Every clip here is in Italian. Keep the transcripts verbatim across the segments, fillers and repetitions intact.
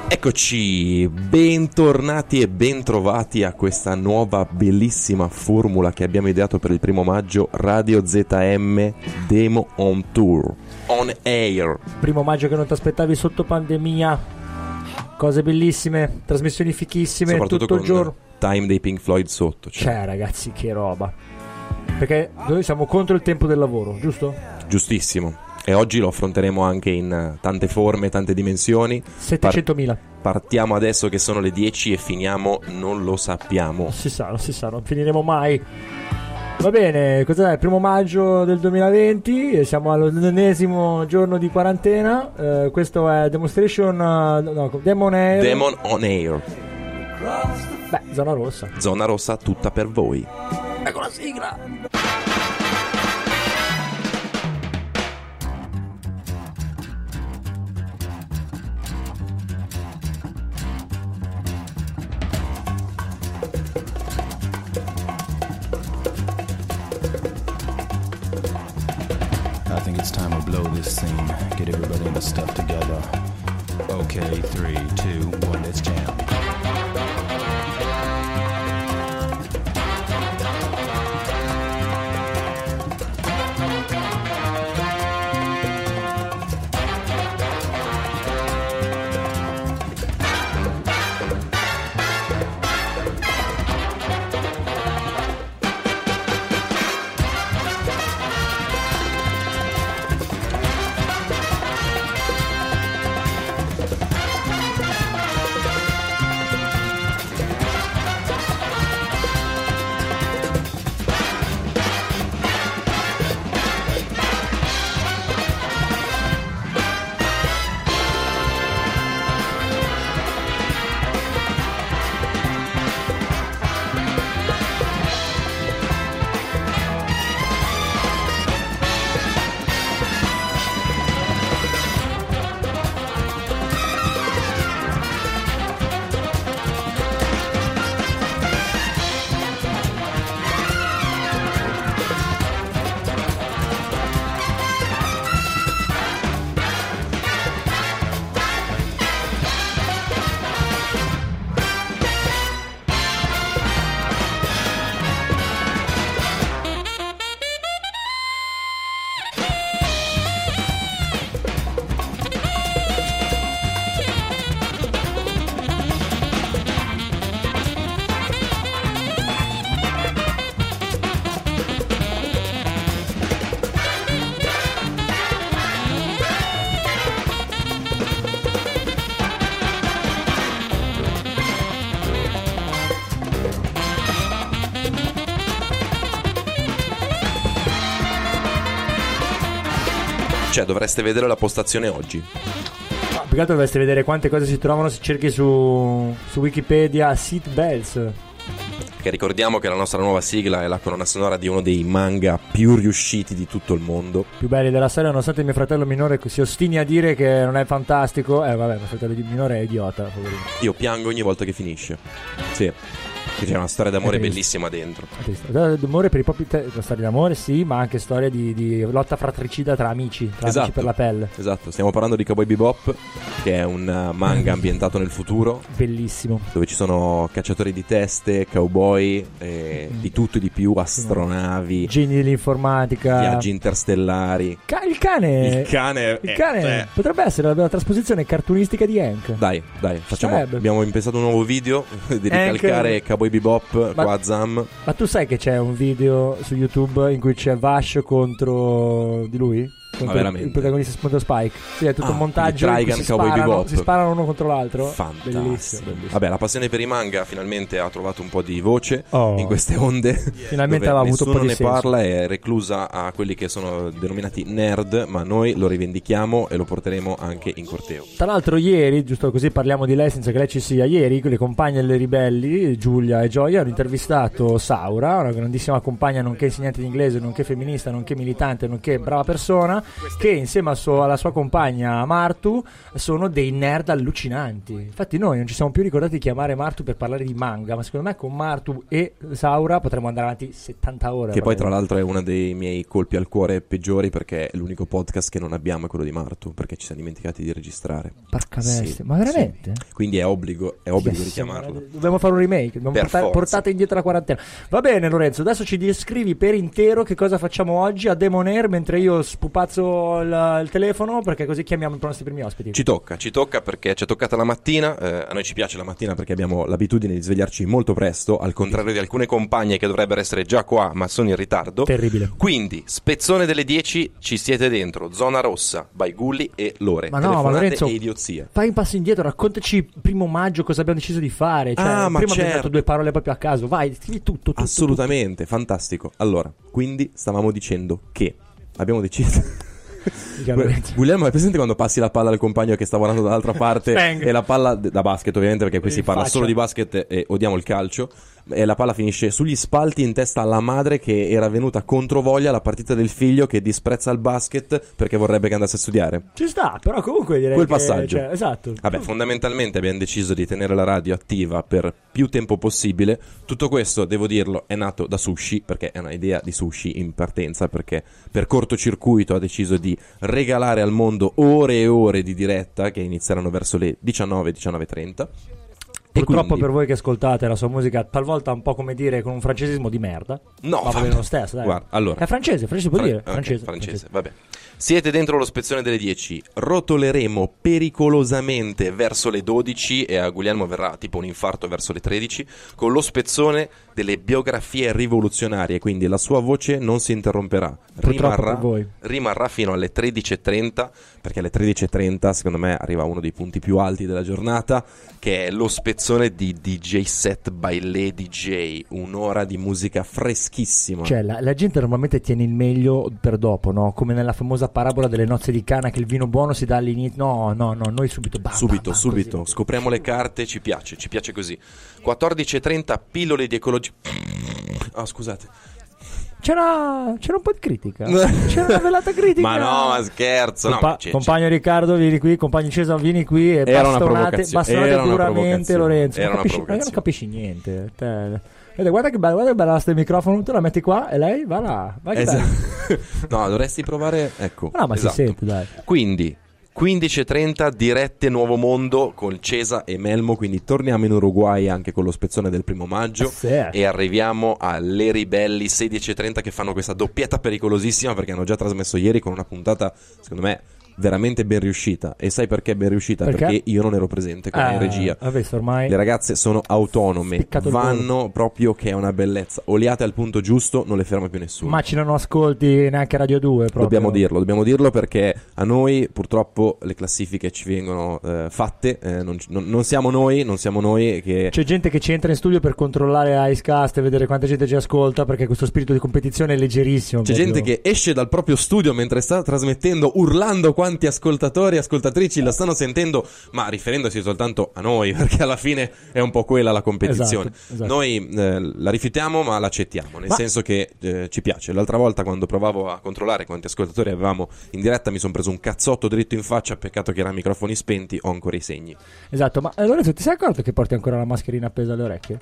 Eccoci, bentornati e bentrovati a questa nuova bellissima formula che abbiamo ideato per il primo maggio, Radio Z M Demo on Tour, on air. Primo maggio che non ti aspettavi sotto pandemia, cose bellissime, trasmissioni fichissime, soprattutto tutto il giorno. Time dei Pink Floyd sotto. Cioè. cioè ragazzi, che roba. Perché noi siamo contro il tempo del lavoro, giusto? Giustissimo. E oggi lo affronteremo anche in tante forme, tante dimensioni. settecentomila. Par- partiamo adesso che sono le dieci e finiamo non lo sappiamo. Non si sa, non si sa, non finiremo mai. Va bene, cos'è? Il primo maggio del duemilaventi e siamo all'ennesimo giorno di quarantena. Eh, questo è Demonstration, uh, no, Demon Air. Demon on Air. Beh, zona rossa. Zona rossa tutta per voi. Ecco la sigla. I think it's time to blow this scene. Get everybody in the stuff together. Okay, three, two, one, let's jam. Cioè, dovreste vedere la postazione oggi. No, più che altro dovreste vedere quante cose si trovano se cerchi su, su Wikipedia Seat Bells. Che ricordiamo che la nostra nuova sigla è la colonna sonora di uno dei manga più riusciti di tutto il mondo. Più belli della storia, nonostante mio fratello minore si ostini a dire che non è fantastico. Eh vabbè, mio fratello minore è idiota, poverino. Io piango ogni volta che finisce. Sì. C'è una storia d'amore bellissima dentro. Storia d'amore per i propri te- storia d'amore, sì, ma anche storia di, di lotta fratricida tra amici, tra esatto, amici per la pelle. Esatto, stiamo parlando di Cowboy Bebop, che è un manga ambientato nel futuro. Bellissimo. Dove ci sono cacciatori di teste, cowboy, eh, di tutto e di più, astronavi, geni dell'informatica, viaggi interstellari. Ca- il cane. Il cane, il cane è, potrebbe essere la, la trasposizione cartunistica di Hank. Dai, dai, facciamo. Sarebbe. Abbiamo pensato un nuovo video di ricalcare Cowboy Bebop, ma, Quazam. Ma tu sai che c'è un video su YouTube in cui c'è Vash contro di lui? Contro ma il protagonista contro Spike. Sì, è tutto ah, un montaggio Trigun, si, Cowboy sparano, Bebop. si sparano uno contro l'altro. Fantastico. Bellissimo, bellissimo. Vabbè, la passione per i manga finalmente ha trovato un po' di voce oh. in queste onde. Finalmente aveva avuto un po' di nessuno ne senso. parla, è reclusa a quelli che sono denominati nerd, ma noi lo rivendichiamo e lo porteremo anche in corteo. Tra l'altro ieri, giusto così parliamo di lei senza che lei ci sia, ieri le compagne delle ribelli, Giulia e Gioia, hanno intervistato Saura, una grandissima compagna nonché insegnante di inglese, nonché femminista, nonché militante, nonché brava persona, che insieme al suo- alla sua compagna Martu sono dei nerd allucinanti. Infatti noi non ci siamo più ricordati di chiamare Martu per parlare di manga, ma secondo me con Martu e Saura potremmo andare avanti settanta ore. Che poi tra l'altro è uno dei miei colpi al cuore peggiori, perché è l'unico podcast che non abbiamo è quello di Martu, perché ci siamo dimenticati di registrare. Porca Sì, bestia, ma veramente? sì. Quindi è obbligo, è obbligo Yes, di chiamarlo. Dobbiamo fare un remake, dobbiamo Per portare, forza. portate indietro la quarantena. Va bene Lorenzo, adesso ci descrivi per intero che cosa facciamo oggi a Demon Air mentre io spupazzo il, il telefono, perché così chiamiamo i nostri primi ospiti. Ci tocca, ci tocca perché ci è toccata la mattina, eh, a noi ci piace la mattina perché abbiamo l'abitudine di svegliarci molto presto, al contrario di alcune compagne che dovrebbero essere già qua ma sono in ritardo. Terribile. Quindi, spezzone delle dieci, ci siete dentro, Zona Rossa, by Gulli e Lore. Ma no, ma Telefonate Lorenzo, e idiozie. fai un passo indietro, raccontaci primo maggio cosa abbiamo deciso di fare. Cioè, Ah, ma prima abbiamo certo. detto due parole proprio a caso. Vai, scrivi tutto, tutto. Assolutamente, fantastico. Allora, quindi stavamo dicendo che abbiamo deciso... tutto. Lorenzo. Guglielmo, è presente quando passi la palla al compagno che sta guardando dall'altra parte Spang. e la palla d- da basket, ovviamente, perché qui si In parla faccia. solo di basket e odiamo il calcio, e la palla finisce sugli spalti in testa alla madre che era venuta controvoglia alla partita del figlio, che disprezza il basket perché vorrebbe che andasse a studiare. Ci sta, però comunque direi Quel che, passaggio. cioè, esatto. Vabbè, fondamentalmente abbiamo deciso di tenere la radio attiva per più tempo possibile. Tutto questo, devo dirlo, è nato da Sushi, perché è un'idea di Sushi in partenza, perché per cortocircuito ha deciso di regalare al mondo ore e ore di diretta che inizieranno verso le diciannove, diciannove e trenta. E Purtroppo quindi- per voi che ascoltate la sua musica, talvolta un po' come dire con un francesismo di merda. No, ma va bene lo stesso, dai. Guarda, allora, È francese, francese puoi Fra- dire? ok, francese, francese, vabbè. Siete dentro lo spezzone delle dieci, rotoleremo pericolosamente verso le dodici e a Guglielmo verrà tipo un infarto verso le tredici con lo spezzone delle biografie rivoluzionarie, quindi la sua voce non si interromperà, Purtroppo rimarrà, per voi. rimarrà fino alle tredici e trenta, perché alle tredici e trenta secondo me arriva uno dei punti più alti della giornata, che è lo spezzone di D J set by Lady J, un'ora di musica freschissima. Cioè, la, la gente normalmente tiene il meglio per dopo, no? Come nella famosa parabola delle nozze di Cana, che il vino buono si dà all'inizio. No, no, no, noi subito. Bam, Subito, bam, bam, subito, così. scopriamo le carte, ci piace, ci piace così. quattordici e trenta, pillole di ecologia. Ah, scusate. C'era, c'era un po' di critica. C'era una velata critica. Ma no, ma scherzo. Compa- no, c'è- compagno Riccardo, vieni qui. Compagno Cesare, vieni qui. E Era una bastonate, provocazione, bastonate era una duramente provocazione, Lorenzo. era Non una capisci, provocazione. non capisci niente. Te- Vede, guarda che bello, guarda che bello sta il microfono. Tu la metti qua e lei va là. Vai che bello. Esatto. No, dovresti provare. Ecco. No, ma esatto. si sente, dai. Quindi quindici e trenta dirette Nuovo Mondo con Cesa e Melmo, quindi torniamo in Uruguay anche con lo spezzone del primo maggio Eh, sì. e arriviamo alle Ribelli sedici e trenta che fanno questa doppietta pericolosissima perché hanno già trasmesso ieri con una puntata secondo me veramente ben riuscita. E sai perché ben riuscita? Perché? Perché io non ero presente come Ah, in regia. ha visto ormai. Le ragazze sono autonome, Spiccato il vanno proprio che è una bellezza. Oliate al punto giusto, non le ferma più nessuno. Ma ci non ascolti neanche Radio due proprio. Dobbiamo dirlo, dobbiamo dirlo perché a noi purtroppo le classifiche ci vengono eh, fatte, eh, non, non- non siamo noi, non siamo noi che... C'è gente che ci entra in studio per controllare Icecast e vedere quanta gente ci ascolta, perché questo spirito di competizione è leggerissimo. C'è proprio. gente che esce dal proprio studio mentre sta trasmettendo urlando quanti ascoltatori e ascoltatrici la stanno sentendo, ma riferendosi soltanto a noi, perché alla fine è un po' quella la competizione. Esatto, esatto. Noi eh, la rifiutiamo ma l'accettiamo, nel Ma- senso che eh, ci piace. L'altra volta quando provavo a controllare quanti ascoltatori avevamo in diretta mi sono preso un cazzotto dritto in faccia, peccato che erano microfoni spenti, ho ancora i segni. Esatto, ma eh, Lorenzo, ti sei accorto che porti ancora la mascherina appesa alle orecchie?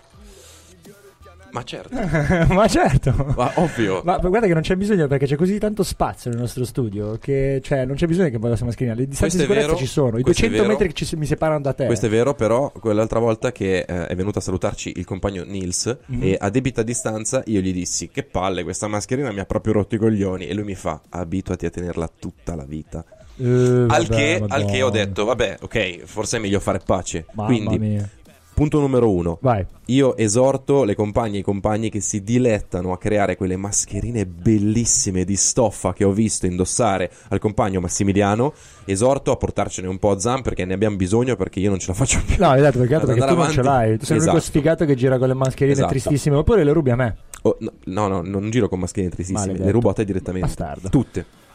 Ma certo, Ma certo. ma ovvio. Ma guarda che non c'è bisogno, perché c'è così tanto spazio nel nostro studio che, cioè, non c'è bisogno che vada la mascherina. Le distanze Questo di è sicurezza vero, ci sono. I questo è duecento vero. metri che ci, mi separano da te. Questo è vero, però quell'altra volta che eh, è venuto a salutarci il compagno Nils Mhm. e a debita distanza io gli dissi che palle, questa mascherina mi ha proprio rotto i coglioni, e lui mi fa abituati a tenerla tutta la vita. Eh, al, vabbè, che, al che ho Madonna. detto vabbè, ok, forse è meglio fare pace. Mamma Quindi mia. punto numero uno, Vai. io esorto le compagne e i compagni che si dilettano a creare quelle mascherine bellissime di stoffa che ho visto indossare al compagno Massimiliano, esorto a portarcene un po' a Zan perché ne abbiamo bisogno, perché io non ce la faccio più. No, esatto, perché, altro Ad perché tu andare non ce avanti. l'hai. Tu sei l'unico Esatto. sfigato che gira con le mascherine Esatto. tristissime. Oppure le rubi a me. Oh, no, no, no, non giro con mascherine tristissime, Maledetto. le rubo a te direttamente. Bastardo. Tutte.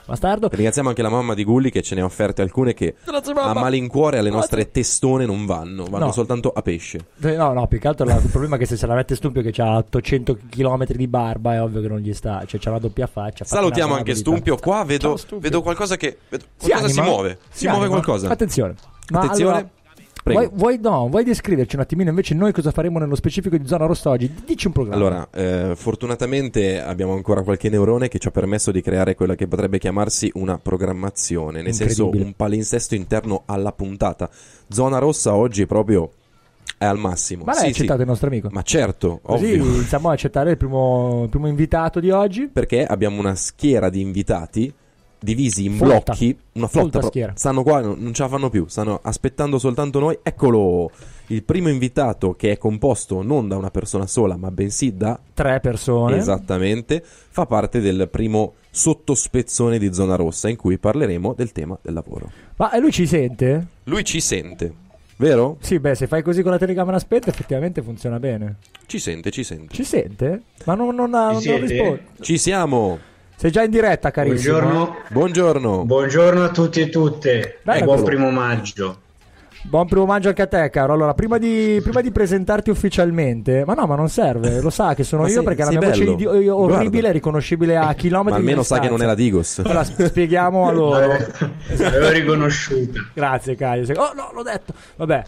bastardo. Ringraziamo anche la mamma di Gulli che ce ne ha offerte alcune che Grazie, a mamma. malincuore alle nostre Grazie. testone non vanno, vanno No. soltanto a pesce. Eh, No, no, più che altro la- il problema è che se se la mette Stumpio che ha ottocento chilometri di barba è ovvio che non gli sta, cioè c'ha una doppia faccia. fate Salutiamo una anche barba di Stumpio, qua vedo, Ciao, Stumpio. vedo qualcosa che vedo- Si qualcosa si, anima? muove, si, Si muove anima? qualcosa. Attenzione. Ma Attenzione. allora, Prego. Vuoi, vuoi, no, vuoi descriverci un attimino invece noi cosa faremo nello specifico di Zona Rossa oggi? Dici un programma. Allora, eh, fortunatamente abbiamo ancora qualche neurone che ci ha permesso di creare quella che potrebbe chiamarsi una programmazione, nel senso Incredibile. un palinsesto interno alla puntata. Zona Rossa oggi proprio è al massimo. Ma l'hai Sì, accettato sì. il nostro amico? Ma certo, Così ovvio. iniziamo a accettare il primo, il primo invitato di oggi. Perché abbiamo una schiera di invitati divisi in Folta. blocchi, una Folta flotta, pro- schiera. stanno qua, non, non ce la fanno più, stanno aspettando soltanto noi. Eccolo, il primo invitato che è composto non da una persona sola, ma bensì da Tre persone. esattamente, fa parte del primo sottospezzone di Zona Rossa in cui parleremo del tema del lavoro. Ma e lui ci sente? Lui ci sente, vero? Sì, beh, se fai così con la telecamera spenta effettivamente funziona bene. Ci sente, ci sente. Ci sente? Ma non, non, ha- Ci non siete? risponde. Ci siamo. Sei già in diretta, carissimo. Buongiorno. Buongiorno. Buongiorno a tutti e tutte. Bella E buon cosa. primo maggio. Buon primo maggio anche a te, caro. Allora, prima di, prima di presentarti ufficialmente, ma no, ma non serve, lo sa che sono Ma io sei- perché la sei mia voce bello. idi- orribile Guarda. è riconoscibile a chilometri Ma almeno di sa che non è la distanza. Digos. Allora, sp- spieghiamo a loro. L'avevo riconosciuta. Grazie, Caio. Se- Oh, no, l'ho detto. Vabbè.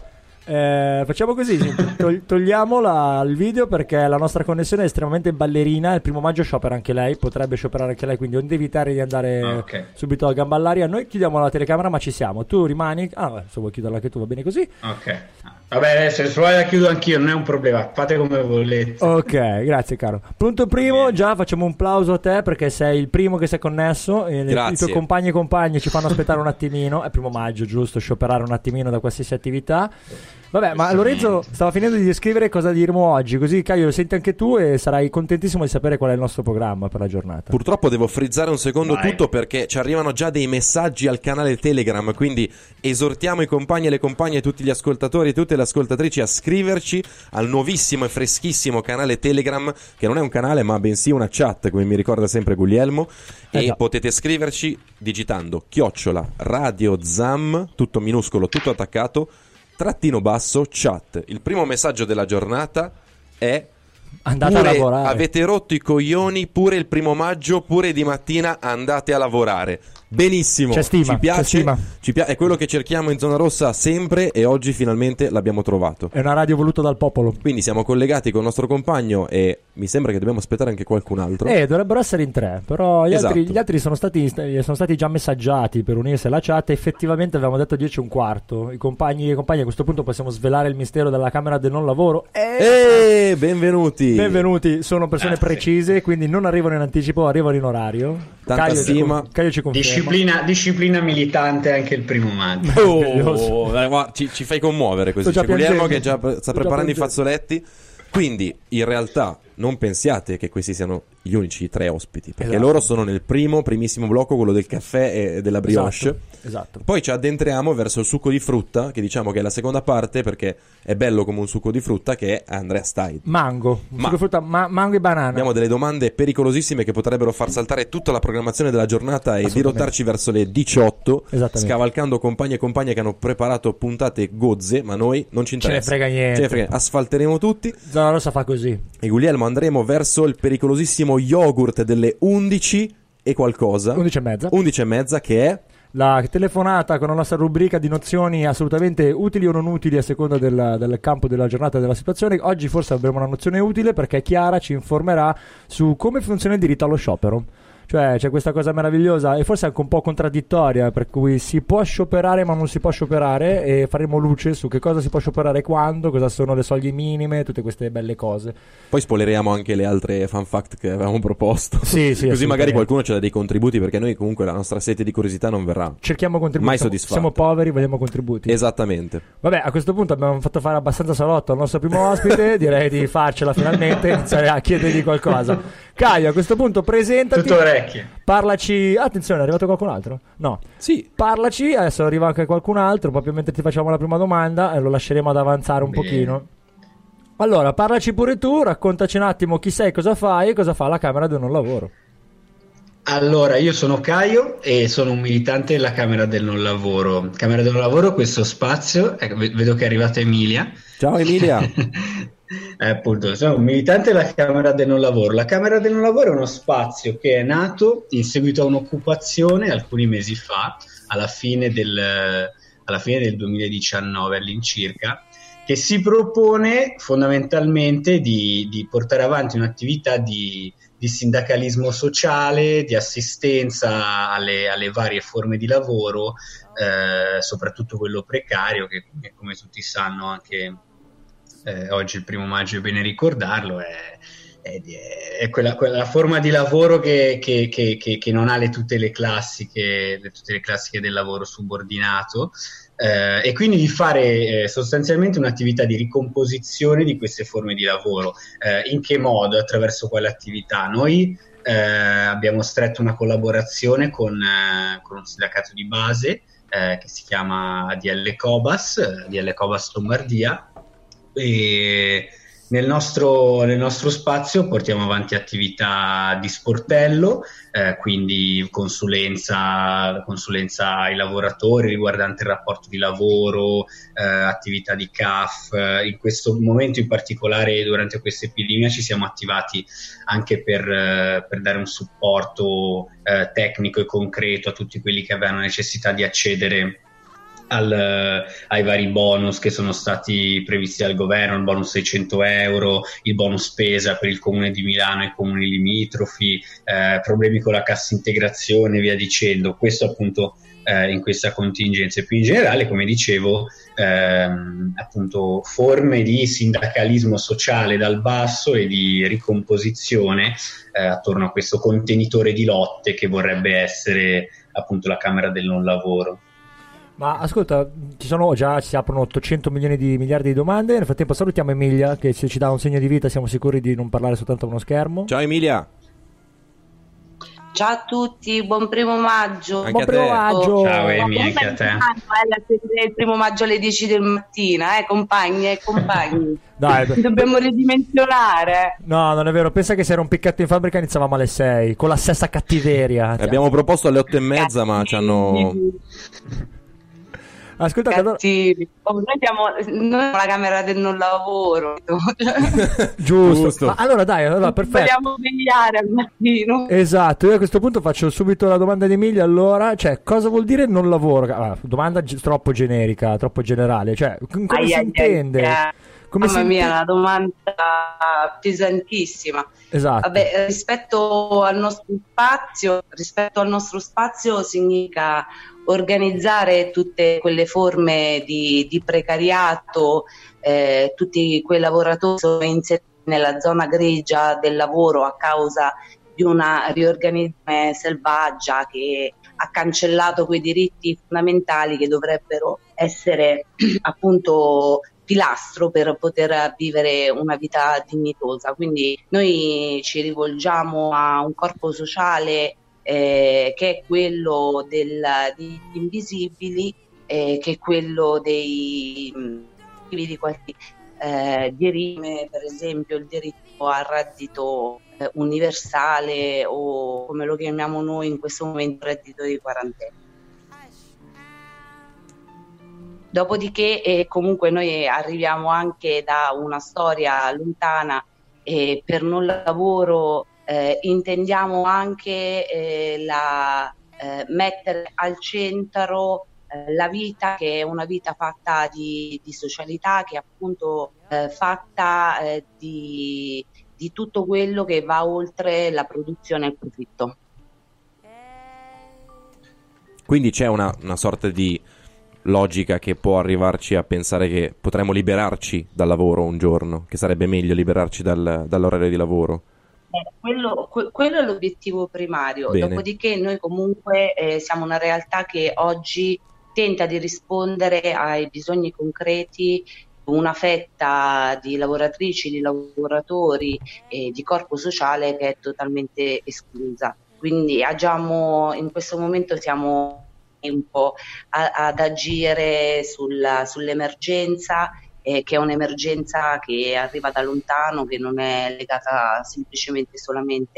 Eh, facciamo così, sì, tog- togliamo la- il video perché la nostra connessione è estremamente ballerina. Il primo maggio sciopera anche lei, potrebbe scioperare anche lei, quindi onde evitare di andare Ok. subito a gamba all'aria. Noi chiudiamo la telecamera, ma ci siamo. Tu rimani. Ah, vabbè, se vuoi chiuderla anche tu va bene così. Ok. Vabbè, se vuoi la chiudo anch'io, non è un problema. Fate come volete. Ok, grazie caro. Punto primo, già facciamo un applauso a te perché sei il primo che si è connesso e Grazie. i tuoi compagni e compagni ci fanno aspettare un attimino. È primo maggio, giusto, scioperare un attimino da qualsiasi attività. Vabbè, ma Lorenzo stava finendo di descrivere cosa diremo oggi, così Caio lo senti anche tu e sarai contentissimo di sapere qual è il nostro programma per la giornata. Purtroppo devo frizzare un secondo Vai. tutto perché ci arrivano già dei messaggi al canale Telegram, quindi esortiamo i compagni e le compagne, tutti gli ascoltatori e tutte le ascoltatrici a scriverci al nuovissimo e freschissimo canale Telegram, che non è un canale ma bensì una chat, come mi ricorda sempre Guglielmo, Eh e già. potete scriverci digitando chiocciola Radio Zam, tutto minuscolo, tutto attaccato, trattino basso chat. Il primo messaggio della giornata è: Andate pure a lavorare. avete rotto i coglioni pure il primo maggio, pure di mattina andate a lavorare. Benissimo, C'è stima, ci c'è piace, stima. ci pia- è quello che cerchiamo in Zona Rossa sempre e oggi finalmente l'abbiamo trovato. È una radio voluta dal popolo. Quindi siamo collegati con il nostro compagno e mi sembra che dobbiamo aspettare anche qualcun altro. Eh, dovrebbero essere in tre, però gli, Esatto. altri, gli altri sono stati, sono stati già messaggiati per unirsi alla chat. Effettivamente avevamo detto dieci e un quarto. I compagni e le compagne, a questo punto possiamo svelare il mistero della Camera del non lavoro. E... Eh, benvenuti. Benvenuti, sono persone Grazie. precise, quindi non arrivano in anticipo, arrivano in orario. Tanta Caio ci stima. con- Caio ci conferma. Disciplina, disciplina militante anche il primo maggio. Oh, dai, guarda, ci, ci fai commuovere così. Sto già C'è Guglielmo piangendo. che già pre- sta Sto già preparando i piangendo. fazzoletti. Quindi, in realtà, non pensiate che questi siano gli unici tre ospiti, perché Esatto. loro sono nel primo, primissimo blocco, quello del caffè e della brioche. Esatto, esatto. Poi ci addentriamo verso il succo di frutta, che diciamo che è la seconda parte, perché è bello come un succo di frutta, che è Andrea Stein. Mango, Ma- succo di frutta, ma- mango e banana. Abbiamo delle domande pericolosissime che potrebbero far saltare tutta la programmazione della giornata e Assolutamente. dirottarci verso le diciotto, Esattamente. scavalcando compagni e compagne che hanno preparato puntate gozze, ma noi non ci Ce ne interessa. frega niente. Ce ne frega. Asfalteremo tutti Zona Rossa fa così. e Guglielmo andremo verso il pericolosissimo yogurt delle undici e qualcosa. undici e mezza. undici e mezza che è La telefonata con la nostra rubrica di nozioni assolutamente utili o non utili a seconda del, del campo della giornata e della situazione. Oggi forse avremo una nozione utile perché Chiara ci informerà su come funziona il diritto allo sciopero. Cioè c'è questa cosa meravigliosa e forse anche un po' contraddittoria, per cui si può scioperare ma non si può scioperare, e faremo luce su che cosa si può scioperare, quando, cosa sono le soglie minime, tutte queste belle cose. Poi spoileriamo anche le altre fan fact che avevamo proposto. Sì, sì, Così assolutamente. magari qualcuno ci dà dei contributi, perché noi comunque la nostra sete di curiosità non verrà. Cerchiamo contributi. Mai Siamo- soddisfatto. Siamo poveri, vogliamo contributi. Esattamente. Vabbè, a questo punto abbiamo fatto fare abbastanza salotto al nostro primo ospite. Direi di farcela finalmente, iniziare a chiedergli qualcosa. Caio, a questo punto presentati. Tutto orecchie. Parlaci. Attenzione, è arrivato qualcun altro? No. Sì. Parlaci, adesso arriva anche qualcun altro. Proprio mentre ti facciamo la prima domanda e lo lasceremo ad avanzare un Bene. pochino. Allora, parlaci pure tu, raccontaci un attimo chi sei, cosa fai e cosa fa la Camera del non lavoro. Allora, io sono Caio e sono un militante della Camera del Non Lavoro. Camera del Non Lavoro, questo spazio, ecco, ve- vedo che è arrivata Emilia. Ciao Emilia. Eh, appunto, sono un militante della Camera del Non Lavoro. La Camera del Non Lavoro è uno spazio che è nato in seguito a un'occupazione alcuni mesi fa, alla fine del, alla fine del duemiladiciannove all'incirca, che si propone fondamentalmente di, di portare avanti un'attività di, di sindacalismo sociale, di assistenza alle, alle varie forme di lavoro, eh, soprattutto quello precario, che come tutti sanno anche eh, oggi il primo maggio è bene ricordarlo, è, è, è quella, quella forma di lavoro che, che, che, che, che non ha le tutele classiche, le tutele classiche del lavoro subordinato. Eh, e quindi di fare eh, sostanzialmente un'attività di ricomposizione di queste forme di lavoro. Eh, in che modo? Attraverso quale attività? Noi eh, abbiamo stretto una collaborazione con, eh, con un sindacato di base eh, che si chiama A D L Cobas, A D L Cobas Lombardia, e nel nostro, nel nostro spazio portiamo avanti attività di sportello, eh, quindi consulenza, consulenza ai lavoratori riguardante il rapporto di lavoro, eh, attività di C A F. In questo momento in particolare, durante questa epidemia, ci siamo attivati anche per, eh, per dare un supporto eh, tecnico e concreto a tutti quelli che avevano necessità di accedere Al, ai vari bonus che sono stati previsti dal governo, il bonus seicento euro, il bonus spesa per il comune di Milano e i comuni limitrofi, eh, problemi con la cassa integrazione e via dicendo. Questo appunto eh, in questa contingenza, e più in generale, come dicevo, ehm, appunto forme di sindacalismo sociale dal basso e di ricomposizione eh, attorno a questo contenitore di lotte che vorrebbe essere appunto la Camera del Non Lavoro. Ma ascolta, ci sono già, si aprono ottocento milioni di miliardi di domande. Nel frattempo salutiamo Emilia, che se ci dà un segno di vita siamo sicuri di non parlare soltanto a uno schermo. Ciao Emilia. Ciao a tutti, buon primo maggio. Anche Buon a te. primo maggio. Ciao Emi, anche a te. È il primo maggio alle dieci del mattino, eh, compagni e compagni. Dai, Dobbiamo ridimensionare. no, non è vero. Pensa che se era un picchetto in fabbrica iniziavamo alle sei, con la stessa cattiveria. Abbiamo proposto alle otto e mezza, ma ci hanno... Ascolta, allora... Cattivi. Oh, noi siamo noi siamo la Camera del Non Lavoro. Giusto. Giusto. Ma allora dai, allora perfetto. Vogliamo vegliare al mattino. Esatto, io a questo punto faccio subito la domanda di Emilia. Allora, cioè, cosa vuol dire non lavoro? Ah, domanda ge- troppo generica, troppo generale. Cioè, come Ai, si ai, intende? ai, Come Mamma si mia, inte- una domanda pesantissima. Esatto. Vabbè, rispetto al nostro spazio, rispetto al nostro spazio significa organizzare tutte quelle forme di, di precariato, eh, tutti quei lavoratori che sono inseriti nella zona grigia del lavoro a causa di una riorganizzazione selvaggia che ha cancellato quei diritti fondamentali che dovrebbero essere appunto pilastro per poter vivere una vita dignitosa. Quindi noi ci rivolgiamo a un corpo sociale eh, che è quello del, degli invisibili, eh, che è quello dei di qualche eh, diritti, per esempio il diritto al reddito eh, universale, o come lo chiamiamo noi in questo momento reddito di quarantena. Dopodiché eh, comunque noi arriviamo anche da una storia lontana, e per non lavoro eh, intendiamo anche eh, la, eh, mettere al centro eh, la vita, che è una vita fatta di, di socialità, che è appunto eh, fatta eh, di, di tutto quello che va oltre la produzione e il profitto. Quindi c'è una, una sorta di logica che può arrivarci a pensare che potremmo liberarci dal lavoro un giorno, che sarebbe meglio liberarci dal, dall'orario di lavoro. Eh, quello, que- quello è l'obiettivo primario. Bene. Dopodiché noi comunque eh, siamo una realtà che oggi tenta di rispondere ai bisogni concreti, una fetta di lavoratrici, di lavoratori e di corpo sociale che è totalmente esclusa. Quindi agiamo, in questo momento siamo un po' a, ad agire sulla, sull'emergenza, eh, che è un'emergenza che arriva da lontano, che non è legata semplicemente solamente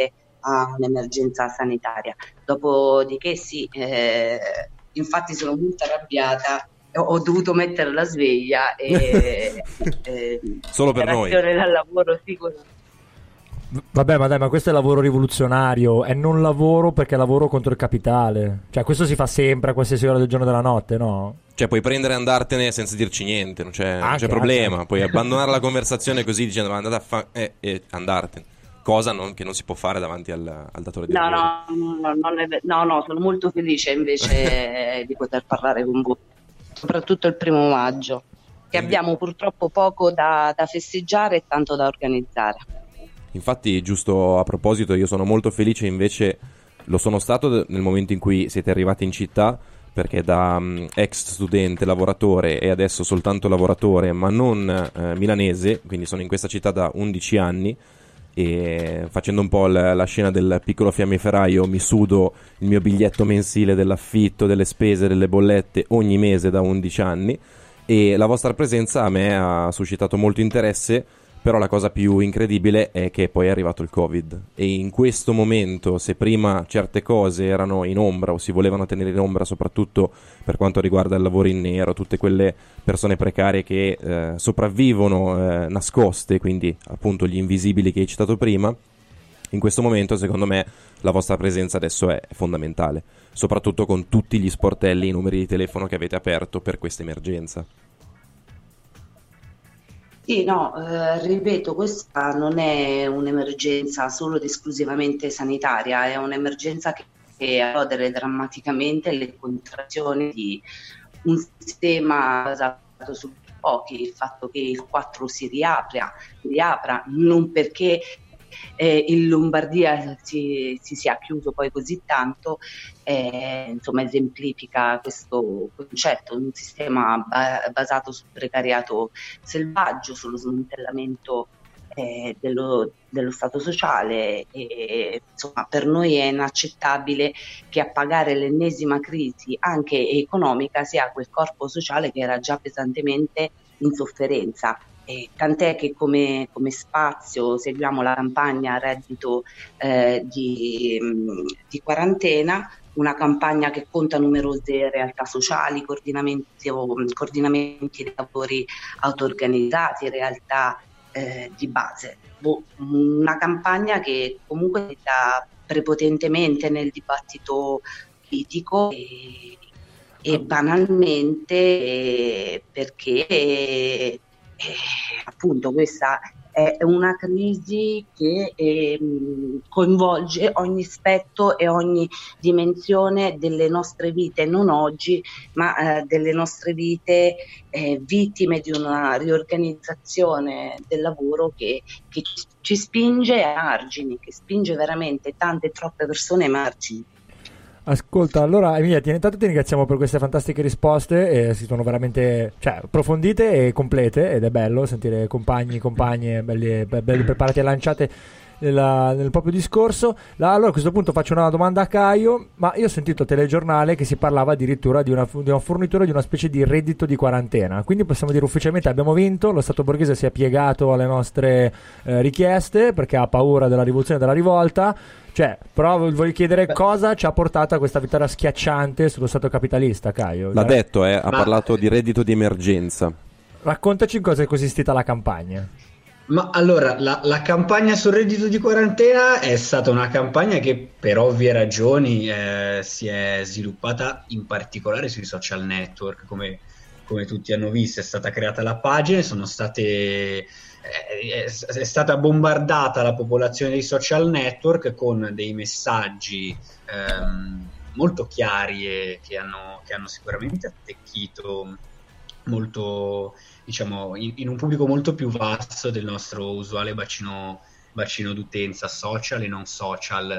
a un'emergenza sanitaria. Dopodiché sì, eh, infatti sono molto arrabbiata, ho, ho dovuto mettere la sveglia e eh, solo per noi dal lavoro sicuro. Vabbè, ma dai, ma questo è lavoro rivoluzionario, è non lavoro perché lavoro contro il capitale. Cioè, questo si fa sempre a qualsiasi ora del giorno e della notte, no? Cioè, puoi prendere e andartene senza dirci niente, non c'è, non Anche, c'è problema. anche. Puoi abbandonare la conversazione così dicendo andate a fa- eh, e andartene. Cosa non, che non si può fare davanti al, al datore di No, lavoro. no, no, non è ve- no, no, sono molto felice invece di poter parlare con voi, soprattutto il primo maggio, che Quindi- abbiamo purtroppo poco da, da festeggiare e tanto da organizzare. Infatti, giusto a proposito, io sono molto felice, invece lo sono stato nel momento in cui siete arrivati in città, perché da um, ex studente, lavoratore e adesso soltanto lavoratore, ma non eh, milanese, quindi sono in questa città da undici anni, e facendo un po' la, la scena del piccolo fiammiferaio mi sudo il mio biglietto mensile dell'affitto, delle spese, delle bollette ogni mese da undici anni, e la vostra presenza a me ha suscitato molto interesse. Però la cosa più incredibile è che poi è arrivato il Covid, e in questo momento, se prima certe cose erano in ombra o si volevano tenere in ombra, soprattutto per quanto riguarda il lavoro in nero, tutte quelle persone precarie che eh, sopravvivono eh, nascoste, quindi appunto gli invisibili che hai citato prima, in questo momento secondo me la vostra presenza adesso è fondamentale, soprattutto con tutti gli sportelli e i numeri di telefono che avete aperto per questa emergenza. Sì, no, eh, ripeto, questa non è un'emergenza solo ed esclusivamente sanitaria, è un'emergenza che, che erodere drammaticamente le contrazioni di un sistema basato su pochi, il fatto che il quattro si riapra, riapra non perché eh, in Lombardia si, si sia chiuso poi così tanto, eh, insomma esemplifica questo concetto, un sistema ba- basato sul precariato selvaggio, sullo smantellamento eh, dello, dello Stato sociale, e insomma per noi è inaccettabile che a pagare l'ennesima crisi anche economica sia quel corpo sociale che era già pesantemente in sofferenza. E tant'è che come, come spazio seguiamo la campagna reddito eh, di, di quarantena, una campagna che conta numerose realtà sociali, coordinamenti, coordinamenti di lavori auto-organizzati, realtà eh, di base. Una campagna che comunque sta prepotentemente nel dibattito politico e, e banalmente eh, perché eh, appunto questa è una crisi che eh, coinvolge ogni aspetto e ogni dimensione delle nostre vite, non oggi, ma eh, delle nostre vite eh, vittime di una riorganizzazione del lavoro che, che ci spinge ai margini, che spinge veramente tante troppe persone ai margini. Ascolta, allora Emilia, ti, intanto ti ringraziamo per queste fantastiche risposte, eh, si sono veramente, cioè, approfondite e complete, ed è bello sentire compagni, compagne belli, belli preparati e lanciate nella, nel proprio discorso. La, allora a questo punto faccio una domanda a Caio, ma io ho sentito al telegiornale che si parlava addirittura di una, di una fornitura di una specie di reddito di quarantena, quindi possiamo dire ufficialmente abbiamo vinto, lo Stato borghese si è piegato alle nostre eh, richieste perché ha paura della rivoluzione e della rivolta. Cioè, però voglio chiedere Beh. cosa ci ha portato a questa vittoria schiacciante sullo Stato capitalista, Caio. L'ha detto, eh, ha Ma... parlato di reddito di emergenza. Raccontaci in cosa è consistita la campagna. Ma allora, la, la campagna sul reddito di quarantena è stata una campagna che per ovvie ragioni eh, si è sviluppata in particolare sui social network, come, come tutti hanno visto. È stata creata la pagina, sono state... È, è stata bombardata la popolazione dei social network con dei messaggi ehm, molto chiari e che hanno, che hanno sicuramente attecchito molto, diciamo, in, in un pubblico molto più vasto del nostro usuale bacino, bacino d'utenza social e non social,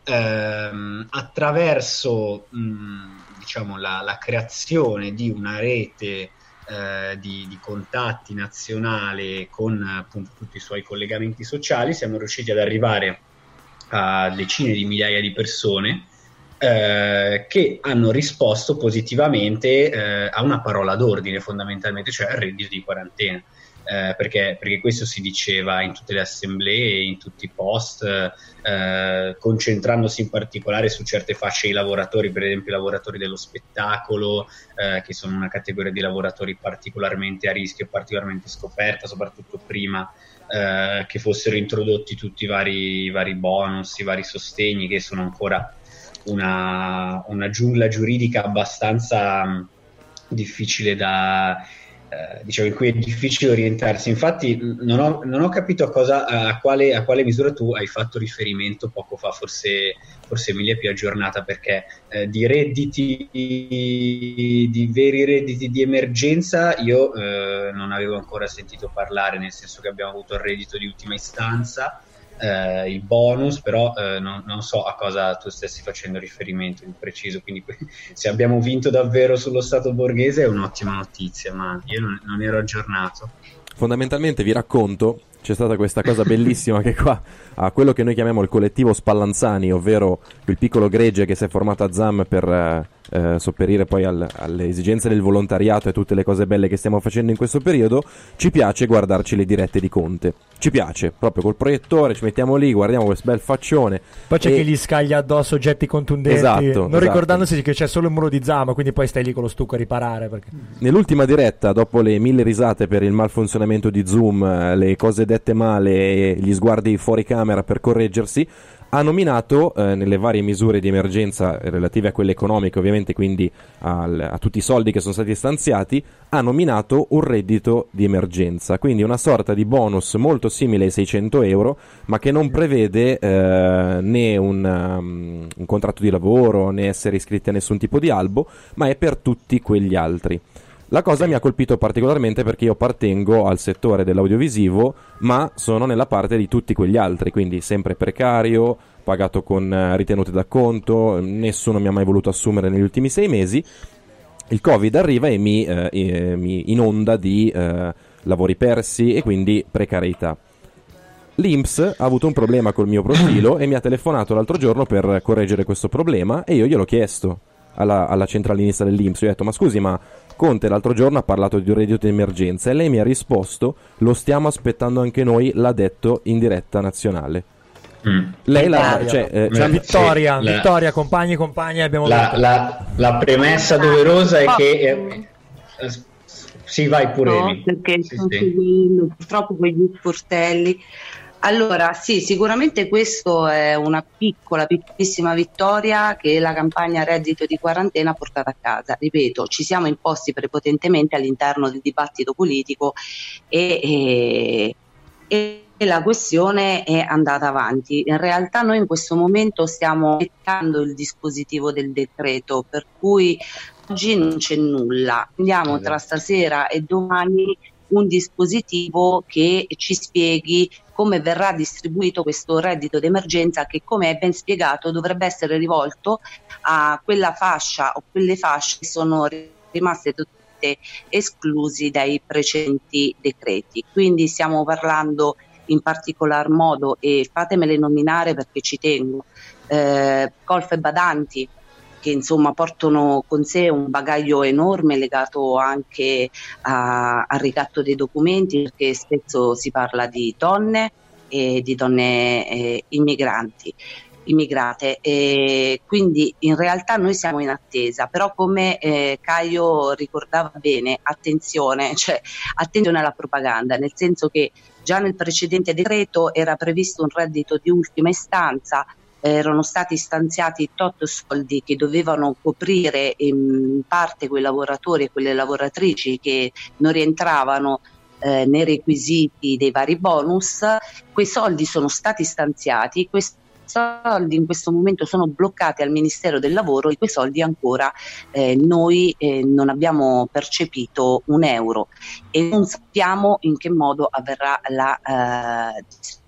ehm, attraverso mh, diciamo la, la creazione di una rete Eh, di, di contatti nazionale con appunto tutti i suoi collegamenti sociali. Siamo riusciti ad arrivare a decine di migliaia di persone eh, che hanno risposto positivamente eh, a una parola d'ordine fondamentalmente, cioè al reddito di quarantena. Eh, perché, perché questo si diceva in tutte le assemblee, in tutti i post, eh, concentrandosi in particolare su certe fasce di lavoratori, per esempio i lavoratori dello spettacolo, eh, che sono una categoria di lavoratori particolarmente a rischio, particolarmente scoperta, soprattutto prima eh, che fossero introdotti tutti i vari, i vari bonus, i vari sostegni, che sono ancora una, una giungla giuridica abbastanza mh, difficile da... Eh, diciamo in cui è difficile orientarsi. Infatti non ho, non ho capito a, cosa, a, quale, a quale misura tu hai fatto riferimento poco fa, forse, forse Emilia è più aggiornata, perché eh, di redditi, di veri redditi di emergenza io eh, non avevo ancora sentito parlare, nel senso che abbiamo avuto il reddito di ultima istanza, eh, il bonus, però eh, non, non so a cosa tu stessi facendo riferimento di preciso, quindi se abbiamo vinto davvero sullo Stato borghese è un'ottima notizia, ma io non, non ero aggiornato. Fondamentalmente vi racconto, c'è stata questa cosa bellissima che qua a quello che noi chiamiamo il collettivo Spallanzani, ovvero il piccolo gregge che si è formato a Zam per eh, eh, sopperire poi al, alle esigenze del volontariato e tutte le cose belle che stiamo facendo in questo periodo. Ci piace guardarci le dirette di Conte, ci piace, proprio col proiettore ci mettiamo lì, guardiamo questo bel faccione. Poi c'è e... chi gli scaglia addosso oggetti contundenti, esatto, non esatto. ricordandosi che c'è solo il muro di Zama, quindi poi stai lì con lo stucco a riparare. Perché... Nell'ultima diretta, dopo le mille risate per il malfunzionamento di Zoom, le cose dette male e gli sguardi fuori camera per correggersi, ha nominato eh, nelle varie misure di emergenza relative a quelle economiche, ovviamente, quindi al, a tutti i soldi che sono stati stanziati, ha nominato un reddito di emergenza, quindi una sorta di bonus molto simile ai seicento euro, ma che non prevede eh, né un, um, un contratto di lavoro né essere iscritti a nessun tipo di albo, ma è per tutti quegli altri. La cosa mi ha colpito particolarmente perché io appartengo al settore dell'audiovisivo, ma sono nella parte di tutti quegli altri, quindi sempre precario, pagato con uh, ritenute d'acconto, nessuno mi ha mai voluto assumere negli ultimi sei mesi. Il Covid arriva e mi, uh, eh, mi inonda di uh, lavori persi e quindi precarietà. L'I N P S ha avuto un problema col mio profilo e mi ha telefonato l'altro giorno per correggere questo problema e io gliel'ho chiesto alla, alla centralinista dell'I N P S. Io ho detto: ma scusi, ma Conte l'altro giorno ha parlato di un reddito di emergenza, e lei mi ha risposto: lo stiamo aspettando anche noi, l'ha detto in diretta nazionale. Mm. Lei la, cioè, eh, cioè, vittoria, sì, vittoria, la, compagni e compagni, abbiamo la, la, la premessa doverosa è che eh, eh, sì, vai pure, no, Emi. Perché sì, sto sì. seguendo purtroppo quegli sportelli. Allora, sì, sicuramente questo è una piccola, piccolissima vittoria che la campagna reddito di quarantena ha portato a casa. Ripeto, ci siamo imposti prepotentemente all'interno del dibattito politico e, e, e la questione è andata avanti. In realtà noi in questo momento stiamo mettendo il dispositivo del decreto, per cui oggi non c'è nulla. Andiamo tra stasera e domani un dispositivo che ci spieghi come verrà distribuito questo reddito d'emergenza, che, come è ben spiegato, dovrebbe essere rivolto a quella fascia o quelle fasce che sono rimaste tutte esclusi dai precedenti decreti. Quindi stiamo parlando in particolar modo, e fatemele nominare perché ci tengo, eh, colf e badanti, che insomma portano con sé un bagaglio enorme legato anche a, al ricatto dei documenti, perché spesso si parla di donne e di donne eh, immigranti, immigrate, e quindi in realtà noi siamo in attesa, però come eh, Caio ricordava bene, attenzione, cioè attenzione alla propaganda, nel senso che già nel precedente decreto era previsto un reddito di ultima istanza. Erano stati stanziati tot soldi che dovevano coprire in parte quei lavoratori e quelle lavoratrici che non rientravano eh, nei requisiti dei vari bonus. Quei soldi sono stati stanziati, questi soldi in questo momento sono bloccati al Ministero del Lavoro e quei soldi ancora eh, noi eh, non abbiamo percepito un euro e non sappiamo in che modo avverrà la eh,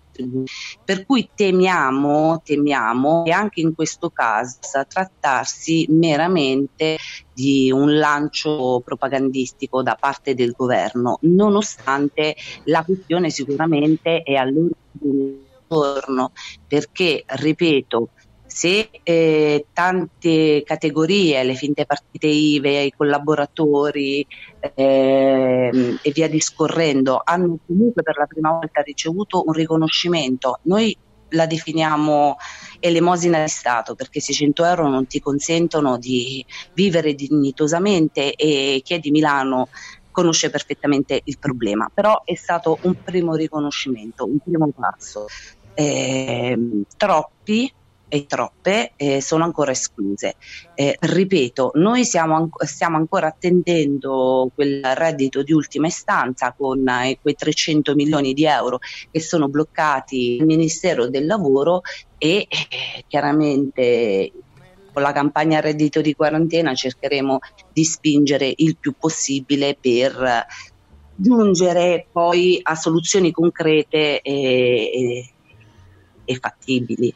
per cui temiamo, temiamo che anche in questo caso possa trattarsi meramente di un lancio propagandistico da parte del governo, nonostante la questione sicuramente è all'ordine del giorno, perché, ripeto, se eh, tante categorie, le finte partite I V A, i collaboratori eh, e via discorrendo, hanno comunque per la prima volta ricevuto un riconoscimento, noi la definiamo elemosina di Stato, perché seicento euro non ti consentono di vivere dignitosamente, e chi è di Milano conosce perfettamente il problema, però è stato un primo riconoscimento, un primo passo. Eh, troppi e troppe eh, sono ancora escluse. Eh, ripeto, noi siamo an- stiamo ancora attendendo quel reddito di ultima istanza con eh, quei trecento milioni di euro che sono bloccati al Ministero del Lavoro, e eh, chiaramente con la campagna reddito di quarantena cercheremo di spingere il più possibile per giungere poi a soluzioni concrete e, e, e fattibili.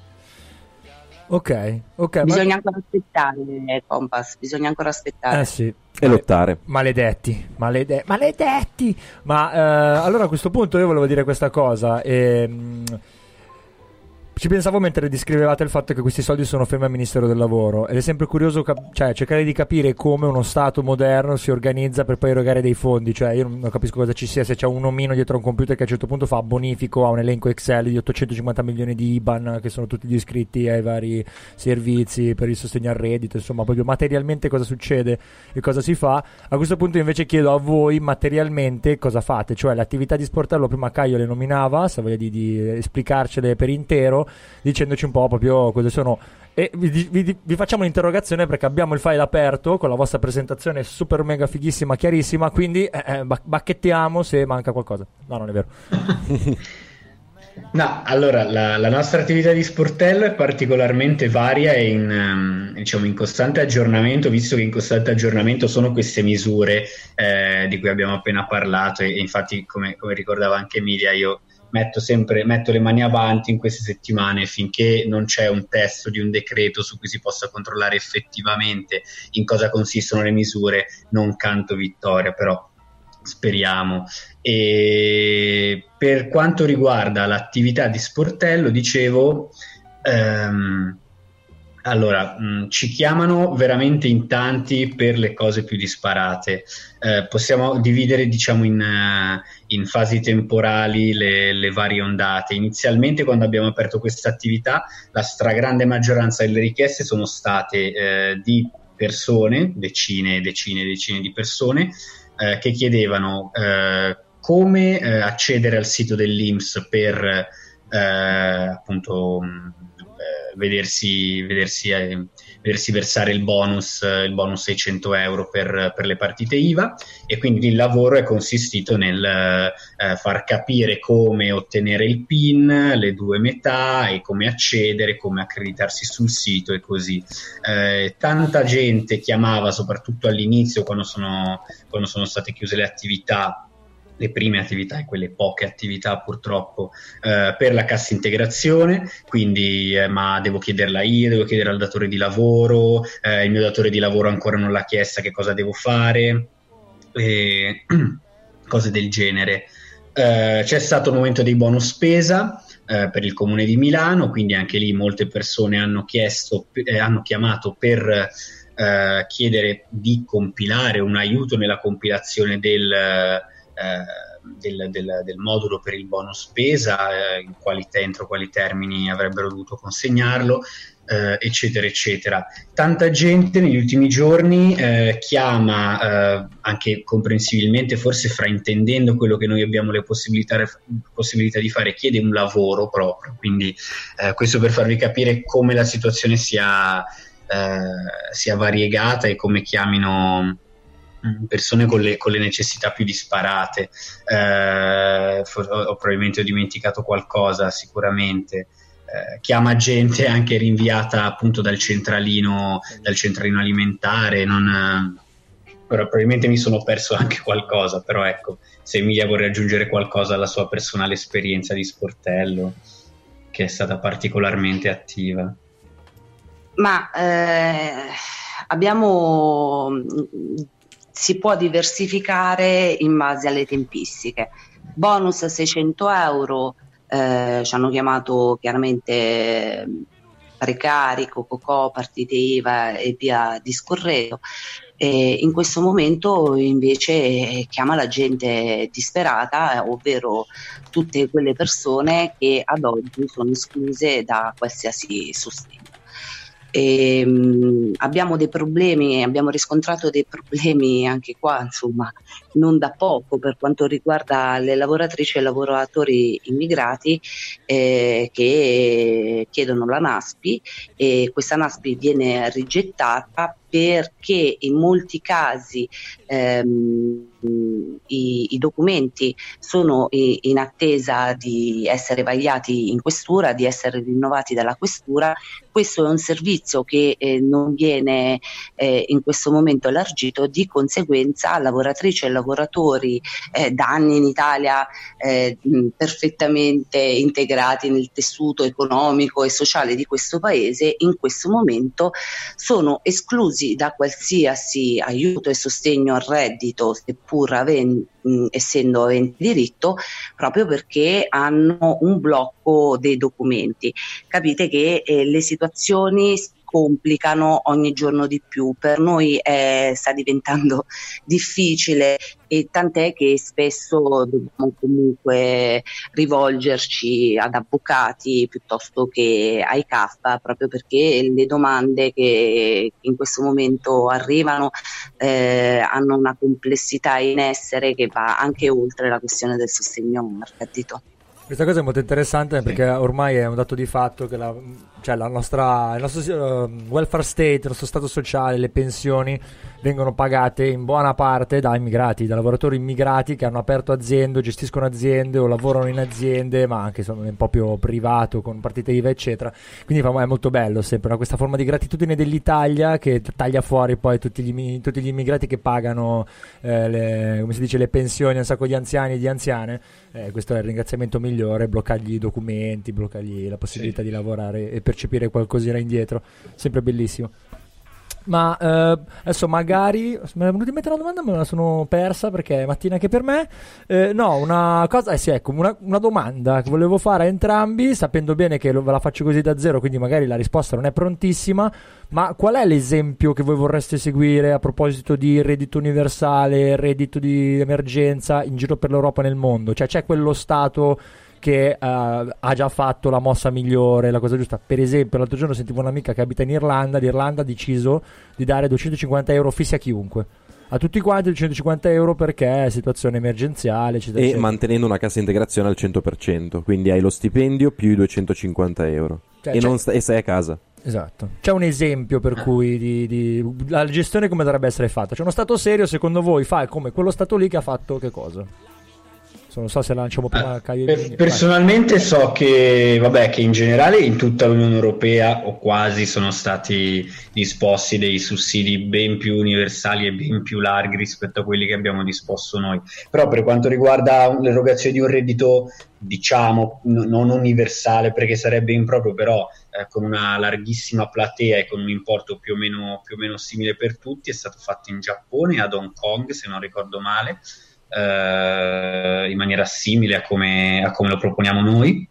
Ok, ok. Bisogna ma... ancora aspettare, Compass, bisogna ancora aspettare. Eh sì. E lottare. Maledetti, malede- maledetti. Ma eh, allora a questo punto io volevo dire questa cosa. Ehm... Ci pensavo mentre descrivevate il fatto che questi soldi sono fermi al Ministero del Lavoro, ed è sempre curioso cap- cioè, cercare di capire come uno Stato moderno si organizza per poi erogare dei fondi. Cioè io non capisco cosa ci sia, se c'è un omino dietro a un computer che a un certo punto fa bonifico a un elenco Excel di ottocentocinquanta milioni di I B A N che sono tutti iscritti ai vari servizi per il sostegno al reddito, insomma proprio materialmente cosa succede e cosa si fa. A questo punto invece chiedo a voi materialmente cosa fate, cioè l'attività di sportello prima Caio le nominava, se voglia di, di esplicarcele per intero, dicendoci un po' proprio cosa sono, e vi, vi, vi facciamo un'interrogazione perché abbiamo il file aperto con la vostra presentazione super mega fighissima, chiarissima, quindi eh, bacchettiamo se manca qualcosa. No, non è vero. No, allora la, la nostra attività di sportello è particolarmente varia e in, um, diciamo in costante aggiornamento, visto che in costante aggiornamento sono queste misure eh, di cui abbiamo appena parlato, e, e infatti come, come ricordava anche Emilia, io metto sempre metto le mani avanti in queste settimane finché non c'è un testo di un decreto su cui si possa controllare effettivamente in cosa consistono le misure, non canto vittoria, però speriamo. E per quanto riguarda l'attività di sportello, dicevo, ehm, allora mh, ci chiamano veramente in tanti per le cose più disparate. Eh, possiamo dividere, diciamo, in, uh, in fasi temporali le, le varie ondate. Inizialmente, quando abbiamo aperto questa attività, la stragrande maggioranza delle richieste sono state eh, di persone, decine e decine e decine di persone, eh, che chiedevano eh, come eh, accedere al sito dell'I N P S per eh, appunto eh, vedersi, vedersi, eh, vedersi versare il bonus, eh, il bonus seicento euro per, per le partite I V A, e quindi il lavoro è consistito nel eh, far capire come ottenere il P I N, le due metà, e come accedere, come accreditarsi sul sito e così. Eh, tanta gente chiamava, soprattutto all'inizio, quando sono, quando sono state chiuse le attività, le prime attività e quelle poche attività purtroppo, eh, per la cassa integrazione, quindi eh, ma devo chiederla io, devo chiedere al datore di lavoro, eh, il mio datore di lavoro ancora non l'ha chiesta, che cosa devo fare, e cose del genere. Eh, c'è stato un aumento dei bonus spesa eh, per il Comune di Milano, quindi anche lì molte persone hanno chiesto, eh, hanno chiamato per eh, chiedere di compilare un aiuto nella compilazione del Uh, del, del, del modulo per il bonus spesa, uh, in quali te, entro quali termini avrebbero dovuto consegnarlo, uh, eccetera eccetera. Tanta gente negli ultimi giorni uh, chiama, uh, anche comprensibilmente, forse fraintendendo quello che noi abbiamo le possibilità, possibilità di fare, chiede un lavoro proprio, quindi uh, questo per farvi capire come la situazione sia, uh, sia variegata e come chiamino persone con le, con le necessità più disparate. Eh, for, ho, probabilmente ho dimenticato qualcosa, sicuramente. Eh, chiama gente anche rinviata appunto dal centralino, dal centralino alimentare, non, però probabilmente mi sono perso anche qualcosa, però ecco, se Emilia vuole aggiungere qualcosa alla sua personale esperienza di sportello, che è stata particolarmente attiva. Ma eh, abbiamo... si può diversificare in base alle tempistiche. Bonus seicento euro, eh, ci hanno chiamato chiaramente precari, co-co-co, partite I V A e via discorrendo. E in questo momento invece chiama la gente disperata, ovvero tutte quelle persone che ad oggi sono escluse da qualsiasi sostegno. E, mh, abbiamo dei problemi, abbiamo riscontrato dei problemi anche qua, insomma, non da poco per quanto riguarda le lavoratrici e i lavoratori immigrati eh, che chiedono la NASPI, e questa NASPI viene rigettata perché in molti casi ehm, i, i documenti sono in attesa di essere vagliati in questura, di essere rinnovati dalla questura. Questo è un servizio che eh, non viene eh, in questo momento elargito, di conseguenza lavoratrici e lavoratori eh, da anni in Italia eh, perfettamente integrati nel tessuto economico e sociale di questo paese, in questo momento sono esclusi da qualsiasi aiuto e sostegno al reddito, seppur aven- mh, essendo aventi diritto, proprio perché hanno un blocco dei documenti. Capite che eh, le situazioni si complicano ogni giorno di più. Per noi eh, sta diventando difficile, e tant'è che spesso dobbiamo comunque rivolgerci ad avvocati piuttosto che ai C A F, proprio perché le domande che in questo momento arrivano eh, hanno una complessità in essere che va anche oltre la questione del sostegno al reddito. Questa cosa è molto interessante, sì, perché ormai è un dato di fatto che la, cioè la nostra, il nostro uh, welfare state, il nostro stato sociale, le pensioni vengono pagate in buona parte da immigrati, da lavoratori immigrati che hanno aperto aziende, gestiscono aziende o lavorano in aziende, ma anche sono un po' più privato con partite I V A eccetera. Quindi è molto bello sempre, no? Questa forma di gratitudine dell'Italia che taglia fuori poi tutti gli, tutti gli immigrati che pagano eh, le, come si dice, le pensioni a un sacco di anziani e di anziane. Eh, questo è il ringraziamento migliore, bloccargli i documenti, bloccargli la possibilità sì. di lavorare e percepire qualcosina indietro, sempre bellissimo. Ma eh, adesso magari me è venuta in mente una domanda, ma me la sono persa perché è mattina anche per me. Eh, no, una cosa, eh sì, ecco, una, una domanda che volevo fare a entrambi, sapendo bene che lo, ve la faccio così da zero, quindi magari la risposta non è prontissima, ma qual è l'esempio che voi vorreste seguire a proposito di reddito universale, reddito di emergenza in giro per l'Europa e nel mondo? Cioè c'è quello Stato che uh, ha già fatto la mossa migliore, la cosa giusta? Per esempio l'altro giorno sentivo un'amica che abita in Irlanda, l'Irlanda ha deciso di dare duecentocinquanta euro fissi a chiunque, a tutti quanti duecentocinquanta euro perché è situazione emergenziale eccetera, e eccetera. Mantenendo una cassa integrazione al cento per cento, quindi hai lo stipendio più i duecentocinquanta euro, cioè, e, non sta- e stai a casa. Esatto. C'è un esempio per cui di, di, la gestione come dovrebbe essere fatta? C'è uno Stato serio secondo voi fa come quello Stato lì che ha fatto che cosa? Non so se lanciamo prima. Eh, per, personalmente so che, vabbè, che in generale in tutta l'Unione Europea o quasi sono stati disposti dei sussidi ben più universali e ben più larghi rispetto a quelli che abbiamo disposto noi. Però per quanto riguarda l'erogazione di un reddito, diciamo, n- non universale perché sarebbe improprio, però eh, con una larghissima platea e con un importo più o meno, più o meno simile per tutti, è stato fatto in Giappone, ad Hong Kong se non ricordo male. Uh, in maniera simile a come, a come lo proponiamo noi,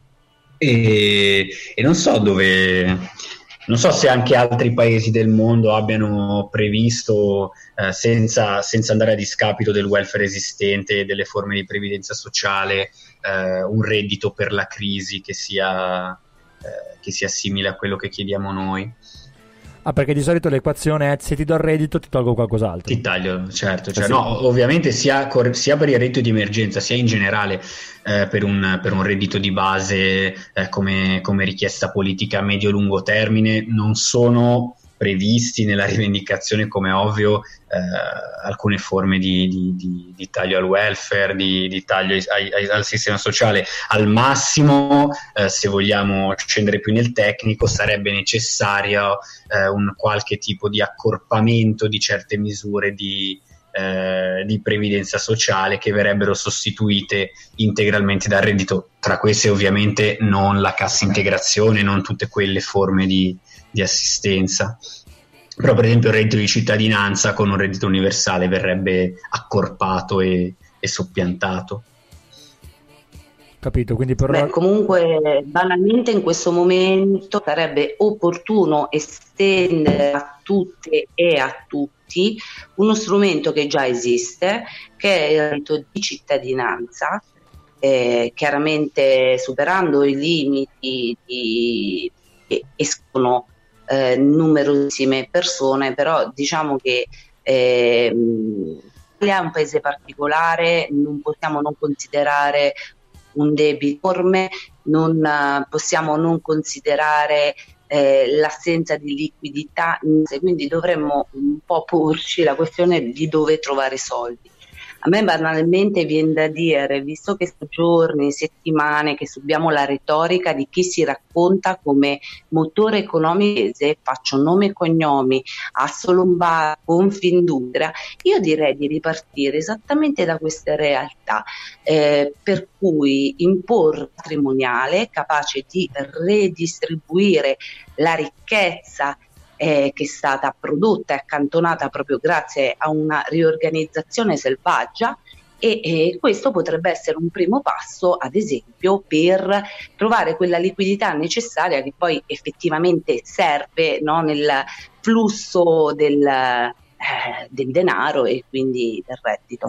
e, e non so dove, non so se anche altri paesi del mondo abbiano previsto uh, senza, senza andare a discapito del welfare esistente e delle forme di previdenza sociale uh, un reddito per la crisi che sia, uh, che sia simile a quello che chiediamo noi. Ah, perché di solito l'equazione è se ti do il reddito ti tolgo qualcos'altro. Ti taglio, certo. Cioè, no, ovviamente sia, sia per il reddito di emergenza, sia in generale eh, per, un, per un reddito di base eh, come, come richiesta politica a medio-lungo termine, non sono previsti nella rivendicazione, come ovvio, eh, alcune forme di, di, di, di taglio al welfare, di, di taglio ai, ai, al sistema sociale. Al massimo, eh, se vogliamo scendere più nel tecnico, sarebbe necessario eh, un qualche tipo di accorpamento di certe misure di, eh, di previdenza sociale che verrebbero sostituite integralmente dal reddito. Tra queste ovviamente non la cassa integrazione, non tutte quelle forme di di assistenza, però per esempio il reddito di cittadinanza con un reddito universale verrebbe accorpato e, e soppiantato. Capito, quindi per... Beh, comunque banalmente in questo momento sarebbe opportuno estendere a tutte e a tutti uno strumento che già esiste, che è il reddito di cittadinanza, eh, chiaramente superando i limiti di, che escono eh, numerosissime persone, però diciamo che eh, l'Italia è un paese particolare, non possiamo non considerare un debito enorme, non uh, possiamo non considerare eh, l'assenza di liquidità, quindi dovremmo un po' porci la questione di dove trovare soldi. A me banalmente viene da dire, visto che sono giorni, settimane che subiamo la retorica di chi si racconta come motore economico, faccio nome e cognomi, Assolombarda, Confindustria, io direi di ripartire esattamente da queste realtà, eh, per cui imporre patrimoniale capace di redistribuire la ricchezza Eh, che è stata prodotta e accantonata proprio grazie a una riorganizzazione selvaggia e, e questo potrebbe essere un primo passo, ad esempio, per trovare quella liquidità necessaria che poi effettivamente serve, no, nel flusso del, eh, del denaro e quindi del reddito.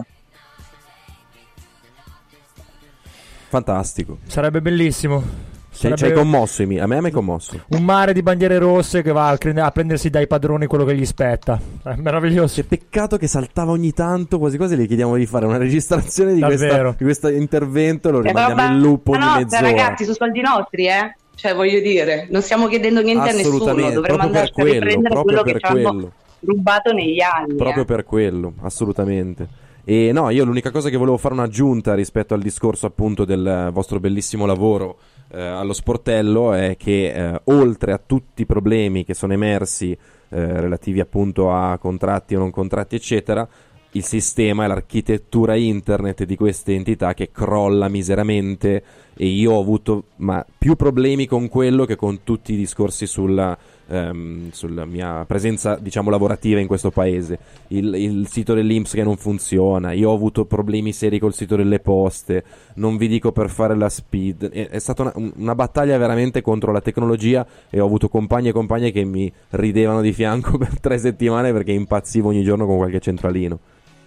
Fantastico. Sarebbe bellissimo. Ci hai commosso, a me mi hai commosso. Un mare di bandiere rosse che va a, a prendersi dai padroni quello che gli spetta. È meraviglioso. C'è peccato che saltava ogni tanto, quasi quasi le chiediamo di fare una registrazione di, questa, di questo intervento e lo rimandiamo in loop ogni no, mezz'ora. Ragazzi, sono soldi nostri, eh? Cioè, voglio dire, non stiamo chiedendo niente a nessuno, dovremmo andare a riprendere quello che ci hanno rubato negli anni. Proprio eh. per quello, assolutamente. E no, io l'unica cosa che volevo fare un'aggiunta rispetto al discorso appunto del vostro bellissimo lavoro eh, allo sportello è che eh, oltre a tutti i problemi che sono emersi eh, relativi appunto a contratti o non contratti eccetera, il sistema e l'architettura internet di queste entità che crolla miseramente, e io ho avuto ma più problemi con quello che con tutti i discorsi sulla, ehm, sulla mia presenza diciamo lavorativa in questo paese. Il, il sito dell'I N P S che non funziona, io ho avuto problemi seri col sito delle poste, non vi dico per fare la speed, è, è stata una, una battaglia veramente contro la tecnologia, e ho avuto compagni e compagne che mi ridevano di fianco per tre settimane perché impazzivo ogni giorno con qualche centralino.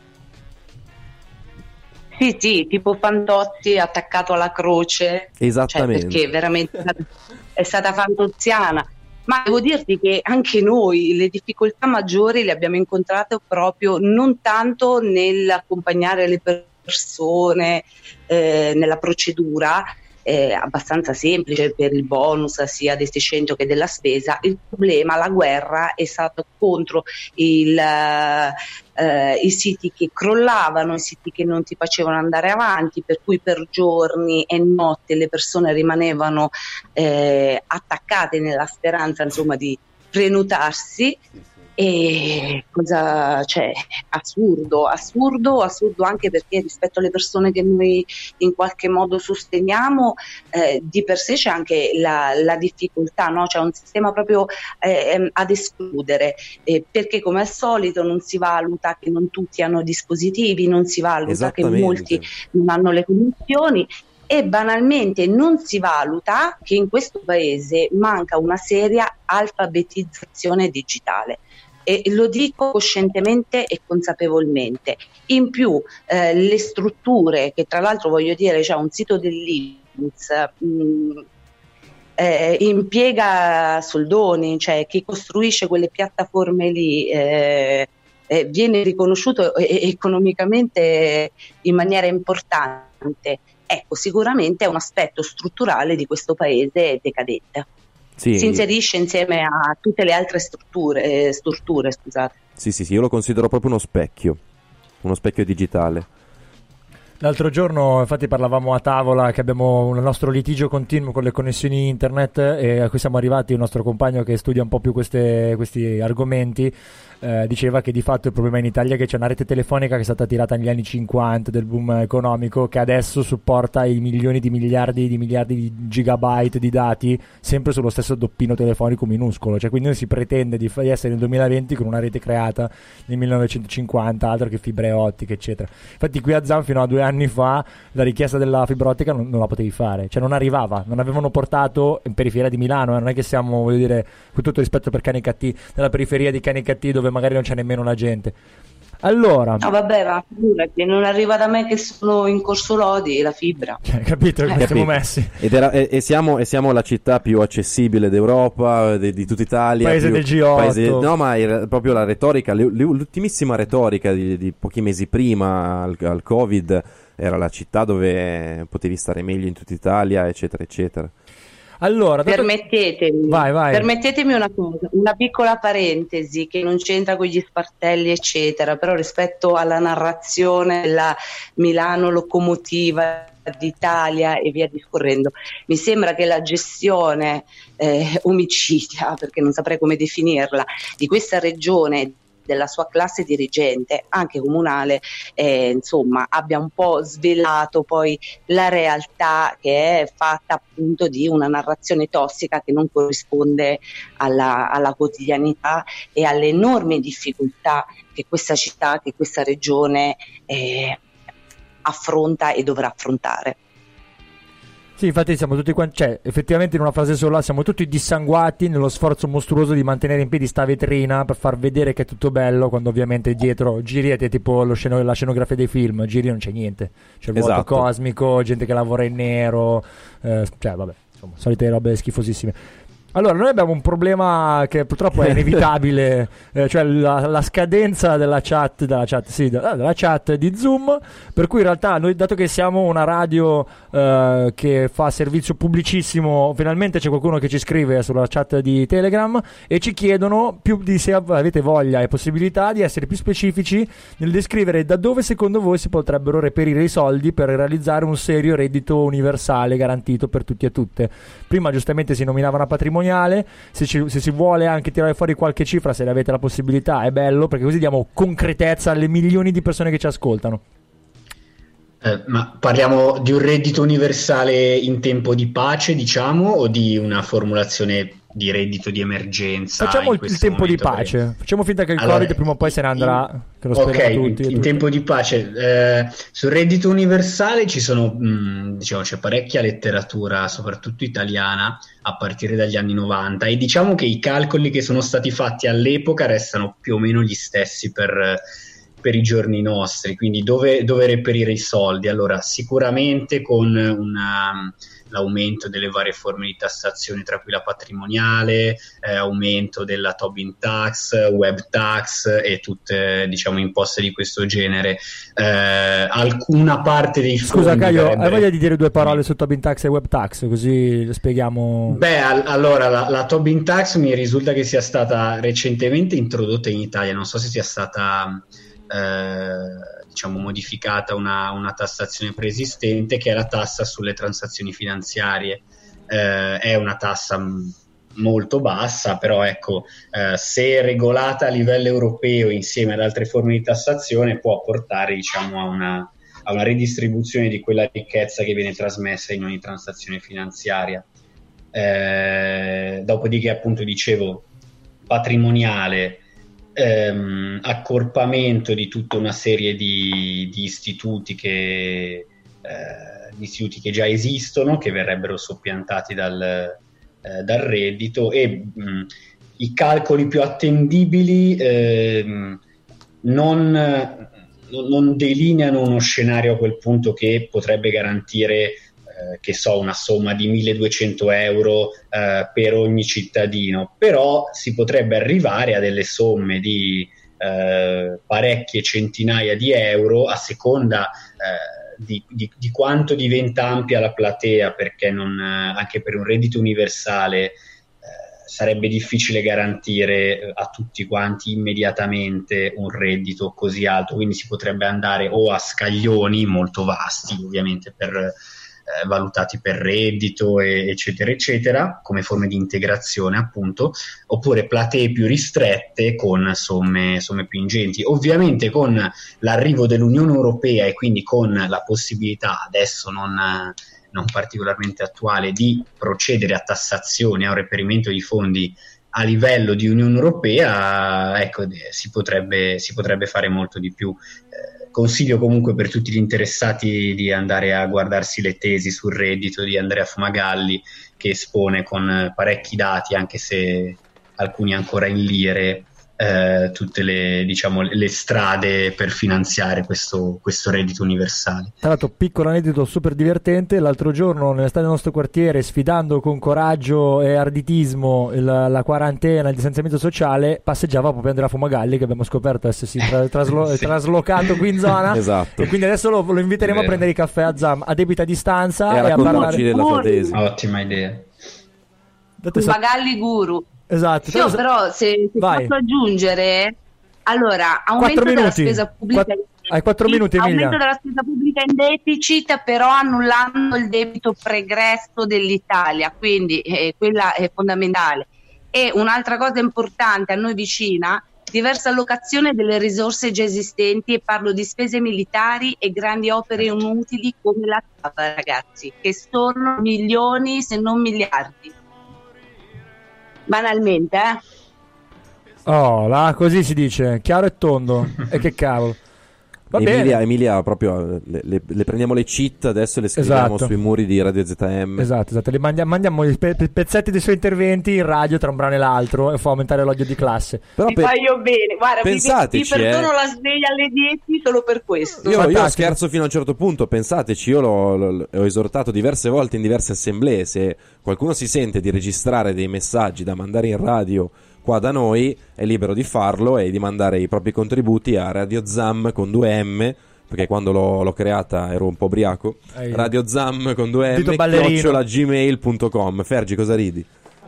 Sì, sì, tipo Fantozzi attaccato alla croce. Esattamente. Cioè, perché veramente è stata fantoziana. Ma devo dirti che anche noi le difficoltà maggiori le abbiamo incontrate proprio non tanto nell'accompagnare le persone eh, nella procedura, eh, abbastanza semplice per il bonus sia dei seicento che della spesa. Il problema, la guerra è stata contro il, eh, i siti che crollavano, i siti che non ti facevano andare avanti, per cui per giorni e notti le persone rimanevano eh, attaccate nella speranza insomma di prenotarsi. E cosa, cioè, assurdo, assurdo, assurdo anche perché rispetto alle persone che noi in qualche modo sosteniamo, eh, di per sé c'è anche la, la difficoltà, no? C'è un sistema proprio eh, ad escludere, eh, perché come al solito non si valuta che non tutti hanno dispositivi, non si valuta che molti non hanno le connessioni. E banalmente non si valuta che in questo paese manca una seria alfabetizzazione digitale. E lo dico coscientemente e consapevolmente. In più eh, le strutture, che tra l'altro voglio dire c'è un sito dell'I N P S, mh, eh, impiega soldoni, cioè chi costruisce quelle piattaforme lì eh, eh, viene riconosciuto eh, economicamente in maniera importante. Ecco, sicuramente è un aspetto strutturale di questo paese decadente. Sì. Si inserisce insieme a tutte le altre strutture, eh, strutture scusate. Sì, sì, sì, io lo considero proprio uno specchio, uno specchio digitale. L'altro giorno infatti parlavamo a tavola che abbiamo un nostro litigio continuo con le connessioni internet, e a cui siamo arrivati, un nostro compagno che studia un po' più queste, questi argomenti, eh, diceva che di fatto il problema in Italia è che c'è una rete telefonica che è stata tirata negli anni cinquanta del boom economico, che adesso supporta i milioni di miliardi di miliardi di gigabyte di dati sempre sullo stesso doppino telefonico minuscolo, cioè quindi si pretende di, f- di essere nel duemilaventi con una rete creata nel millenovecentocinquanta, altro che fibre ottiche eccetera. Infatti qui a Zan fino a due anni fa la richiesta della fibra ottica non, non la potevi fare, cioè non arrivava, non avevano portato in periferia di Milano, eh, non è che siamo, voglio dire, con tutto rispetto per Canicattì, nella periferia di Canicattì dove magari non c'è nemmeno la gente. Allora, no vabbè, ma figurati, non arriva da me che sono in Corso Lodi la fibra, cioè, capito come eh. siamo messi. Ed era, e, e, siamo, e siamo la città più accessibile d'Europa, di, di tutta Italia, paese più, del G otto, paese, no, ma era proprio la retorica, l'ultimissima retorica di, di pochi mesi prima al, al Covid era la città dove potevi stare meglio in tutta Italia, eccetera eccetera. Allora, dato... permettetemi, vai, vai. permettetemi una cosa, una piccola parentesi che non c'entra con gli spartelli eccetera, però rispetto alla narrazione della Milano locomotiva d'Italia e via discorrendo, mi sembra che la gestione eh, omicidia, perché non saprei come definirla, di questa regione, della sua classe dirigente anche comunale, eh, insomma abbia un po' svelato poi la realtà, che è fatta appunto di una narrazione tossica che non corrisponde alla, alla quotidianità e alle enormi difficoltà che questa città, che questa regione eh, affronta e dovrà affrontare. Sì, infatti siamo tutti quanti, cioè effettivamente in una frase sola siamo tutti dissanguati nello sforzo mostruoso di mantenere in piedi sta vetrina per far vedere che è tutto bello, quando ovviamente dietro giri è tipo lo sceno- la scenografia dei film, giri non c'è niente, c'è il vuoto Esatto. cosmico, gente che lavora in nero, eh, cioè vabbè, insomma, solite robe schifosissime. Allora, noi abbiamo un problema che purtroppo è inevitabile, eh, cioè la, la scadenza della chat, della chat, sì, della, della chat di Zoom, per cui in realtà noi, dato che siamo una radio eh, che fa servizio pubblicissimo, finalmente c'è qualcuno che ci scrive sulla chat di Telegram e ci chiedono più di se avete voglia e possibilità di essere più specifici nel descrivere da dove secondo voi si potrebbero reperire i soldi per realizzare un serio reddito universale garantito per tutti e tutte. Prima giustamente si nominava una patrimoniale. Se, ci, se si vuole anche tirare fuori qualche cifra, se ne avete la possibilità, è bello, perché così diamo concretezza alle milioni di persone che ci ascoltano. Eh, ma parliamo di un reddito universale in tempo di pace, diciamo, o di una formulazione di reddito di emergenza? Facciamo in il tempo di pace, perché... facciamo finta che il allora, Covid prima o poi se ne andrà, in... che lo ok, speriamo tutti. in, in tempo di pace, eh, sul reddito universale ci sono, mh, diciamo, c'è parecchia letteratura, soprattutto italiana, a partire dagli anni novanta, e diciamo che i calcoli che sono stati fatti all'epoca restano più o meno gli stessi per, per i giorni nostri. Quindi dove, dove reperire i soldi? Allora, sicuramente con una... l'aumento delle varie forme di tassazione, tra cui la patrimoniale, eh, aumento della Tobin tax, web tax e tutte, diciamo, imposte di questo genere. Eh, alcuna parte dei fondi... Scusa Caio, verrebbe... hai voglia di dire due parole su Tobin tax e web tax, così lo spieghiamo? Beh, al- allora, la, la Tobin tax mi risulta che sia stata recentemente introdotta in Italia, non so se sia stata... Eh, diciamo modificata una, una tassazione preesistente, che è la tassa sulle transazioni finanziarie. Eh, è una tassa m- molto bassa, però ecco, eh, se regolata a livello europeo insieme ad altre forme di tassazione, può portare, diciamo, a una, a una ridistribuzione di quella ricchezza che viene trasmessa in ogni transazione finanziaria. Eh, dopodiché, appunto, dicevo, patrimoniale, Ehm, accorpamento di tutta una serie di, di istituti che eh, di istituti che già esistono, che verrebbero soppiantati dal, eh, dal reddito, e mh, i calcoli più attendibili eh, non, non delineano uno scenario a quel punto che potrebbe garantire, che so, una somma di milleduecento euro eh, per ogni cittadino, però si potrebbe arrivare a delle somme di eh, parecchie centinaia di euro a seconda eh, di, di, di quanto diventa ampia la platea, perché non, anche per un reddito universale eh, sarebbe difficile garantire a tutti quanti immediatamente un reddito così alto, quindi si potrebbe andare o a scaglioni molto vasti, ovviamente, per eh, valutati per reddito, e, eccetera, eccetera, come forme di integrazione appunto, oppure platee più ristrette con somme, somme più ingenti. Ovviamente con l'arrivo dell'Unione Europea e quindi con la possibilità, adesso non, non particolarmente attuale, di procedere a tassazione, a un reperimento di fondi a livello di Unione Europea, ecco, si potrebbe, si potrebbe fare molto di più. Eh, consiglio comunque per tutti gli interessati di andare a guardarsi le tesi sul reddito di Andrea Fumagalli, che espone con parecchi dati, anche se alcuni ancora in lire, eh, tutte le, diciamo, le strade per finanziare questo, questo reddito universale. Tra l'altro, piccolo aneddoto super divertente: l'altro giorno nella strada del nostro quartiere, sfidando con coraggio e arditismo il, la quarantena, il distanziamento sociale, passeggiava proprio Andrea Fumagalli, che abbiamo scoperto essersi tra, traslo, sì. traslocato qui in zona. Esatto. E quindi adesso lo, lo inviteremo a prendere i caffè a Zam a debita distanza e, e a parlare della sua tesi. Ottima idea. Fumagalli guru. Esatto. Io però se, se posso aggiungere, allora, aumento della spesa pubblica Quatt- hai quattro minuti, Emilia. Aumento della spesa pubblica in deficit, però annullando il debito pregresso dell'Italia, quindi eh, quella è fondamentale. E un'altra cosa importante a noi vicina: diversa allocazione delle risorse già esistenti, e parlo di spese militari e grandi opere inutili come la T A V, ragazzi, che sono milioni se non miliardi. Banalmente, eh? Oh, là, così si dice, chiaro e tondo. E che cavolo. Va Emilia, bene. Emilia, proprio le, le, le prendiamo le cheat adesso e le scriviamo Esatto. sui muri di Radio Z M. Esatto, esatto. Le mandiamo, mandiamo i pe- pezzetti dei suoi interventi in radio tra un brano e l'altro, e fa aumentare l'odio di classe. Però Vi per- voglio bene, guarda, vi, vi pensateci, perdono eh. la sveglia alle dieci solo per questo. Io, io Fantastico. scherzo fino a un certo punto, pensateci, io l'ho, l'ho- ho esortato diverse volte in diverse assemblee: se qualcuno si sente di registrare dei messaggi da mandare in radio qua da noi, è libero di farlo e di mandare i propri contributi a Radio Zam con due M, perché quando l'ho, l'ho creata ero un po' ubriaco. Ehi. Radio Zam con due Dito M ballerino. chiocciola gmail punto com. Fergi, cosa ridi?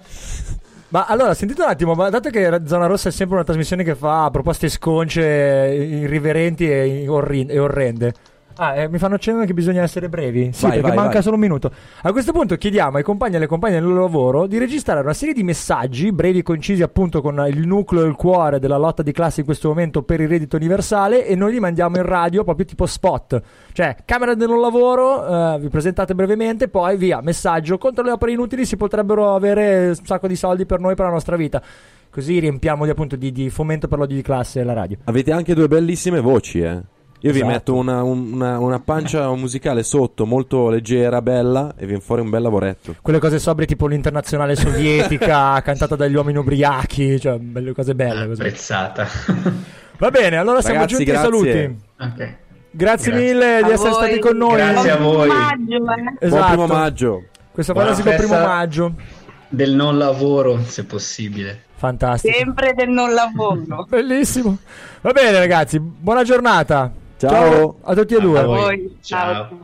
Ma allora, sentite un attimo, ma dato che Zona Rossa è sempre una trasmissione che fa proposte sconce, irriverenti e, orri- e orrende. Ah, eh, mi fanno accenno che bisogna essere brevi. Sì, Vai, perché vai, manca vai. solo un minuto. A questo punto chiediamo ai compagni e alle compagne del loro lavoro di registrare una serie di messaggi brevi e concisi, appunto con il nucleo e il cuore della lotta di classe in questo momento per il reddito universale, e noi li mandiamo in radio proprio tipo spot. Cioè, Camera del non lavoro, eh, vi presentate brevemente, poi via, messaggio: contro le opere inutili si potrebbero avere un sacco di soldi per noi, per la nostra vita. Così riempiamo di, appunto, di, di fomento per l'odio di classe alla radio. Avete anche due bellissime voci, eh. Io Esatto. vi metto una, una, una pancia musicale sotto, molto leggera, bella, e viene fuori un bel lavoretto. Quelle cose sobrie tipo l'Internazionale Sovietica cantata dagli uomini ubriachi, cioè belle cose belle così. Apprezzata. Va bene, allora siamo Ragazzi, giunti ai grazie. saluti. Ok. Grazie, Grazie. mille di A essere voi. stati con noi. Grazie a voi. Maggio, eh. Esatto. Buon primo maggio. Questo Buona fantastico festa. primo maggio. Del non lavoro, se possibile. Fantastico. Sempre del non lavoro. Bellissimo. Va bene ragazzi, buona giornata. Ciao. a tutti e due. A A voi. voi. Ciao. Ciao.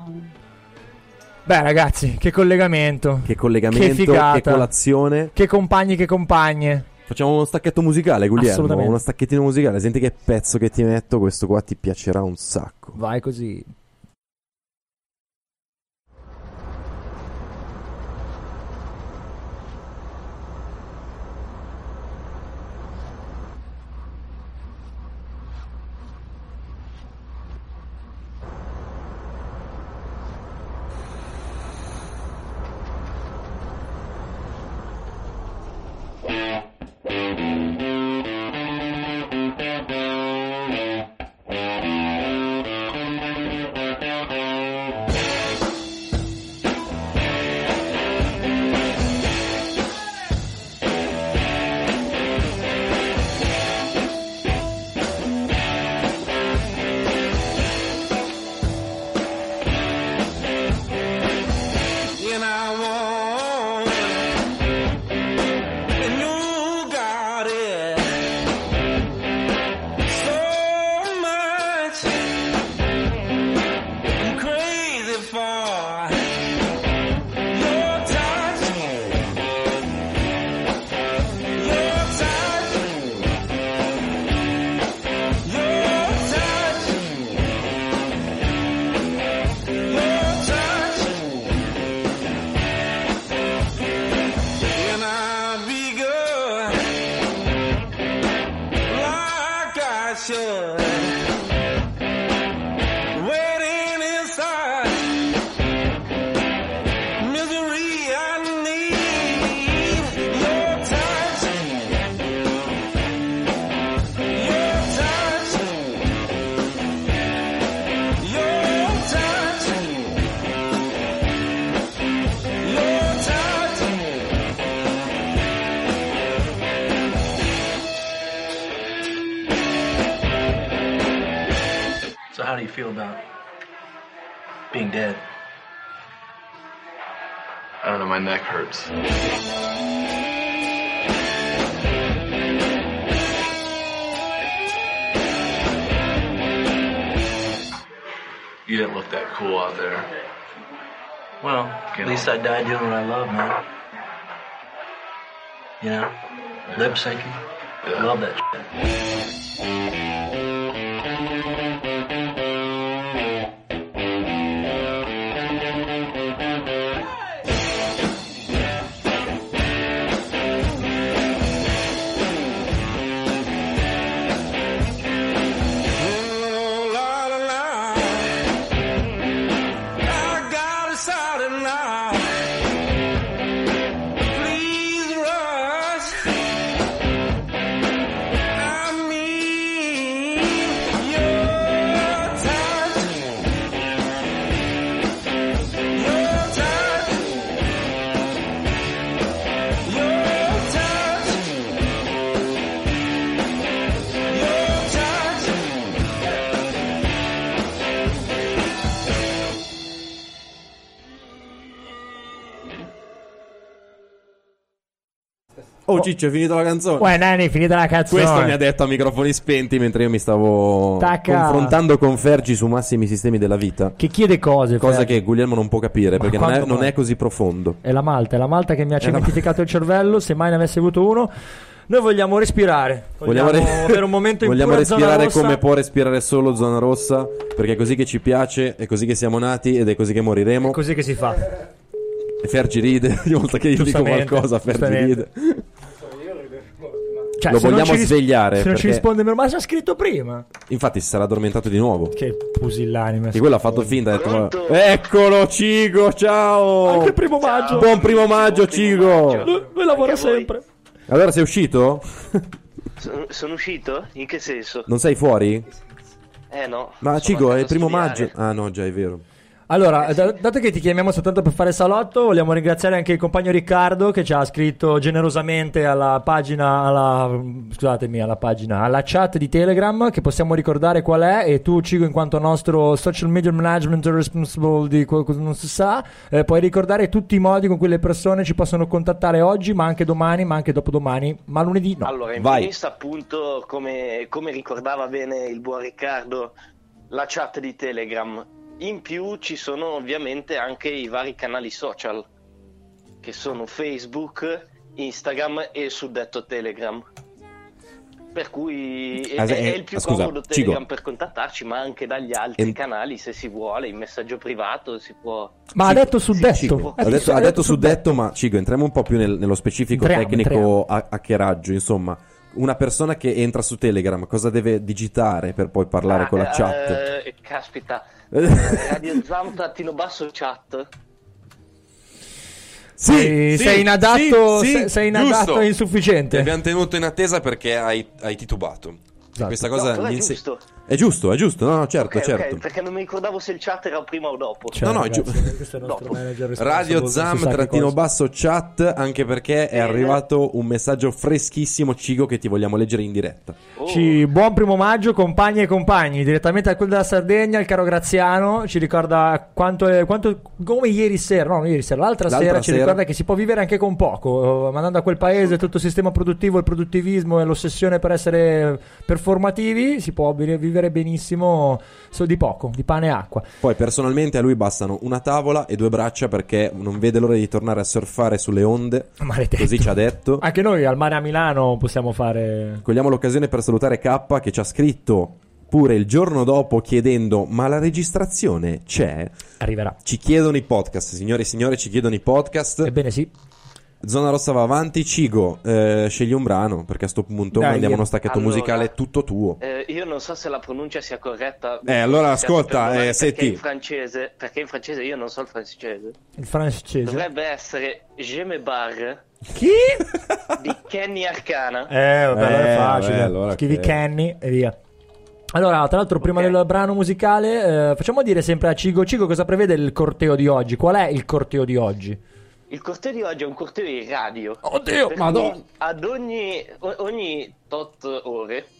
Beh ragazzi, che collegamento. Che collegamento, Che figata. che colazione. Che compagni, che compagne. Facciamo uno stacchetto musicale, Guglielmo. Assolutamente. Uno stacchettino musicale. Senti che pezzo che ti metto, questo qua ti piacerà un sacco. Vai così. feel about being dead? I don't know, my neck hurts. You didn't look that cool out there. Well, at least I died doing what I love, man. You know? Lip syncing. I love that shit. Oh Ciccio, è finita la canzone. Uè Nani, è finita la canzone. Questo mi ha detto a microfoni spenti mentre io mi stavo Tacca. confrontando con Fergi su massimi sistemi della vita. Che chiede cose. Cosa Fergi. che Guglielmo non può capire, Ma perché non è, quando non mai? è così profondo. È la malta, è la malta che mi ha cementificato il cervello. Se mai ne avesse avuto uno. Noi vogliamo respirare. Vogliamo, Vogliamo, re- avere un momento in vogliamo pura zona respirare rossa. come può respirare solo zona rossa, perché è così che ci piace, è così che siamo nati ed è così che moriremo. È così che si fa. E Fergi ride ogni volta che io dico Giustamente, qualcosa, Fergi giustamente. ride. Cioè, Lo se non vogliamo ci ris- svegliare, Se non ci perché- risponde, ma c'ha scritto prima. Infatti si sarà addormentato di nuovo. Che pusillanime. Che quello ha fatto finta, ha detto, Pronto? eccolo Cigo, ciao. Anche il primo maggio. Buon primo maggio, Buon primo Cigo. maggio. Lui, lui lavora Anche a voi. sempre. Allora sei uscito? Sono, sono uscito? In che senso? Non sei fuori? Eh no. Ma sono Cigo, a è il casa primo a maggio. studiare. Ah no, già è vero. Allora, da- dato che ti chiamiamo soltanto per fare salotto, vogliamo ringraziare anche il compagno Riccardo che ci ha scritto generosamente alla pagina, alla, scusatemi, alla pagina, alla chat di Telegram, che possiamo ricordare qual è, e tu Cigo in quanto nostro social media management responsible di qualcosa non si sa, eh, puoi ricordare tutti i modi con cui le persone ci possono contattare oggi, ma anche domani, ma anche dopodomani, ma lunedì no. Allora, in Vai. primis appunto, come, come ricordava bene il buon Riccardo, la chat di Telegram. In più ci sono ovviamente anche i vari canali social, che sono Facebook, Instagram e il suddetto Telegram. Per cui è, Ah, se- è il più scusa, comodo Telegram Cigo. per contattarci, ma anche dagli altri E- canali, se si vuole, in messaggio privato si può... Ma ha detto Cigo. suddetto. Cigo. Eh, Ha detto, ha detto suddetto, ma Cigo, entriamo un po' più nel- nello specifico Entriamo, tecnico entriamo. a- hackeraggio, insomma. Una persona che entra su Telegram, cosa deve digitare per poi parlare Ah, con la eh, chat? eh, caspita, Radio Zam trattino basso chat. Sei- sei inadatto- sei- sei inadatto giusto. e insufficiente. Ti abbiamo tenuto in attesa perché hai, hai titubato. Esatto. Questa cosa No, però è mi inse- giusto. è giusto, è giusto, no, no, certo, Ok, certo. ok, perché non mi ricordavo se il chat era prima o dopo. Cioè, No, no, ragazzi, giu- questo è il nostro Dopo. manager responsible, Radio non si Zam sa che trattino cosa. basso chat, anche perché è Bene. arrivato un messaggio freschissimo, Cigo, che ti vogliamo leggere in diretta. Oh, Ci- buon primo maggio compagni e compagni, direttamente da quello della Sardegna, il caro Graziano ci ricorda quanto, è, quanto come ieri sera, no, non ieri sera, l'altra, L'altra sera ci sera. ricorda che si può vivere anche con poco, eh, mandando a quel paese tutto il sistema produttivo, il produttivismo e l'ossessione per essere performativi, si può vi- vivere benissimo so di poco, di pane e acqua. Poi personalmente a lui bastano una tavola e due braccia perché non vede l'ora di tornare a surfare sulle onde, Maledetto. così ci ha detto. Anche noi al mare a Milano possiamo fare... Cogliamo l'occasione per salutare K che ci ha scritto pure il giorno dopo chiedendo ma la registrazione c'è? Arriverà. Ci chiedono i podcast, signore e signore, ci chiedono i podcast. Ebbene sì. Zona Rossa va avanti, Cigo, eh, scegli un brano perché a sto punto Dai, mandiamo io- uno stacchetto Allora, musicale tutto tuo. eh, io non so se la pronuncia sia corretta. Eh, allora, Mi spiace ascolta, perdonare eh, perché senti. in francese, perché in francese io non so il francese. Il francese. Dovrebbe essere Je me barre Chi? di Kenny Arcana. Eh, vabbè, allora è Eh, facile. vabbè, allora Scrivi che- Kenny e via. Allora, tra l'altro, prima Ok. del brano musicale, eh, facciamo dire sempre a Cigo. Cigo, cosa prevede il corteo di oggi? Qual è il corteo di oggi? Il corteo di oggi è un corteo in radio. Oddio, Per madonna. cui ad ogni, o- ogni tot ore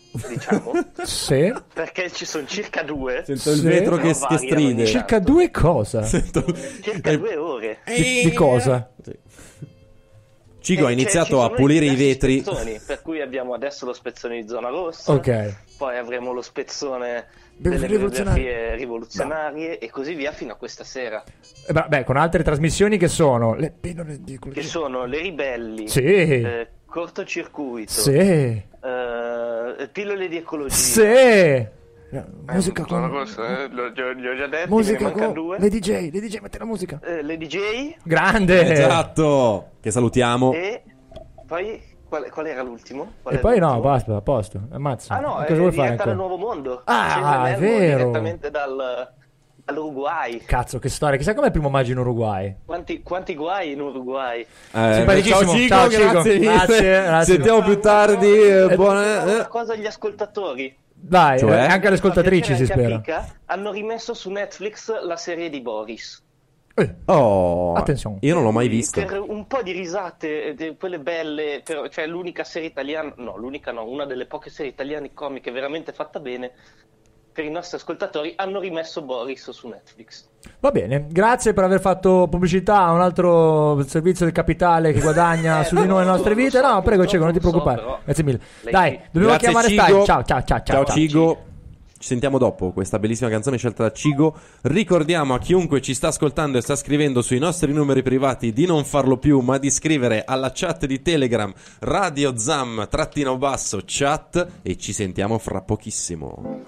diciamo. Sì. Perché ci sono circa due. Sento il Sì. vetro che, Però che variano stride. ogni Circa due cosa? Sento... Circa due ore. Di, di cosa? Cigo ha Eh, iniziato cioè, ci a sono pulire i diversi vetri. spezzoni, per cui abbiamo adesso lo spezzone di zona rossa. Ok. Poi avremo lo spezzone Beh, delle rivoluzionarie. biografie rivoluzionarie e così via fino a questa sera. Eh, beh, beh, con altre trasmissioni che sono le pillole di Che sono Le Ribelli, Sì. eh, Cortocircuito, Sì. eh, Pillole di ecologia. Sì. Musica Zona con rossa, eh, l'ho, già- li ho già detti, musica me ne mancano con due. le D J, le D J, metti la musica. Eh, le D J Grande. Esatto. Che salutiamo. e poi qual, qual era l'ultimo? Qual E era poi no, l'ultimo? basta, a posto. Ammazza. Ah no, Cosa è vuoi fare diretta dal ancora? Nuovo Mondo. Ah, Scende è Melbourne vero. direttamente dal, dall'Uruguay. Cazzo, che storia. Chissà com'è il primo maggio in Uruguay. Quanti, quanti guai in Uruguay? Eh, Simpaticissimo. ciao Cico, Ciao, Cico. grazie mille. Grazie, grazie. Sentiamo più tardi. eh, buona... Una eh. cosa agli ascoltatori. Dai, Cioè? eh, anche alle ascoltatrici si Per piacere spera. anche a Pica, hanno rimesso su Netflix la serie di Boris. Eh, Oh, Attenzione. io non l'ho mai vista. Per un po' di risate, eh, quelle belle, però, cioè l'unica serie italiana, no, l'unica no, una delle poche serie italiane comiche veramente fatta bene. Per i nostri ascoltatori hanno rimesso Boris su Netflix. Va bene, grazie per aver fatto pubblicità a un altro servizio del capitale che guadagna Eh, su di noi le nostre lo vite. so, No, prego, lo so, Cigo, non ti lo so, preoccupare. però Grazie mille. lei Dai, sì. dobbiamo Grazie, chiamare Cigo. Stai. Ciao, ciao, ciao, ciao. Ciao Cigo. Ci sentiamo dopo questa bellissima canzone scelta da Cigo. Ricordiamo a chiunque ci sta ascoltando e sta scrivendo sui nostri numeri privati di non farlo più, ma di scrivere alla chat di Telegram Radio Zam trattino basso chat e ci sentiamo fra pochissimo.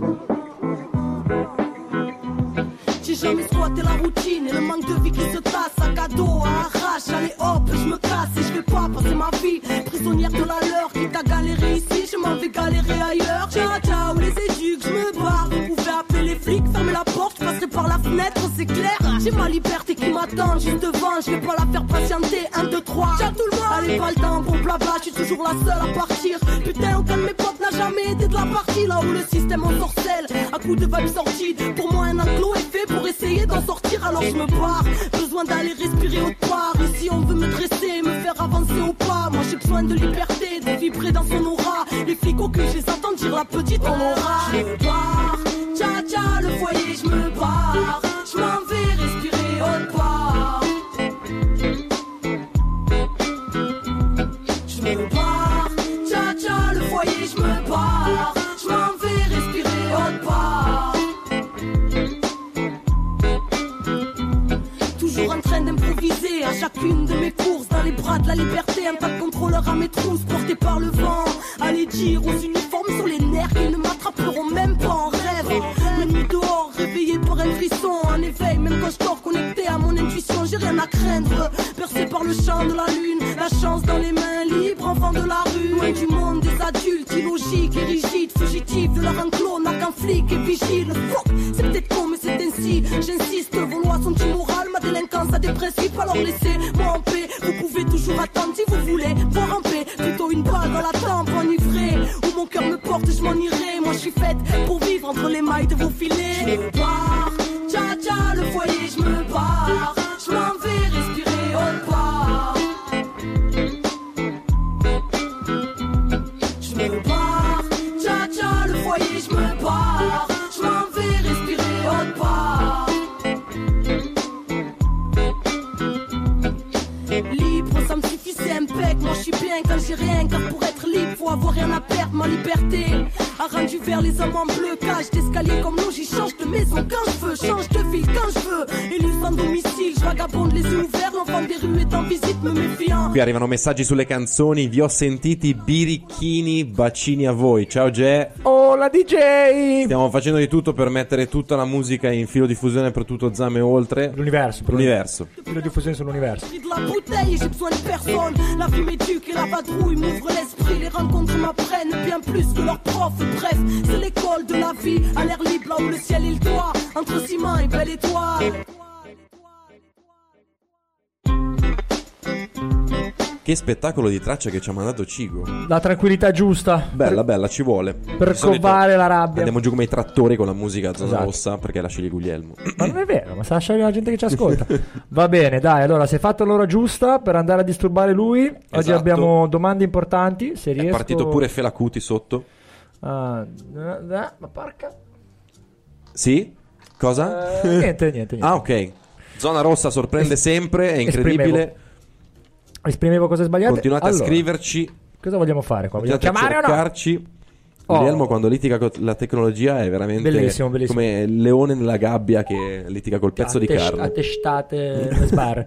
J'ai jamais squatté la routine et le manque de vie qui se tasse. Sac à dos, à arrache, allez hop, je me casse et je vais pas passer ma vie prisonnière de la leur. Quitte à galérer ici, je m'en vais galérer ailleurs. Ciao, ciao, les éduques, je me barre. Vous pouvez appeler les flics, fermez la porte, je passerai par la fenêtre, c'est clair. J'ai ma liberté qui m'attend juste devant, je vais pas la faire patienter. Un, deux, trois, ciao tout le monde. Allez, pas le temps, bon blabla, je suis toujours la seule à partir. Putain, aucun de mes potes n'a jamais été de la partie. Là où le système ensorcelle, à coups de vibes sordides. Pour moi, un enclos est fait pour essayer d'en sortir, alors je me barre. Besoin d'aller respirer autre part. Ici on veut me dresser, me faire avancer au pas. Moi j'ai besoin de liberté, de vibrer dans son aura. Les flics au cul, je les entends dire la petite on aura. Je me barre, tcha tcha le foyer, je me barre. Je m'en vais respirer autre part. Je me barre, tcha tcha le foyer, je me barre. Je m'en vais respirer autre part. Toujours en train d'improviser à chacune de mes courses. Dans les bras de la liberté, un tas de contrôleurs à mes trousses portés par le vent. Allez dire aux uniformes sur les nerfs qu'ils ne m'attraperont même pas en rêve. La nuit dehors, réveillé par un frisson. En éveil, même quand je dors connecté à mon intuition, j'ai rien à craindre. Bercé par le chant de la lune, la chance dans les mains, libre enfant de la rue. Loin du monde des adultes, illogiques et rigides, fugitifs de leur enclos, n'a qu'un flic et vigile. Fuck, c'est peut-être con mais c'est ainsi, j'insiste, vos lois sont immorales, ma délinquance a des principes, alors laissez-moi en paix. Vous pouvez toujours attendre si vous voulez voir en paix. Plutôt une balle dans la tempe enivrée, où mon cœur me porte, je m'en irai. Moi je suis faite pour vivre entre les mailles de vos filets. Je me barre, tcha tcha le foyer, je me barre. Je m'en vais respirer autre part. Je me barre, tcha tcha le foyer, je me barre. Je m'en vais respirer autre part. Libre, ça me suffit, c'est impec. Moi je suis bien quand j'ai rien, car pour être libre, faut avoir rien à perdre. Ma liberté a rendu vers les hommes en bleu. Cage d'escalier comme nous, j'y change de maison quand je veux, change de ville quand je veux. Élu sans domicile, je vagabonde les yeux ouverts. L'enfant des rues est en visite, me méfiant. Qui arrivano messaggi sulle canzoni, vi ho sentiti birichini, bacini a voi. Ciao Ge. Oh, la D J! Stiamo facendo di tutto per mettere tutta la musica in filo diffusione per tutto Zam e oltre. L'universo. Per l'universo. Filo diffusione sull'universo. De la bouteille, j'ai besoin de personne. La vie m'éduque et la vadrouille m'ouvre l'esprit. Les rencontres m'apprennent bien plus que leurs profs. Bref, c'est l'école de la vie, à l'air libre là où le ciel est le toit. Entre ciment et belle étoile. Che spettacolo di traccia che ci ha mandato Cigo. La tranquillità giusta. Bella, bella, ci vuole. Per Di solito covare la rabbia. Andiamo giù come i trattori con la musica a zona Esatto. rossa perché lasci Guglielmo. Ma non è vero, ma sa lasciare la gente che ci ascolta. Va bene, dai, allora si è fatto l'ora giusta per andare a disturbare lui. Oggi Esatto. abbiamo domande importanti, se È riesco. partito pure Fela Cuti sotto. Ah, ma porca. Sì? Cosa? Uh, niente, niente, niente. Ah, ok. Zona rossa sorprende es- sempre, è incredibile. Esprimevo, esprimevo cose sbagliate. Continuate allora, a scriverci. Cosa vogliamo fare qua? Vogliamo Continuate chiamare a cercarci. o no? Guglielmo Oh. quando litiga con la tecnologia è veramente bellissimo, bellissimo. come il leone nella gabbia che litiga col pezzo a di tes- carne. A testate le sbarre.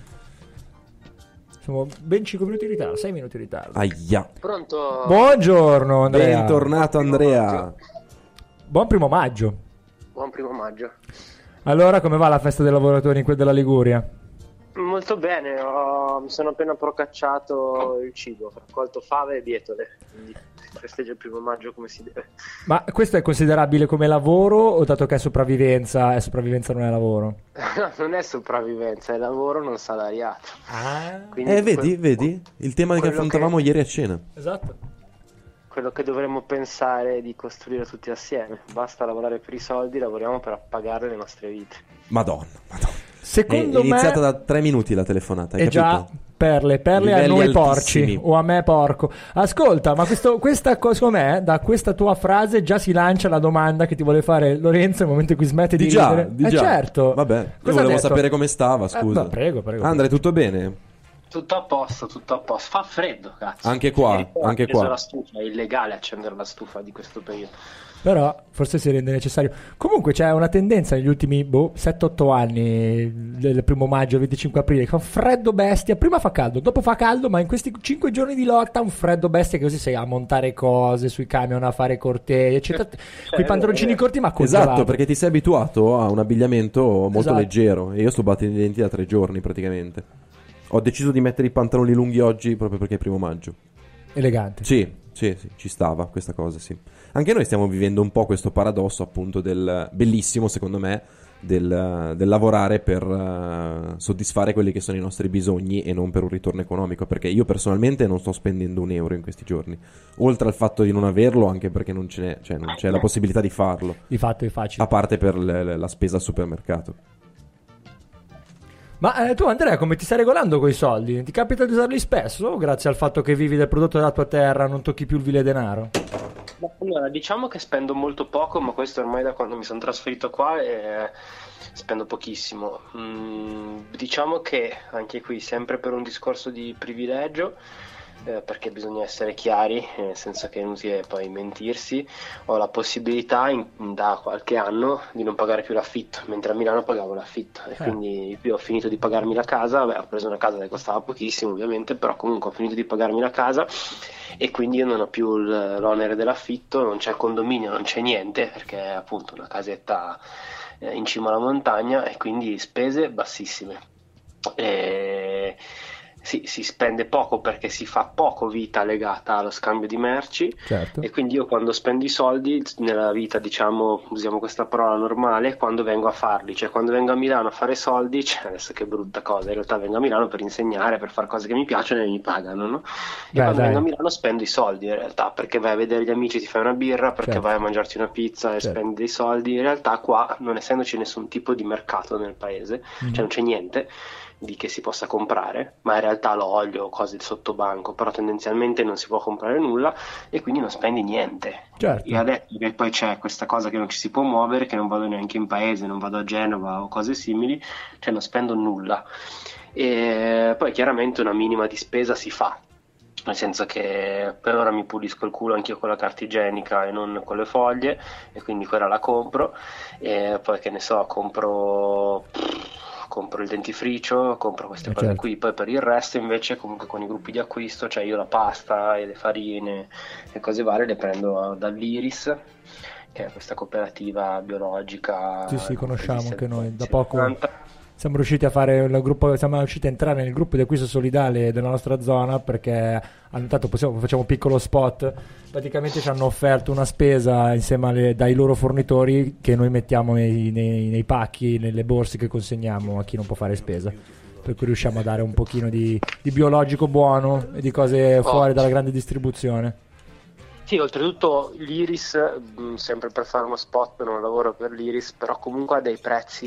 Siamo ben cinque minuti in ritardo, sei minuti in ritardo. Aia. Pronto? Buongiorno Andrea. Bentornato Andrea. Buon primo maggio. Buon primo maggio. Allora, come va la festa dei lavoratori in quel della Liguria? Molto bene, ho... mi sono appena procacciato il cibo, ho raccolto fave e bietole, quindi festeggio il primo maggio come si deve. Ma questo è considerabile come lavoro o dato che è sopravvivenza e sopravvivenza non è lavoro? No, non è sopravvivenza, è lavoro non salariato. Ah. Quindi Eh, vedi, quel- vedi? Il tema che quello affrontavamo che- ieri a cena. Esatto. Quello che dovremmo pensare di costruire tutti assieme. Basta lavorare per i soldi, lavoriamo per appagare le nostre vite. Madonna, madonna. Secondo è iniziata me da tre minuti la telefonata, hai è già capito? perle, perle a Livelli noi altissimi. porci o a me porco. Ascolta, ma questo, questa cosa com'è? Da questa tua frase già si lancia la domanda che ti vuole fare Lorenzo nel momento in cui smette di, Di già, ridere. di Eh già. certo. Vabbè, io Cosa ha volevo detto? sapere come stava, Eh, scusa. ma prego, prego. Andre, tutto bene? Tutto a posto, tutto a posto. Fa freddo, cazzo. Anche qua, Ieri ho anche acceso qua. la stufa, è illegale accendere la stufa di questo periodo. Però forse si rende necessario. Comunque c'è una tendenza negli ultimi boh, sette otto anni, del primo maggio, venticinque aprile, che fa un freddo bestia. Prima fa caldo, dopo fa caldo, ma in questi cinque giorni di lotta un freddo bestia che così sei a montare cose sui camion, a fare cortei, eccetera. Quei pantaloncini corti ma congelato. Esatto, perché ti sei abituato a un abbigliamento molto Esatto. leggero e io sto battendo i denti da tre giorni praticamente. Ho deciso di mettere i pantaloni lunghi oggi proprio perché è primo maggio. Elegante. Sì, sì, sì, ci stava questa cosa, sì. Anche noi stiamo vivendo un po' questo paradosso appunto del bellissimo, secondo me, del, del lavorare per uh, soddisfare quelli che sono i nostri bisogni e non per un ritorno economico, perché io personalmente non sto spendendo un euro in questi giorni, oltre al fatto di non averlo, anche perché non ce n'è, cioè non c'è la possibilità di farlo, Di fatto è facile. a parte per le- la spesa al supermercato. Ma eh, tu Andrea, come ti stai regolando coi soldi? Ti capita di usarli spesso? Grazie al fatto che vivi del prodotto della tua terra, non tocchi più il vile denaro? Ma allora, diciamo che spendo molto poco, ma questo ormai da quando mi sono trasferito qua e spendo pochissimo. Mm, diciamo che anche qui, sempre per un discorso di privilegio, eh, perché bisogna essere chiari, nel senso che è inutile poi mentirsi, ho la possibilità in- da qualche anno di non pagare più l'affitto, mentre a Milano pagavo l'affitto e Eh. quindi qui ho finito di pagarmi la casa. Beh, ho preso una casa che costava pochissimo ovviamente, però comunque ho finito di pagarmi la casa e quindi io non ho più l- l'onere dell'affitto, non c'è il condominio, non c'è niente perché è appunto una casetta eh, in cima alla montagna e quindi spese bassissime. E... Sì, si spende poco perché si fa poco vita legata allo scambio di merci Certo. e quindi io quando spendo i soldi nella vita, diciamo, usiamo questa parola normale, quando vengo a farli, cioè quando vengo a Milano a fare soldi, cioè adesso che brutta cosa, in realtà vengo a Milano per insegnare, per fare cose che mi piacciono e mi pagano, no? E Beh, quando dai. vengo a Milano spendo i soldi in realtà, perché vai a vedere gli amici, ti fai una birra, perché Certo. vai a mangiarti una pizza e Certo. spendi dei soldi. In realtà qua, non essendoci nessun tipo di mercato nel paese, Mhm. cioè non c'è niente di che si possa comprare, ma in realtà l'olio, cose di sottobanco, però tendenzialmente non si può comprare nulla e quindi non spendi niente. Certo. Io adesso che poi c'è questa cosa che non ci si può muovere, che non vado neanche in paese, non vado a Genova o cose simili, cioè non spendo nulla. E poi chiaramente una minima di spesa si fa, nel senso che per ora mi pulisco il culo anch'io con la carta igienica e non con le foglie e quindi quella la compro e poi che ne so, compro compro il dentifricio, compro queste Eh, cose certo. qui, poi per il resto invece comunque con i gruppi di acquisto, cioè io la pasta e le farine e cose varie le prendo dall'Iris, che è questa cooperativa biologica. Sì, sì, conosciamo che esiste anche noi. Da nel poco settanta. siamo riusciti a fare il gruppo, siamo riusciti a entrare nel gruppo di acquisto solidale della nostra zona perché hanno dato, possiamo, facciamo un piccolo spot. Praticamente ci hanno offerto una spesa insieme alle, dai loro fornitori che noi mettiamo nei, nei, nei pacchi, nelle borse che consegniamo a chi non può fare spesa. Per cui riusciamo a dare un pochino di, di biologico buono e di cose fuori dalla grande distribuzione. Sì, oltretutto l'Iris, mh, sempre per fare uno spot, non lavoro per l'Iris, però comunque ha dei prezzi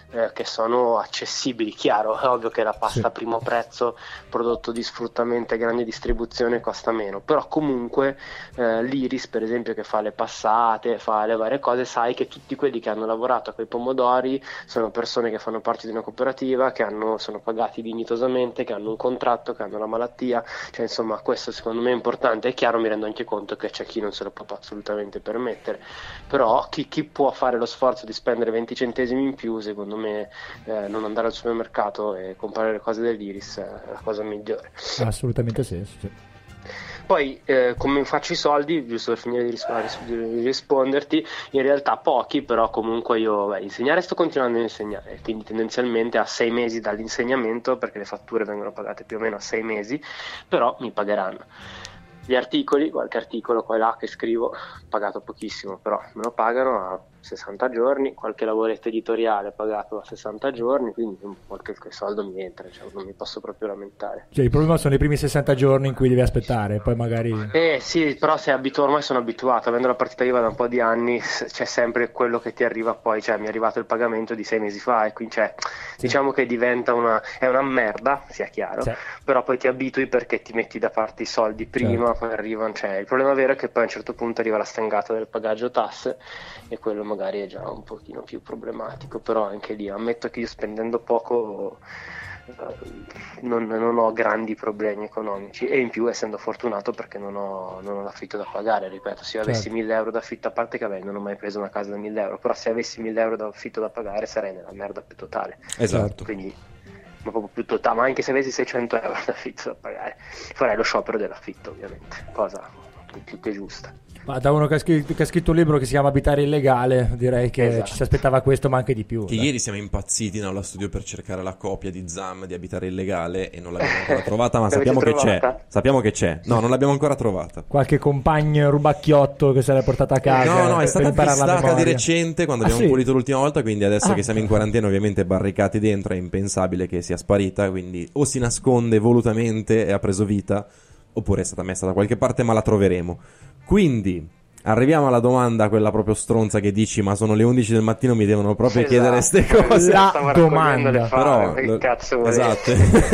eh, che sono accessibili. Chiaro, è ovvio che la pasta Sì. a primo prezzo, prodotto di sfruttamento e grande distribuzione, costa meno, però comunque eh, l'Iris per esempio, che fa le passate, fa le varie cose, sai che tutti quelli che hanno lavorato a quei pomodori sono persone che fanno parte di una cooperativa, che hanno, sono pagati dignitosamente, che hanno un contratto, che hanno la malattia, cioè insomma questo secondo me è importante. È chiaro, mi rendo anche conto che c'è chi non se lo può assolutamente permettere, però chi, chi può fare lo sforzo di spendere venti centesimi in più, secondo me eh, non andare al supermercato e comprare le cose dell'Iris è la cosa migliore. Ha assolutamente senso, sì. Poi eh, come faccio i soldi, giusto per finire di, ris- di risponderti, in realtà pochi, però comunque io beh, insegnare sto continuando a insegnare, quindi tendenzialmente a sei mesi dall'insegnamento, perché le fatture vengono pagate più o meno a sei mesi, però mi pagheranno. Gli articoli, qualche articolo qua e là che scrivo, pagato pochissimo, però me lo pagano a sessanta giorni, qualche lavoretto editoriale pagato a sessanta giorni, quindi qualche soldo mi entra, cioè non mi posso proprio lamentare. Cioè, il problema sono i primi sessanta giorni in cui devi aspettare, poi magari... Eh sì, però sei abituato, ormai sono abituato, avendo la partita I V A da un po' di anni, c'è sempre quello che ti arriva poi, cioè mi è arrivato il pagamento di sei mesi fa e quindi cioè, sì. diciamo che diventa una, è una merda, sia chiaro, sì. però poi ti abitui perché ti metti da parte i soldi prima, certo. poi arrivano, cioè il problema vero è che poi a un certo punto arriva la stangata del pagaggio tasse e quello magari è già un pochino più problematico, però anche lì ammetto che io spendendo poco non, non ho grandi problemi economici, e in più essendo fortunato perché non ho, non ho l'affitto da pagare, ripeto, se io avessi certo. mille euro d'affitto, a parte che vabbè, non ho mai preso una casa da mille euro, però se avessi mille euro d'affitto da pagare sarei nella merda più totale. Esatto. Quindi ma proprio più totale, ma anche se avessi seicento euro d'affitto da pagare farei lo sciopero dell'affitto, ovviamente, cosa più che giusta. Ma da uno che ha, scritto, che ha scritto un libro che si chiama Abitare illegale, direi che esatto. ci si aspettava questo, ma anche di più. Che dai. ieri siamo impazziti in aula studio per cercare la copia di Zam di Abitare illegale e non l'abbiamo ancora trovata, ma sappiamo che trovata? c'è. Sappiamo che c'è. No, non l'abbiamo ancora trovata. Qualche compagno rubacchiotto che se l'è portata a casa. No, no, è stata fissata di recente recente quando ah, abbiamo sì? pulito l'ultima volta, quindi adesso ah. che siamo in quarantena ovviamente barricati dentro è impensabile che sia sparita, quindi o si nasconde volutamente e ha preso vita, oppure è stata messa da qualche parte, ma la troveremo. Quindi arriviamo alla domanda, quella proprio stronza che dici, ma sono le undici del mattino, mi devono proprio esatto. chiedere ste cose. La domanda. Però, che lo, cazzo esatto.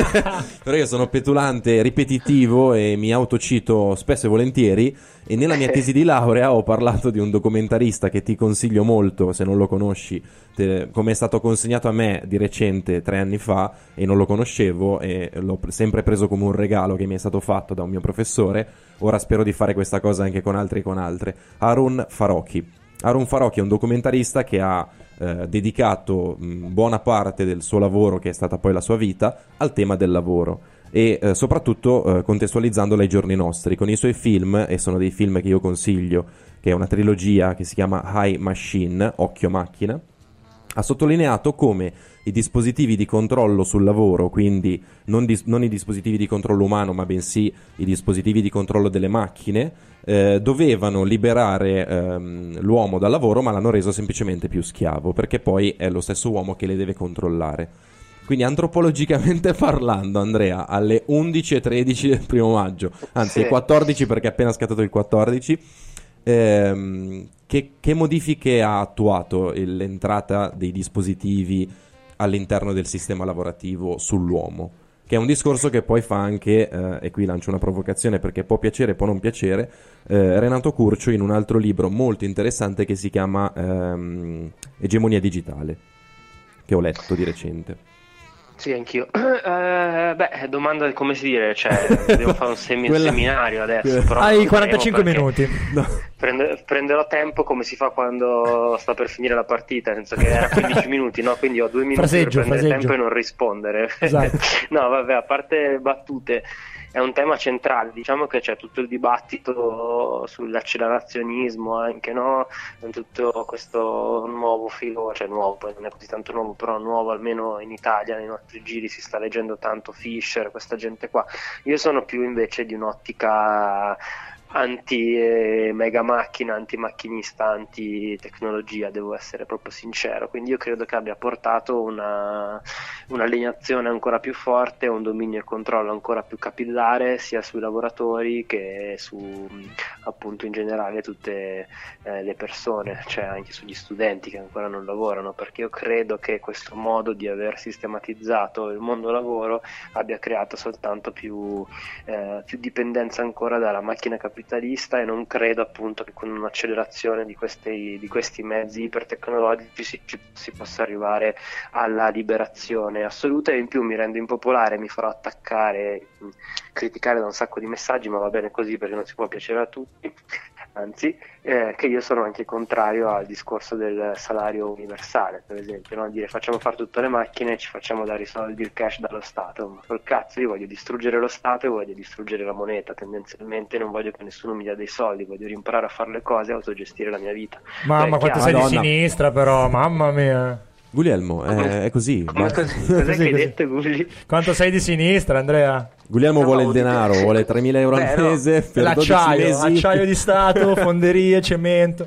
Però io sono petulante, ripetitivo e mi autocito spesso e volentieri, e nella mia tesi di laurea ho parlato di un documentarista che ti consiglio molto se non lo conosci, te, come è stato consegnato a me di recente tre anni fa e non lo conoscevo e l'ho sempre preso come un regalo che mi è stato fatto da un mio professore. Ora spero di fare questa cosa anche con altri e con altre. Harun Farokhi. Harun Farokhi è un documentarista che ha eh, dedicato mh, buona parte del suo lavoro, che è stata poi la sua vita, al tema del lavoro e eh, soprattutto eh, contestualizzandolo ai giorni nostri con i suoi film, e sono dei film che io consiglio, che è una trilogia che si chiama High Machine, Occhio Macchina. Ha sottolineato come i dispositivi di controllo sul lavoro, quindi non, dis- non i dispositivi di controllo umano, ma bensì i dispositivi di controllo delle macchine, eh, dovevano liberare ehm, l'uomo dal lavoro, ma l'hanno reso semplicemente più schiavo, perché poi è lo stesso uomo che le deve controllare. Quindi antropologicamente parlando, Andrea, alle undici e tredici del primo maggio, anzi sì. alle quattordici perché è appena scattato il quattordici, ehm, che, che modifiche ha attuato il, l'entrata dei dispositivi all'interno del sistema lavorativo sull'uomo? Che è un discorso che poi fa anche, eh, e qui lancio una provocazione perché può piacere e può non piacere, eh, Renato Curcio in un altro libro molto interessante che si chiama ehm, Egemonia digitale, che ho letto di recente. Sì, anch'io. Uh, beh, domanda come si dire, cioè, devo fare un, semi- Quella... seminario adesso. Però hai quarantacinque minuti. No. Prende- prenderò tempo come si fa quando sta per finire la partita, nel senso che era quindici minuti, no? Quindi ho due minuti fraseggio, per prendere fraseggio. tempo e non rispondere. Esatto. No, vabbè, a parte battute, è un tema centrale. Diciamo che c'è tutto il dibattito sull'accelerazionismo, anche, no? Tutto questo nuovo filo, cioè nuovo, poi non è così tanto nuovo, però nuovo almeno in Italia, nei nostri giri si sta leggendo tanto Fisher, questa gente qua. Io sono più invece di un'ottica anti eh, mega macchina, anti macchinista, anti tecnologia, devo essere proprio sincero. Quindi io credo che abbia portato una un'allineazione ancora più forte, un dominio e controllo ancora più capillare sia sui lavoratori che su appunto in generale tutte eh, le persone, cioè anche sugli studenti che ancora non lavorano, perché io credo che questo modo di aver sistematizzato il mondo lavoro abbia creato soltanto più, eh, più dipendenza ancora dalla macchina capitalista, e non credo appunto che con un'accelerazione di questi, di questi mezzi ipertecnologici si, si possa arrivare alla liberazione assoluta. E in più mi rendo impopolare, mi farò attaccare, criticare da un sacco di messaggi, ma va bene così perché non si può piacere a tutti, anzi eh, che io sono anche contrario al discorso del salario universale, per esempio, no? Dire facciamo fare tutte le macchine e ci facciamo dare i soldi, il cash dallo Stato, ma col cazzo, io voglio distruggere lo Stato e voglio distruggere la moneta, tendenzialmente non voglio che nessuno mi dia dei soldi, voglio imparare a fare le cose e autogestire la mia vita. Mamma, quanto sei di sinistra però, mamma mia. Guglielmo, è, è così. Ma cos'è che hai detto, Gulli? Quanto sei di sinistra, Andrea? Guglielmo no, vuole il denaro, vuole tremila euro al mese per l'acciaio, dodici mesi. Acciaio di Stato, fonderie, cemento.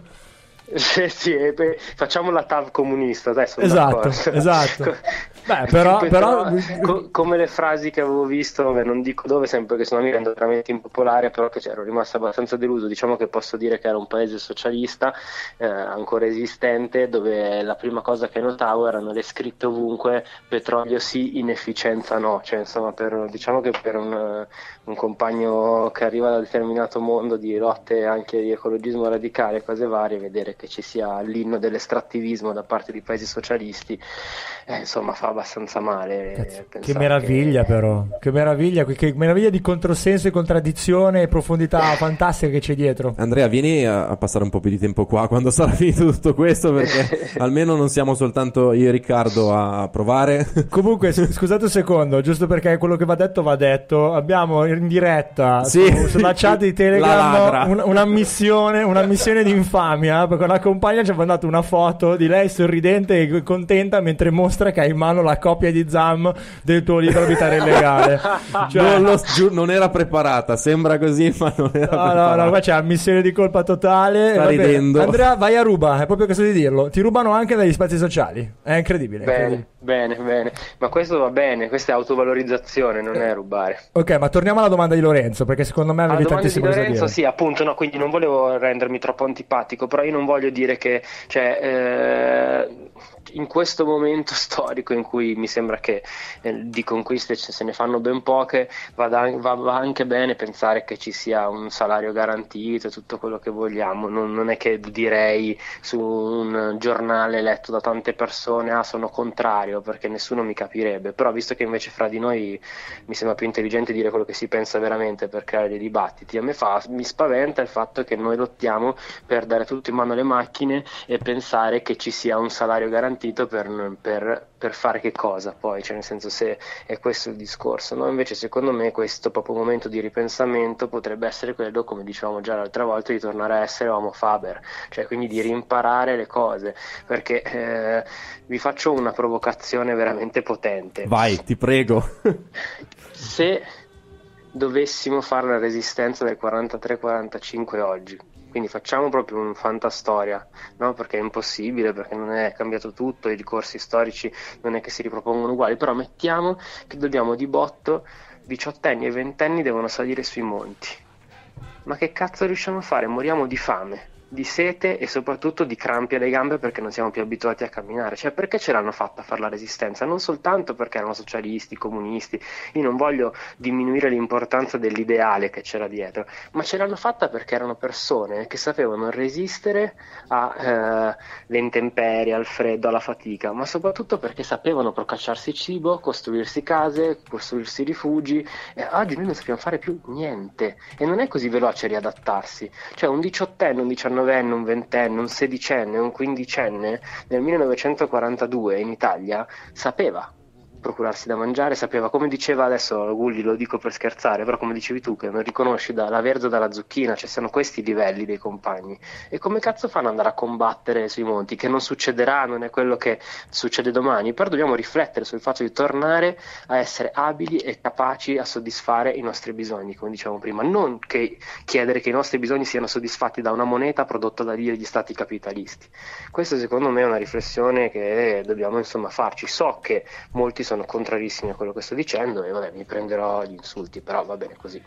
Sì, sì, facciamo la T A V comunista, adesso. Esatto, esatto. Beh, però, però... Co- come le frasi che avevo visto, vabbè, non dico dove, sempre che sennò mi rendo veramente impopolare, però che ero rimasto abbastanza deluso. Diciamo che posso dire che era un paese socialista eh, ancora esistente, dove la prima cosa che notavo erano le scritte ovunque: petrolio sì, inefficienza no. Cioè, insomma, per, diciamo che per un, un compagno che arriva da determinato mondo di lotte anche di ecologismo radicale, cose varie, vedere che ci sia l'inno dell'estrattivismo da parte di paesi socialisti, eh, insomma, fa abbastanza male. Che meraviglia che... però, che meraviglia, che meraviglia di controsenso e contraddizione e profondità fantastica che c'è dietro. Andrea, vieni a, a passare un po' più di tempo qua quando sarà finito tutto questo, perché almeno non siamo soltanto io e Riccardo a provare. Comunque, scusate un secondo, giusto perché quello che va detto va detto. Abbiamo in diretta sì, su, sulla chat di Telegram un, una missione, una missione di infamia, perché una compagna ci ha mandato una foto di lei sorridente e contenta mentre mostra che ha in mano la copia di Zam del tuo libro Abitare illegale. Cioè, non, lo, giu, non era preparata, sembra così, ma non era no, preparata. No, no, qua c'è ammissione di colpa totale. Sta ridendo. Andrea, vai a ruba, è proprio questo di dirlo. Ti rubano anche dagli spazi sociali. È incredibile. Bene, incredibile. bene, bene. Ma questo va bene, questa è autovalorizzazione, non è rubare. Ok, ma torniamo alla domanda di Lorenzo, perché secondo me avevi tantissimo da dire. Lorenzo, sì, appunto, no, quindi non volevo rendermi troppo antipatico, però io non voglio dire che, cioè, eh, in questo momento storico in cui mi sembra che eh, di conquiste se ne fanno ben poche, vada, va, va anche bene pensare che ci sia un salario garantito e tutto quello che vogliamo. Non, non è che direi su un giornale letto da tante persone ah sono contrario, perché nessuno mi capirebbe, però visto che invece fra di noi mi sembra più intelligente dire quello che si pensa veramente per creare dei dibattiti, a me fa, mi spaventa il fatto che noi lottiamo per dare tutto in mano alle macchine e pensare che ci sia un salario garantito Per, per, per fare che cosa poi, cioè nel senso, se è questo il discorso, no? Invece secondo me questo proprio momento di ripensamento potrebbe essere quello, come dicevamo già l'altra volta, di tornare a essere homo faber, cioè quindi di rimparare le cose, perché eh, vi faccio una provocazione veramente potente. Vai, ti prego. Se dovessimo fare la resistenza del quarantatré quarantacinque oggi, quindi facciamo proprio un fantastoria, no? Perché è impossibile, perché non è cambiato tutto, i corsi storici non è che si ripropongono uguali, però mettiamo che dobbiamo di botto, diciottenni e ventenni devono salire sui monti. Ma che cazzo riusciamo a fare? Moriamo di fame, di sete e soprattutto di crampi alle gambe perché non siamo più abituati a camminare. Cioè, perché ce l'hanno fatta a fare la resistenza? Non soltanto perché erano socialisti, comunisti, io non voglio diminuire l'importanza dell'ideale che c'era dietro, ma ce l'hanno fatta perché erano persone che sapevano resistere alle eh, intemperie, al freddo, alla fatica, ma soprattutto perché sapevano procacciarsi cibo, costruirsi case, costruirsi rifugi. E oggi noi non sappiamo fare più niente e non è così veloce riadattarsi. Cioè un diciottenne, un diciannovenne, un ventenne, un sedicenne, un quindicenne nel millenovecentoquarantadue in Italia sapeva procurarsi da mangiare, sapeva, come diceva adesso Gulli, lo dico per scherzare, però come dicevi tu, che non riconosci dalla verza dalla zucchina, cioè siano questi i livelli dei compagni. E come cazzo fanno ad andare a combattere sui monti? Che non succederà, non è quello che succede domani, però dobbiamo riflettere sul fatto di tornare a essere abili e capaci a soddisfare i nostri bisogni, come dicevamo prima, non che chiedere che i nostri bisogni siano soddisfatti da una moneta prodotta da degli stati capitalisti. Questa secondo me è una riflessione che dobbiamo insomma farci. So che molti sono contrarissimi a quello che sto dicendo e vabbè, mi prenderò gli insulti, però va bene così.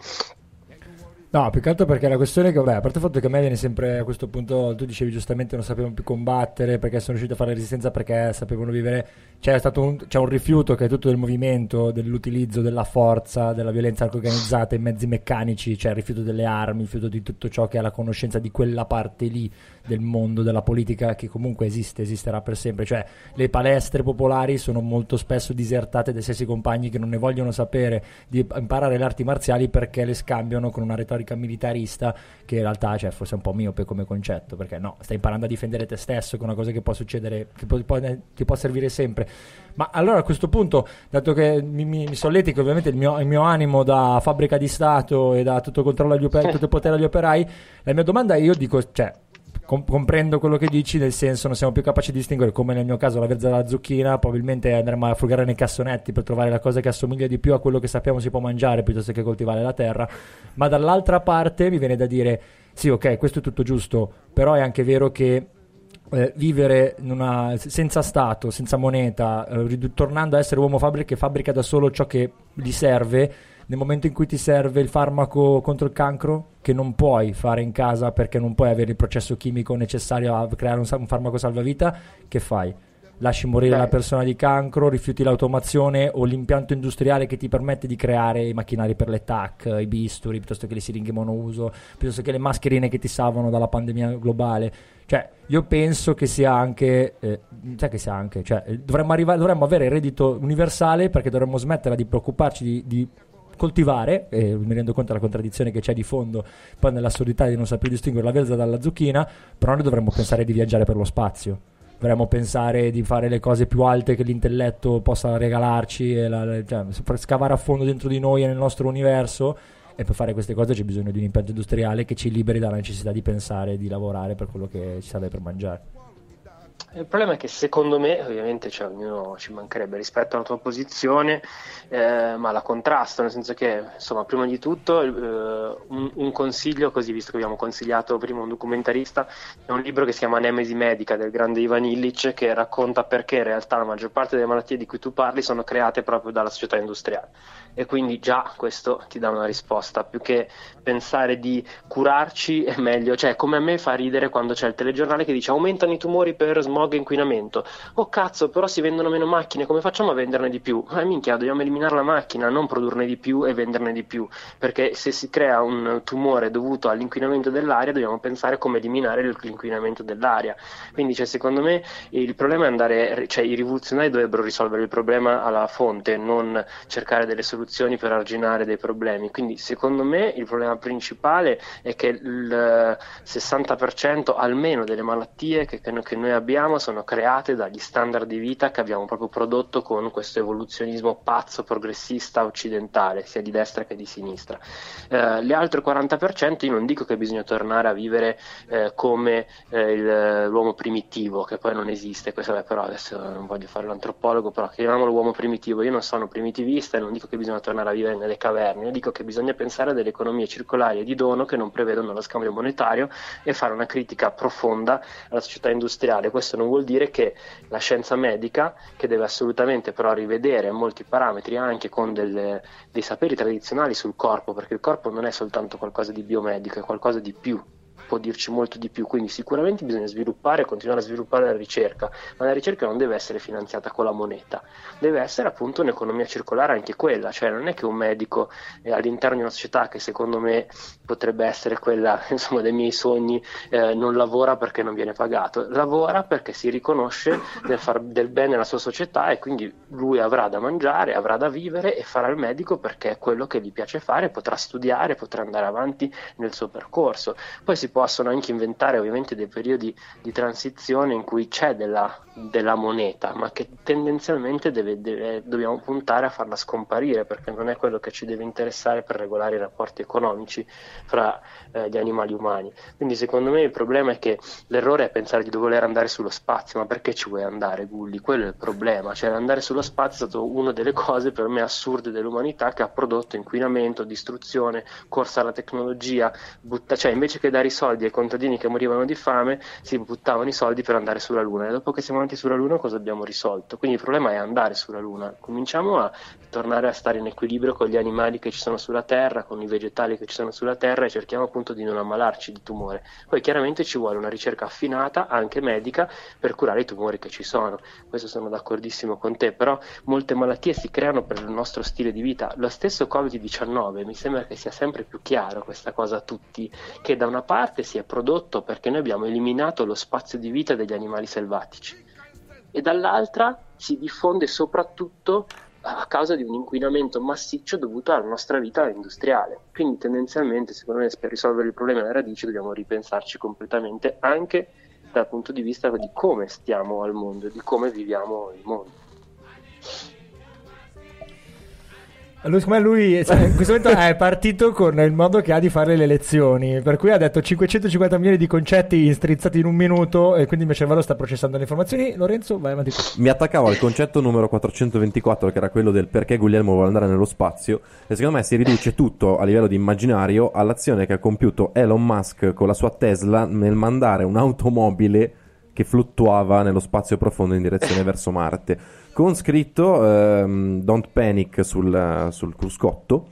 No, più che altro perché la questione che, vabbè, a parte il fatto che a me viene sempre a questo punto, tu dicevi giustamente non sapevano più combattere perché sono riusciti a fare resistenza perché sapevano vivere, c'è stato un, c'è un rifiuto che è tutto del movimento, dell'utilizzo della forza, della violenza anche organizzata, i mezzi meccanici, cioè il rifiuto delle armi, il rifiuto di tutto ciò che ha la conoscenza di quella parte lì del mondo della politica che comunque esiste, esisterà per sempre, cioè le palestre popolari sono molto spesso disertate dai stessi compagni che non ne vogliono sapere di imparare le arti marziali perché le scambiano con una retorica militarista che in realtà, cioè, forse è un po' miope come concetto, perché no, stai imparando a difendere te stesso, che è una cosa che può succedere, che può, può, ti può servire sempre. Ma allora a questo punto, dato che mi, mi, mi solletico ovviamente il mio, il mio animo da fabbrica di Stato e da tutto controllo agli operai, tutto il potere agli operai, la mia domanda io dico, cioè com- comprendo quello che dici, nel senso non siamo più capaci di distinguere, come nel mio caso la verza dalla zucchina, probabilmente andremo a frugare nei cassonetti per trovare la cosa che assomiglia di più a quello che sappiamo si può mangiare piuttosto che coltivare la terra. Ma dall'altra parte mi viene da dire sì, ok, questo è tutto giusto, però è anche vero che Eh, vivere in una, senza Stato, senza moneta, eh, tornando a essere uomo fabbrica che fabbrica da solo ciò che gli serve, nel momento in cui ti serve il farmaco contro il cancro, che non puoi fare in casa perché non puoi avere il processo chimico necessario a creare un, un farmaco salvavita, che fai? Lasci morire Beh. la persona di cancro, rifiuti l'automazione o l'impianto industriale che ti permette di creare i macchinari per le T A C, i bisturi, piuttosto che le siringhe monouso, piuttosto che le mascherine che ti salvano dalla pandemia globale. Cioè, io penso che sia anche, eh, cioè che sia anche, cioè, dovremmo arrivare, dovremmo avere il reddito universale perché dovremmo smettere di preoccuparci di, di coltivare, e mi rendo conto della contraddizione che c'è di fondo, poi nell'assurdità di non saper distinguere la verza dalla zucchina, però noi dovremmo pensare di viaggiare per lo spazio. Dovremmo pensare di fare le cose più alte che l'intelletto possa regalarci, e la, cioè, per scavare a fondo dentro di noi e nel nostro universo, e per fare queste cose c'è bisogno di un impianto industriale che ci liberi dalla necessità di pensare e di lavorare per quello che ci serve per mangiare. Il problema è che secondo me, ovviamente, cioè, ognuno ci mancherebbe rispetto alla tua posizione, eh, ma la contrasto, nel senso che, insomma, prima di tutto, eh, un, un consiglio, così, visto che abbiamo consigliato prima un documentarista, è un libro che si chiama Nemesi Medica del grande Ivan Illich, che racconta perché in realtà la maggior parte delle malattie di cui tu parli sono create proprio dalla società industriale. E quindi già questo ti dà una risposta, più che pensare di curarci è meglio, cioè come a me fa ridere quando c'è il telegiornale che dice aumentano i tumori per smog e inquinamento. Oh cazzo, però si vendono meno macchine, come facciamo a venderne di più? Eh minchia, dobbiamo eliminare la macchina, non produrne di più e venderne di più, perché se si crea un tumore dovuto all'inquinamento dell'aria dobbiamo pensare come eliminare l'inquinamento dell'aria. Quindi cioè, secondo me il problema è andare, cioè i rivoluzionari dovrebbero risolvere il problema alla fonte, non cercare delle soluzioni per arginare dei problemi. Quindi secondo me il problema principale è che il sessanta per cento almeno delle malattie che, che noi abbiamo sono create dagli standard di vita che abbiamo proprio prodotto con questo evoluzionismo pazzo progressista occidentale, sia di destra che di sinistra. Eh, le altre quaranta per cento io non dico che bisogna tornare a vivere eh, come eh, il, l'uomo primitivo, che poi non esiste, questo beh, però adesso non voglio fare l'antropologo, però chiamiamolo uomo primitivo. Io non sono primitivista e non dico che bisogna tornare a vivere nelle caverne, io dico che bisogna pensare a delle economie circolari e di dono che non prevedono lo scambio monetario e fare una critica profonda alla società industriale. Questo non vuol dire che la scienza medica, che deve assolutamente però rivedere molti parametri anche con delle, dei saperi tradizionali sul corpo, perché il corpo non è soltanto qualcosa di biomedico, è qualcosa di più, può dirci molto di più, quindi sicuramente bisogna sviluppare e continuare a sviluppare la ricerca, ma la ricerca non deve essere finanziata con la moneta, deve essere appunto un'economia circolare anche quella, cioè non è che un medico eh, all'interno di una società che secondo me potrebbe essere quella insomma dei miei sogni, eh, non lavora perché non viene pagato, lavora perché si riconosce nel far del bene alla sua società e quindi lui avrà da mangiare, avrà da vivere e farà il medico perché è quello che gli piace fare, potrà studiare, potrà andare avanti nel suo percorso. Poi si può possono anche inventare ovviamente dei periodi di transizione in cui c'è della, della moneta, ma che tendenzialmente deve, deve, dobbiamo puntare a farla scomparire, perché non è quello che ci deve interessare per regolare i rapporti economici fra eh, gli animali umani. Quindi secondo me il problema è che l'errore è pensare di voler andare sullo spazio. Ma perché ci vuoi andare, Gulli? Quello è il problema. Cioè, andare sullo spazio è stato una delle cose per me assurde dell'umanità, che ha prodotto inquinamento, distruzione, corsa alla tecnologia, butta... cioè invece che dare i soldi ai contadini che morivano di fame si buttavano i soldi per andare sulla Luna, e dopo che siamo andati sulla Luna cosa abbiamo risolto? Quindi il problema è andare sulla Luna. Cominciamo a tornare a stare in equilibrio con gli animali che ci sono sulla Terra, con i vegetali che ci sono sulla Terra, e cerchiamo appunto di non ammalarci di tumore. Poi chiaramente ci vuole una ricerca affinata, anche medica, per curare i tumori che ci sono. Questo sono d'accordissimo con te, però molte malattie si creano per il nostro stile di vita. Lo stesso covid diciannove, mi sembra che sia sempre più chiaro questa cosa a tutti, che da una parte si è prodotto perché noi abbiamo eliminato lo spazio di vita degli animali selvatici, e dall'altra si diffonde soprattutto a causa di un inquinamento massiccio dovuto alla nostra vita industriale. Quindi tendenzialmente, secondo me, per risolvere il problema alla radice dobbiamo ripensarci completamente, anche dal punto di vista di come stiamo al mondo e di come viviamo il mondo. Lui, secondo me lui cioè, in questo momento è partito con il modo che ha di fare le lezioni, per cui ha detto cinquecentocinquanta milioni di concetti strizzati in un minuto, e quindi il mio cervello sta processando le informazioni. Lorenzo, vai avanti tu. Mi attaccavo al concetto numero quattrocentoventiquattro, che era quello del perché Guglielmo vuole andare nello spazio, e secondo me si riduce tutto a livello di immaginario all'azione che ha compiuto Elon Musk con la sua Tesla nel mandare un'automobile che fluttuava nello spazio profondo in direzione verso Marte, con scritto ehm, Don't Panic sul, sul cruscotto,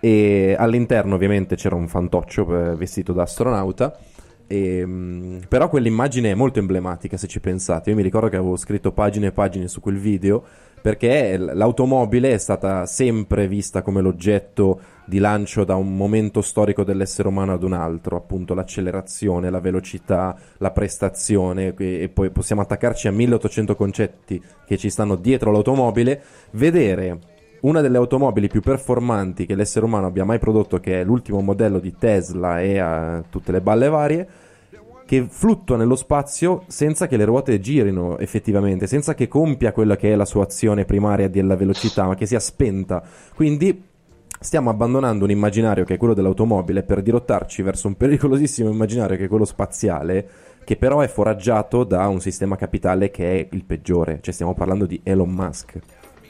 e all'interno ovviamente c'era un fantoccio eh, vestito da astronauta, e, mh, però quell'immagine è molto emblematica se ci pensate. Io mi ricordo che avevo scritto pagine e pagine su quel video, perché l'automobile è stata sempre vista come l'oggetto di lancio da un momento storico dell'essere umano ad un altro, appunto l'accelerazione, la velocità, la prestazione, e poi possiamo attaccarci a milleottocento concetti che ci stanno dietro l'automobile. Vedere una delle automobili più performanti che l'essere umano abbia mai prodotto, che è l'ultimo modello di Tesla e a tutte le balle varie, che fluttua nello spazio senza che le ruote girino effettivamente, senza che compia quella che è la sua azione primaria della velocità, ma che sia spenta. Quindi stiamo abbandonando un immaginario che è quello dell'automobile per dirottarci verso un pericolosissimo immaginario che è quello spaziale, che però è foraggiato da un sistema capitale che è il peggiore. Cioè stiamo parlando di Elon Musk.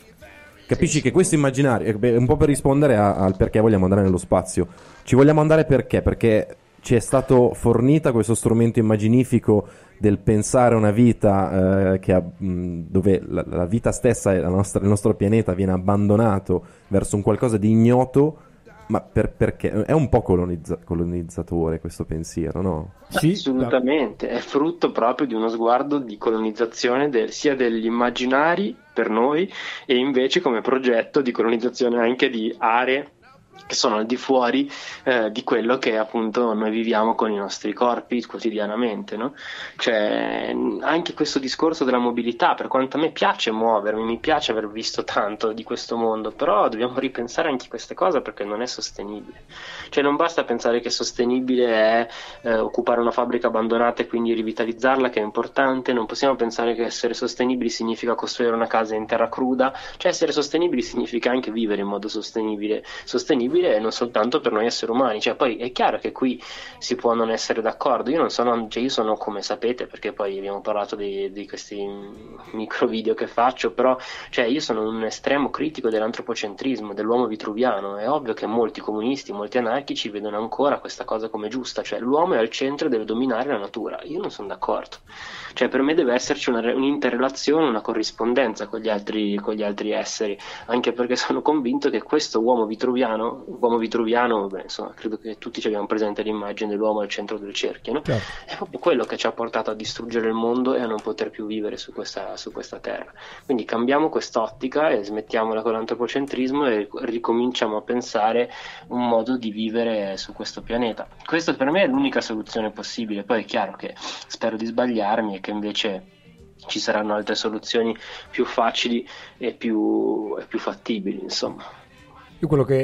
Capisci che questo immaginario, un po' per rispondere a, al perché vogliamo andare nello spazio, ci vogliamo andare perché? Perché ci è stato fornita questo strumento immaginifico del pensare una vita eh, che ha, mh, dove la, la vita stessa, la nostra, il nostro pianeta viene abbandonato verso un qualcosa di ignoto, ma per, perché? È un po' colonizza- colonizzatore questo pensiero, no? Sì, assolutamente, è frutto proprio di uno sguardo di colonizzazione del, sia degli immaginari per noi, e invece come progetto di colonizzazione anche di aree che sono al di fuori eh, di quello che appunto noi viviamo con i nostri corpi quotidianamente, no? Cioè, anche questo discorso della mobilità, per quanto a me piace muovermi, mi piace aver visto tanto di questo mondo, però dobbiamo ripensare anche queste cose, perché non è sostenibile. Cioè non basta pensare che sostenibile è eh, occupare una fabbrica abbandonata e quindi rivitalizzarla, che è importante. Non possiamo pensare che essere sostenibili significa costruire una casa in terra cruda. Cioè essere sostenibili significa anche vivere in modo sostenibile, sostenibile e non soltanto per noi esseri umani. Cioè poi è chiaro che qui si può non essere d'accordo. Io non sono, cioè io sono, come sapete, perché poi abbiamo parlato di, di questi micro video che faccio, però cioè io sono un estremo critico dell'antropocentrismo, dell'uomo vitruviano. È ovvio che molti comunisti, molti anarchici vedono ancora questa cosa come giusta, cioè l'uomo è al centro e deve dominare la natura. Io non sono d'accordo. Cioè per me deve esserci una, un'interrelazione, una corrispondenza con gli altri, con gli altri esseri, anche perché sono convinto che questo uomo vitruviano, uomo vitruviano, beh, insomma, credo che tutti ci abbiamo presente l'immagine dell'uomo al centro del cerchio, no? Certo. È proprio quello che ci ha portato a distruggere il mondo e a non poter più vivere su questa, su questa terra. Quindi cambiamo quest'ottica e smettiamola con l'antropocentrismo e ricominciamo a pensare un modo di vivere su questo pianeta. Questo per me è l'unica soluzione possibile. Poi è chiaro che spero di sbagliarmi e che invece ci saranno altre soluzioni più facili e più, e più fattibili, insomma. Io quello che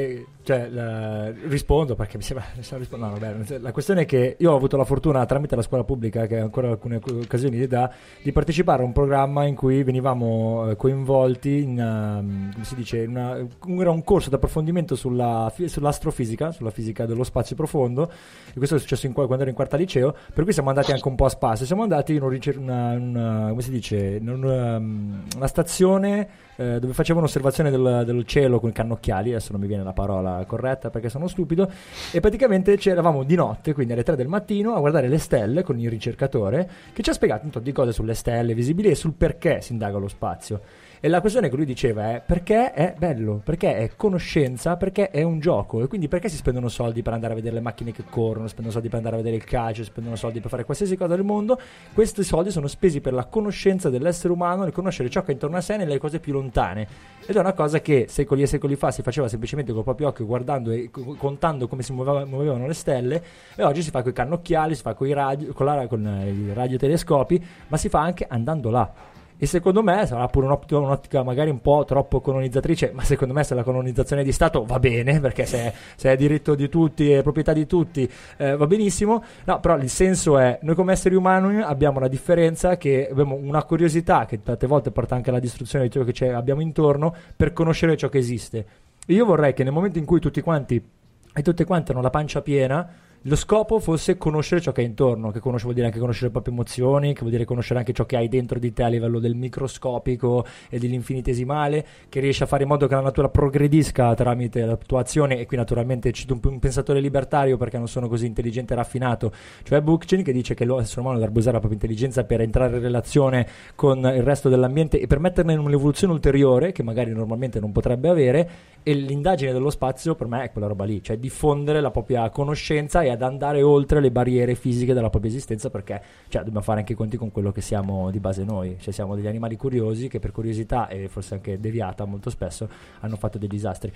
Cioè, la, rispondo perché mi sembra no, vabbè, la questione è che io ho avuto la fortuna tramite la scuola pubblica, che ancora alcune occasioni di dà, di partecipare a un programma in cui venivamo eh, coinvolti in uh, come si dice, in una, era un corso di approfondimento sulla, sull'astrofisica, sulla fisica dello spazio profondo, e questo è successo in, quando ero in quarta liceo, per cui siamo andati anche un po' a spasso, siamo andati in un, una, una, come si dice, in una, una stazione Eh, dove facevano osservazione del, del cielo con i cannocchiali, adesso non mi viene la parola corretta perché sono stupido, e praticamente c'eravamo di notte, quindi alle tre del mattino, a guardare le stelle con il ricercatore che ci ha spiegato un tot di cose sulle stelle visibili e sul perché si indaga lo spazio. E la questione che lui diceva è perché è bello, perché è conoscenza, perché è un gioco, e quindi perché si spendono soldi per andare a vedere le macchine che corrono, spendono soldi per andare a vedere il calcio, spendono soldi per fare qualsiasi cosa del mondo. Questi soldi sono spesi per la conoscenza dell'essere umano, nel conoscere ciò che è intorno a sé nelle cose più lontane, ed è una cosa che secoli e secoli fa si faceva semplicemente col proprio occhio, guardando e contando come si muoveva, muovevano le stelle, e oggi si fa con i cannocchiali, si fa con i radio, con, la, con i radiotelescopi, ma si fa anche andando là. E secondo me sarà pure un'ottica, un'ottica magari un po' troppo colonizzatrice, ma secondo me se la colonizzazione di Stato va bene, perché se è, se è diritto di tutti e proprietà di tutti eh, va benissimo. No, però il senso è, noi come esseri umani abbiamo la differenza che abbiamo una curiosità che tante volte porta anche alla distruzione di ciò che abbiamo intorno, per conoscere ciò che esiste. E io vorrei che nel momento in cui tutti quanti e tutte quante hanno la pancia piena, lo scopo fosse conoscere ciò che è intorno, che conosce vuol dire anche conoscere le proprie emozioni, che vuol dire conoscere anche ciò che hai dentro di te a livello del microscopico e dell'infinitesimale, che riesce a fare in modo che la natura progredisca tramite la tua azione. E qui naturalmente cito un, un pensatore libertario perché non sono così intelligente e raffinato, cioè Bookchin, che dice che l'essere umano dovrebbe usare la propria intelligenza per entrare in relazione con il resto dell'ambiente e permetterne un'evoluzione ulteriore che magari normalmente non potrebbe avere. E l'indagine dello spazio per me è quella roba lì, cioè diffondere la propria conoscenza e ad andare oltre le barriere fisiche della propria esistenza, perché cioè, dobbiamo fare anche i conti con quello che siamo di base noi, cioè siamo degli animali curiosi che per curiosità e forse anche deviata molto spesso hanno fatto dei disastri.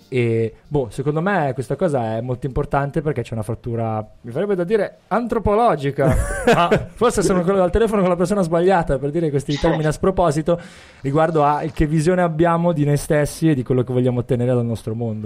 E boh, secondo me questa cosa è molto importante perché c'è una frattura, mi farebbe da dire antropologica, ma forse sono quello al telefono con la persona sbagliata per dire questi termini a sproposito, riguardo a che visione abbiamo di noi stessi e di quello che vogliamo ottenere dal nostro mondo.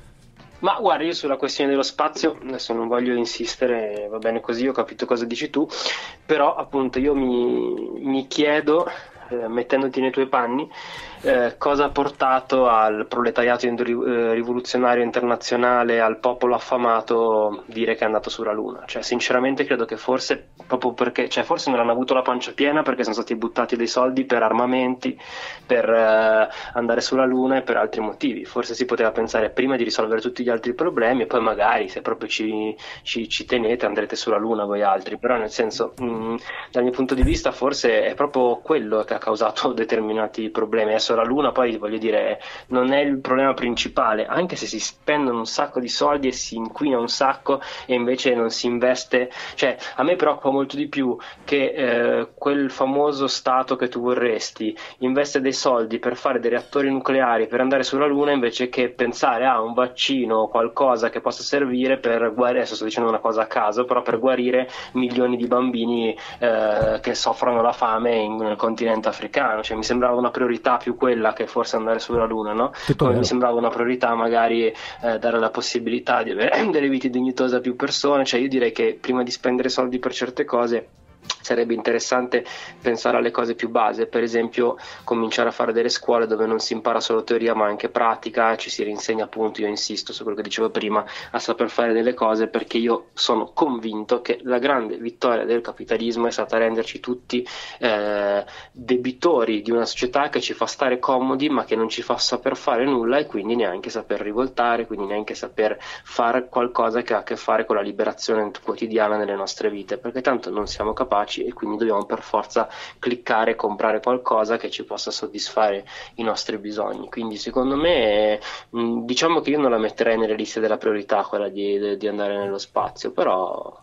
Ma guarda, io sulla questione dello spazio adesso non voglio insistere, va bene così, ho capito cosa dici tu, però appunto io mi, mi chiedo, eh, mettendoti nei tuoi panni, eh, cosa ha portato al proletariato eh, rivoluzionario internazionale, al popolo affamato, dire che è andato sulla Luna. Cioè sinceramente credo che forse proprio perché, cioè forse non hanno avuto la pancia piena perché sono stati buttati dei soldi per armamenti, per eh, andare sulla Luna e per altri motivi. Forse si poteva pensare prima di risolvere tutti gli altri problemi e poi magari se proprio ci, ci, ci tenete andrete sulla Luna voi altri, però nel senso mh, dal mio punto di vista forse è proprio quello che ha causato determinati problemi. Adesso la Luna poi voglio dire non è il problema principale, anche se si spendono un sacco di soldi e si inquina un sacco e invece non si investe, cioè a me preoccupa molto di più che eh, quel famoso stato che tu vorresti investe dei soldi per fare dei reattori nucleari per andare sulla Luna invece che pensare a un vaccino o qualcosa che possa servire per guarire, adesso sto dicendo una cosa a caso, però per guarire milioni di bambini eh, che soffrono la fame in, nel continente africano. Cioè mi sembrava una priorità più quella che forse andare sulla Luna, no? Come mi sembrava una priorità magari eh, dare la possibilità di avere delle vite dignitose a più persone. Cioè io direi che prima di spendere soldi per certe cose sarebbe interessante pensare alle cose più base, per esempio cominciare a fare delle scuole dove non si impara solo teoria ma anche pratica, ci si rinsegna appunto, io insisto su quello che dicevo prima, a saper fare delle cose, perché io sono convinto che la grande vittoria del capitalismo è stata renderci tutti eh, debitori di una società che ci fa stare comodi ma che non ci fa saper fare nulla e quindi neanche saper rivoltare, quindi neanche saper fare qualcosa che ha a che fare con la liberazione quotidiana nelle nostre vite, perché tanto non siamo capaci e quindi dobbiamo per forza cliccare e comprare qualcosa che ci possa soddisfare i nostri bisogni. Quindi secondo me mh, diciamo che io non la metterei nelle liste della priorità quella di, di andare nello spazio, però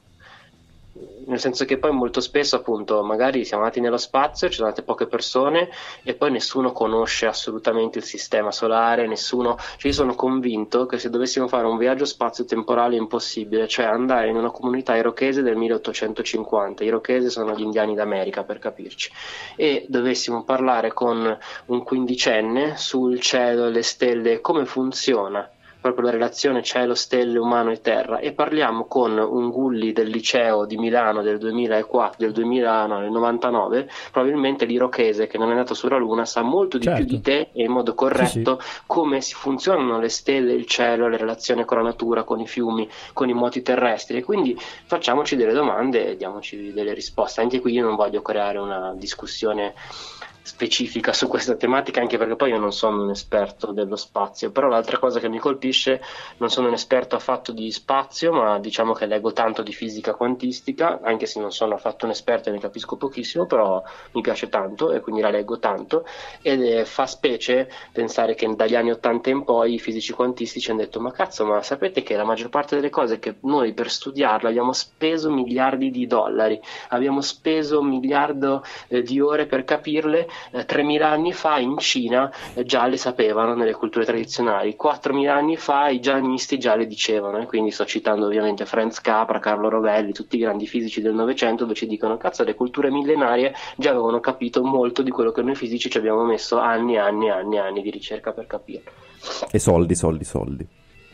nel senso che poi molto spesso appunto magari siamo andati nello spazio, ci sono andate poche persone e poi nessuno conosce assolutamente il sistema solare, nessuno, cioè io sono convinto che se dovessimo fare un viaggio spazio-temporale impossibile, cioè andare in una comunità irochese del milleottocentocinquanta, i irochesi sono gli indiani d'America per capirci, e dovessimo parlare con un quindicenne sul cielo, le stelle, come funziona proprio la relazione cielo, stelle, umano e terra, e parliamo con un Gulli del liceo di Milano del duemilaquattro, del duemila, no, del novantanove, probabilmente l'Irochese che non è andato sulla Luna sa molto di certo. più di te e in modo corretto sì, sì. come si funzionano le stelle, il cielo, le relazioni con la natura, con i fiumi, con i moti terrestri, e quindi facciamoci delle domande e diamoci delle risposte. Anche qui io non voglio creare una discussione specifica su questa tematica, anche perché poi io non sono un esperto dello spazio, però l'altra cosa che mi colpisce, non sono un esperto affatto di spazio, ma diciamo che leggo tanto di fisica quantistica, anche se non sono affatto un esperto e ne capisco pochissimo, però mi piace tanto e quindi la leggo tanto, ed è, fa specie pensare che dagli anni ottanta in poi i fisici quantistici hanno detto: ma cazzo, ma sapete che la maggior parte delle cose che noi per studiarla abbiamo speso miliardi di dollari, abbiamo speso un miliardo eh, di ore per capirle. Eh, tremila anni fa in Cina eh, già le sapevano nelle culture tradizionali, quattromila anni fa i giannisti già le dicevano, e quindi sto citando ovviamente Franz Capra, Carlo Rovelli, tutti i grandi fisici del Novecento, dove ci dicono: cazzo, le culture millenarie già avevano capito molto di quello che noi fisici ci abbiamo messo anni e anni e anni e anni di ricerca per capirlo. E soldi, soldi, soldi.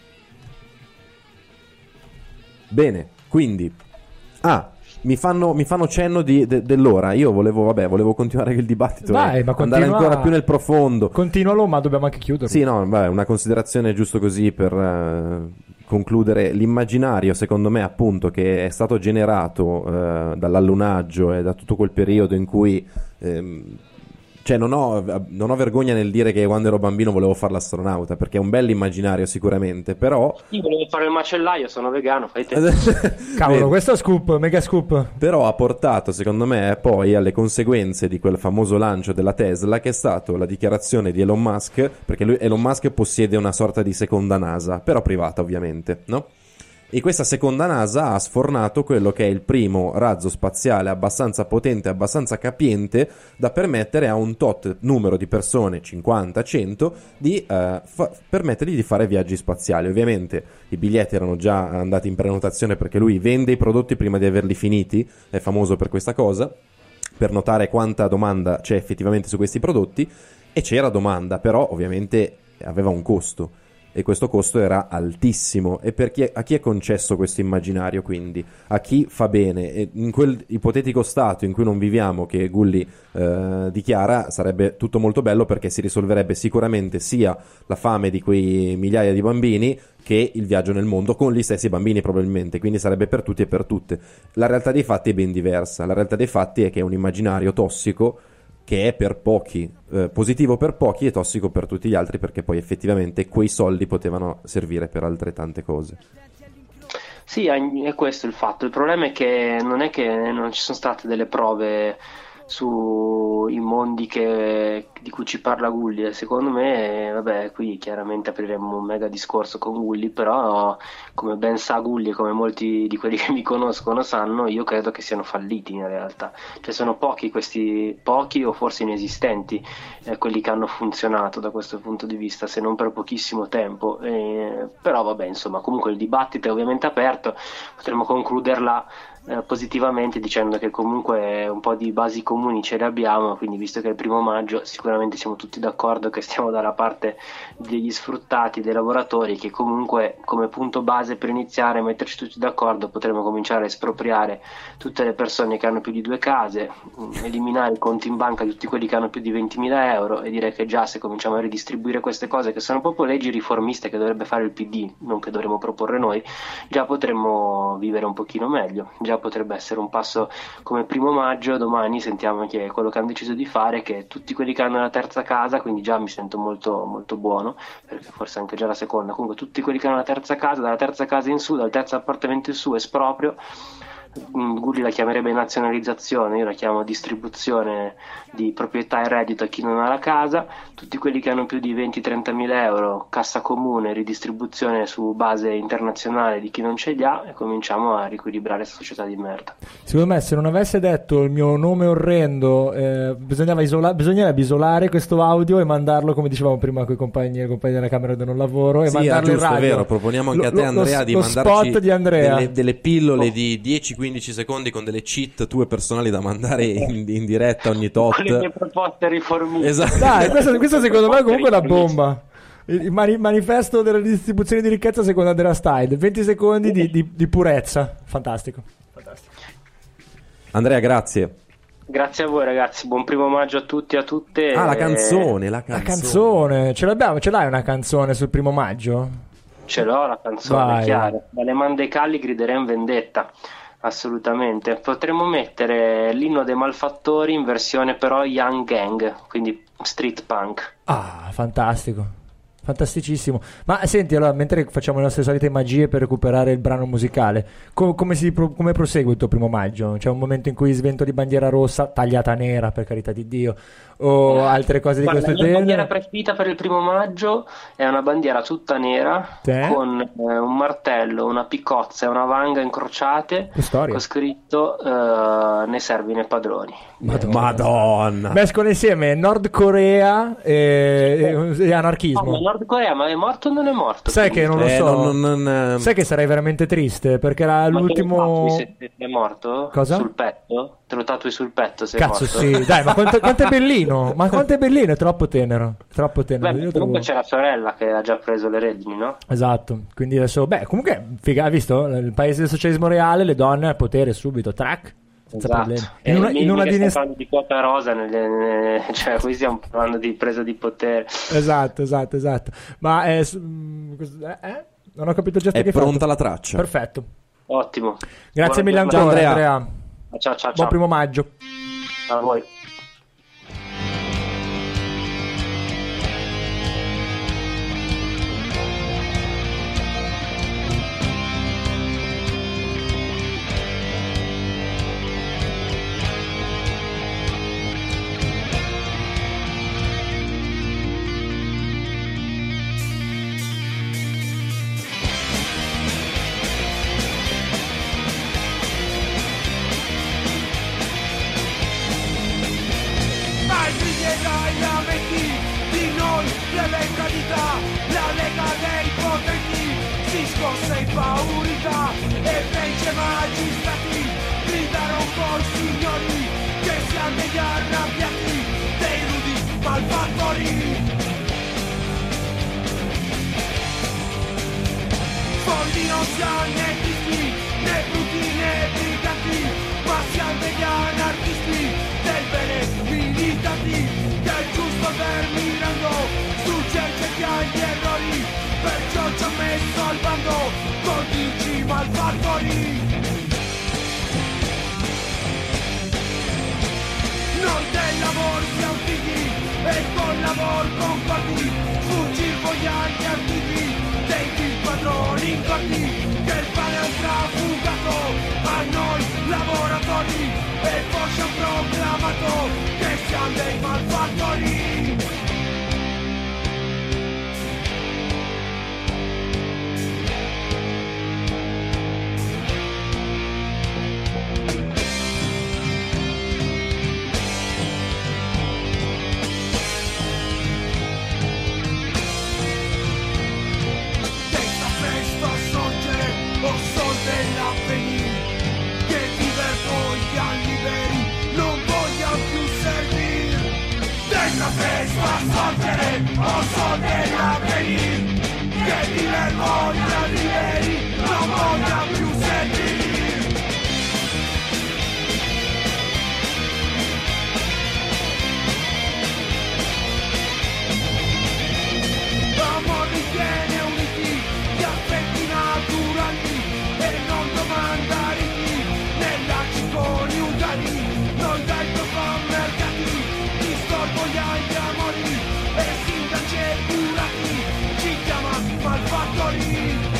Bene, quindi ah Mi fanno, mi fanno cenno di, de, dell'ora. Io volevo, vabbè, volevo continuare il dibattito. Vai, ma andare continua, ancora più nel profondo. Continualo, ma dobbiamo anche chiuderlo. Sì, no, vabbè, una considerazione giusto così per uh, concludere. L'immaginario, secondo me, appunto, che è stato generato uh, dall'allunaggio e da tutto quel periodo in cui... Um, Cioè non ho, non ho vergogna nel dire che quando ero bambino volevo fare l'astronauta, perché è un bel immaginario sicuramente, però... Io volevo fare il macellaio, sono vegano, fai te. Cavolo, questo è scoop, mega scoop. Però ha portato, secondo me, poi alle conseguenze di quel famoso lancio della Tesla, che è stato la dichiarazione di Elon Musk, perché lui, Elon Musk possiede una sorta di seconda NASA, però privata ovviamente, no? E questa seconda NASA ha sfornato quello che è il primo razzo spaziale abbastanza potente, abbastanza capiente, da permettere a un tot numero di persone, cinquanta cento, di eh, fa- permettergli di fare viaggi spaziali. Ovviamente i biglietti erano già andati in prenotazione, perché lui vende i prodotti prima di averli finiti, è famoso per questa cosa, per notare quanta domanda c'è effettivamente su questi prodotti, e c'era domanda, però ovviamente aveva un costo. E questo costo era altissimo. E per chi è, a chi è concesso questo immaginario, quindi? A chi fa bene? E in quel ipotetico stato in cui non viviamo, che Gulli eh, dichiara, sarebbe tutto molto bello, perché si risolverebbe sicuramente sia la fame di quei migliaia di bambini che il viaggio nel mondo con gli stessi bambini probabilmente, quindi sarebbe per tutti e per tutte. La realtà dei fatti è ben diversa. La realtà dei fatti è che è un immaginario tossico, che è per pochi, eh, positivo per pochi e tossico per tutti gli altri, perché poi effettivamente quei soldi potevano servire per altrettante cose. Sì, è questo il fatto. Il problema è che non è che non ci sono state delle prove sui mondi che, di cui ci parla Gulli, e secondo me, vabbè, qui chiaramente apriremo un mega discorso con Gulli, però come ben sa Gulli e come molti di quelli che mi conoscono sanno, io credo che siano falliti in realtà. Cioè sono pochi questi, pochi o forse inesistenti eh, quelli che hanno funzionato da questo punto di vista, se non per pochissimo tempo, eh, però vabbè, insomma, comunque il dibattito è ovviamente aperto. Potremmo concluderla Eh, positivamente dicendo che comunque un po' di basi comuni ce le abbiamo, quindi visto che è il primo maggio sicuramente siamo tutti d'accordo che stiamo dalla parte degli sfruttati, dei lavoratori, che comunque come punto base per iniziare a metterci tutti d'accordo potremmo cominciare a espropriare tutte le persone che hanno più di due case, eliminare i conti in banca di tutti quelli che hanno più di ventimila euro, e direi che già se cominciamo a ridistribuire queste cose, che sono proprio leggi riformiste che dovrebbe fare il P D, non che dovremmo proporre noi, già potremmo vivere un pochino meglio. Già potrebbe essere un passo come primo maggio. Domani sentiamo che quello che hanno deciso di fare è che tutti quelli che hanno la terza casa, quindi già mi sento molto molto buono, perché forse anche già la seconda, comunque tutti quelli che hanno la terza casa, dalla terza casa in su, dal terzo appartamento in su, esproprio. Gulli la chiamerebbe nazionalizzazione, io la chiamo distribuzione di proprietà e reddito a chi non ha la casa. Tutti quelli che hanno più di venti trenta mila euro, cassa comune, ridistribuzione su base internazionale di chi non ce li ha, e cominciamo a riequilibrare questa società di merda. Secondo me, se non avesse detto il mio nome orrendo, eh, bisognava isola- bisognerebbe isolare questo audio e mandarlo, come dicevamo prima, con i compagni, compagni della Camera del Non Lavoro, e sì, mandarlo ah, giusto, in radio. È vero, proponiamo anche lo, a te, Andrea, lo, di lo mandarci spot di Andrea. Delle, delle pillole oh. di dieci quindici secondi con delle cheat tue personali da mandare in, in diretta ogni tot. Con le mie proposte riformiste. Esatto. Dai, questo, questo secondo me comunque è una bomba. il mani- manifesto della distribuzione di ricchezza secondo Andrea Style, venti secondi di, di, di purezza, fantastico. fantastico. Andrea, grazie. Grazie a voi ragazzi, buon primo maggio a tutti e a tutte. Ah, la canzone, la canzone. La canzone, ce l'abbiamo, ce l'hai una canzone sul primo maggio? Ce l'ho la canzone, Vai. chiaro. Dalle man dei calli grideremo vendetta, assolutamente. Potremmo mettere l'inno dei malfattori in versione però Young Gang, quindi street punk. Ah, fantastico. Fantasticissimo. Ma senti, allora, mentre facciamo le nostre solite magie per recuperare il brano musicale, co- come, si pro- come prosegue il tuo primo maggio? C'è un momento in cui sventoli bandiera rossa, tagliata nera, per carità di Dio, o altre cose di Guarda, questo la mia genere? bandiera preferita per il primo maggio è una bandiera tutta nera, Sì. con eh, un martello, una piccozza e una vanga incrociate, Che storia. con scritto eh, né servi né padroni. Madonna. Mescola insieme Nord Corea e, e Oh, anarchismo. ma Nord Corea, ma è morto o non è morto? Sai che non lo Eh, so. non- non- non, eh, Sai che sarei veramente triste perché era Ma te lo l'ultimo. tatui se se è morto? Cosa? Sul petto? Te lo tatui sul petto se è Cazzo, morto? sì, dai, ma quanto, quanto è bellino! Ma quanto è bellino, è troppo tenero. Troppo tenero. Beh, Io comunque trovo- c'è la sorella che ha già preso le redini, no? Esatto, quindi adesso, beh, comunque, figa, hai visto? Il paese del socialismo reale, le donne al potere subito, track, senza problemi. Esatto. In E una, mica in una che dinastia. stiamo parlando di quota rosa, nelle- nelle- cioè qui stiamo parlando di presa di potere. Esatto, esatto, esatto. Ma è. su- mm, cos- eh, eh? Non ho capito il gesto È che hai pronta fatto. la traccia. Perfetto. Ottimo. Grazie Buona mille giornata. ancora, Andrea. Andrea. Ciao, ciao, ciao. Buon primo maggio. A voi. Ai gridi e dai lamenti di noi la legalità, la lega dei potenti si scossa impaurita e fece magistrati gridare un po' i signori che siamo degli arrabbiati, dei rudi malfattori. Fondi non siamo né tristi, né brutti né briganti, ma siamo degli anarchisti del bene militanti, che è giusto terminando su certi agli errori, perciò ci ha messo al bando con dici malfattori. Noi del lavoro siamo figli e col lavoro concordi, fuggir vogliamo antichi dei vil padroni incorti, che il pane ha trafugato a noi lavoratori e poi ci ha proclamato che siamo dei malfattori. Tenta presto a sorgere o sol dell'avvenire, che viver vogliamo liberi, non vogliamo più servire. Tenta presto a sorgere o sol dell'avvenire, che viver vogliamo liberi, non vogliamo più servire. Amor ritiene uniti gli affetti naturali e non domandare chi nell'arci coniugali. Noi dai mercati distorbo gli amori e sindaci e curati ci chiamano malfattori.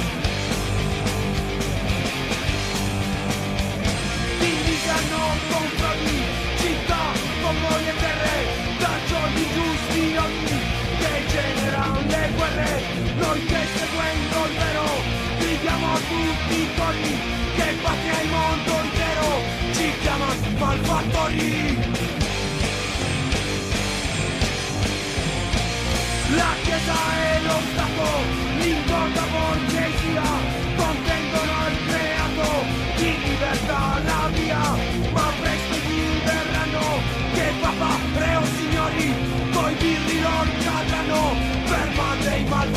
Indicano controlli, città, popoli e terre, da giorni giusti ogni che generano le guerre. Noi che seguendo il vero gridiamo a tutti i cori che patria il mondo intero ci chiamano malfattori. La Chiesa e lo Stato, l'ingorda borghesia contendono il creato di libertà la via, ma presto diverranno che papà, re o signori coi birri lor cadranno per man dei mal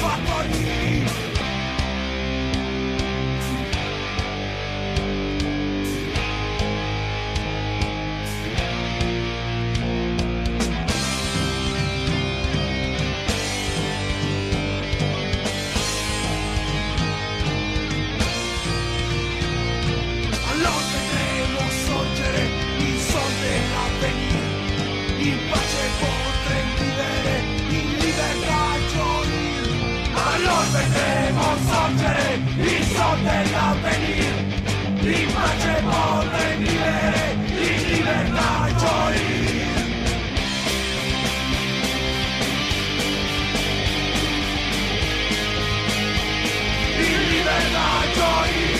dell'avvenir, in pace vorrei vivere, in libertà gioire. In libertà gioire.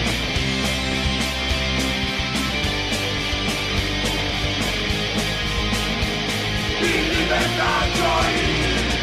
In libertà gioire.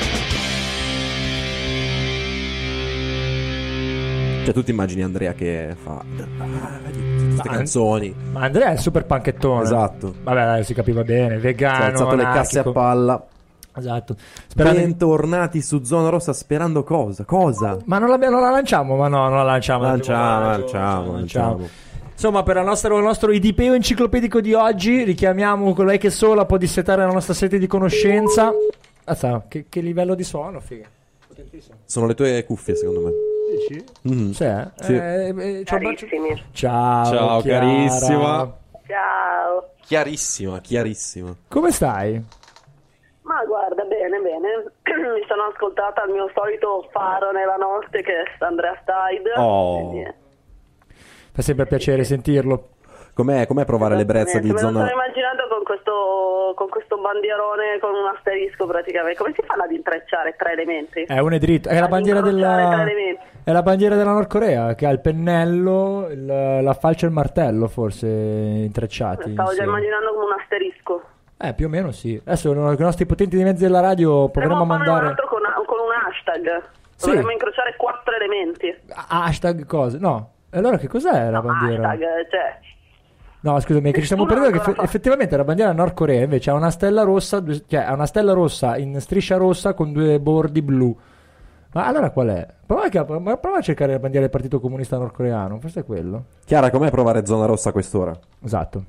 Cioè tu ti immagini Andrea che fa queste canzoni. Ma Andrea è super panchettone. Esatto. Vabbè, dai, si capiva bene, vegano, Si è alzato le casse a anarchico. palla. Esatto. Sperando- Bentornati su Zona Rossa sperando cosa? Cosa? Ma non, l'abbiamo, non la lanciamo? Ma no, non la lanciamo. Lanciamo, Lanciamo, lanciamo, lanciamo. Insomma, per il nostro, il nostro idipeo enciclopedico di oggi, richiamiamo colei che sola può dissetare la nostra sete di conoscenza. Azza, che, che livello di suono, figa. Sono le tue cuffie secondo me. Dici? Mm. Sì, eh? Sì. Eh, eh, c'ho un bacio- Carissimi. Ciao, Ciao, Chiara. carissima. Ciao. Chiarissima, chiarissima. Come stai? Ma guarda, bene, bene. Mi sono ascoltata il mio solito faro nella notte che è Andrea Steid. Oh. Quindi, Fa sempre piacere sentirlo. Com'è, com'è provare l'ebbrezza di me lo Zona sto immaginando con questo, con questo bandierone con un asterisco praticamente. Come si fanno ad intrecciare tre elementi? È un è dritto. È la Ad bandiera incrociare della. tre elementi. È la bandiera della Nord Corea che ha il pennello, il- la falce e il martello, forse intrecciati. Stavo già insieme. immaginando come un asterisco. Eh, più o meno sì. Adesso con i nostri potenti di mezzi della radio proveremo a Potremmo fare un mandare. altro con, con un hashtag. Sì. Dovremmo incrociare quattro elementi. Hashtag cose. No. E allora che cos'è la bandiera? Hashtag, cioè. No, scusami, è che ci stiamo Nessuno perdendo che ancora eff- effettivamente la bandiera Nord Corea invece ha una stella rossa, due- cioè ha una stella rossa in striscia rossa con due bordi blu. Ma allora qual è? Prova a, ma prova a cercare la bandiera del Partito Comunista Nordcoreano, forse è quello. Chiara, com'è provare Zona Rossa a quest'ora? Esatto.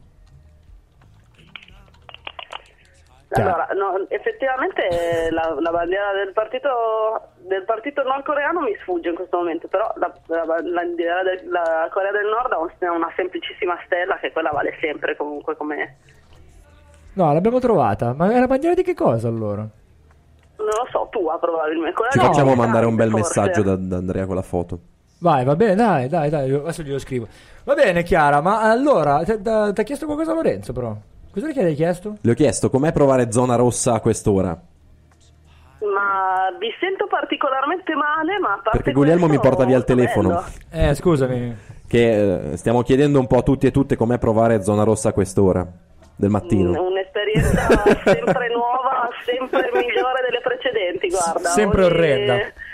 Allora, no, effettivamente eh, la, la bandiera del partito del partito nordcoreano mi sfugge in questo momento, però la, la, la bandiera della Corea del Nord ha un- una semplicissima stella che quella vale sempre comunque come. No, l'abbiamo trovata. Ma è la bandiera di che cosa allora? Non lo so, tua probabilmente. Quella Ci no, facciamo è mandare un bel forse. messaggio da, da Andrea con la foto. Vai, va bene, dai, dai, dai, io- adesso glielo scrivo. Va bene, Chiara, ma allora, ti ha chiesto qualcosa Lorenzo però? Cosa che gli hai chiesto? Le ho chiesto com'è provare Zona Rossa a quest'ora. Ma vi sento particolarmente male, ma a parte Perché Guglielmo mi questo, porta via il molto telefono. bello. Eh, scusami. Che eh, stiamo chiedendo un po' a tutti e tutte com'è provare Zona Rossa a quest'ora del mattino. Mm, Un'esperienza sempre nuova, sempre migliore delle precedenti, guarda. Sempre ogni, orrenda.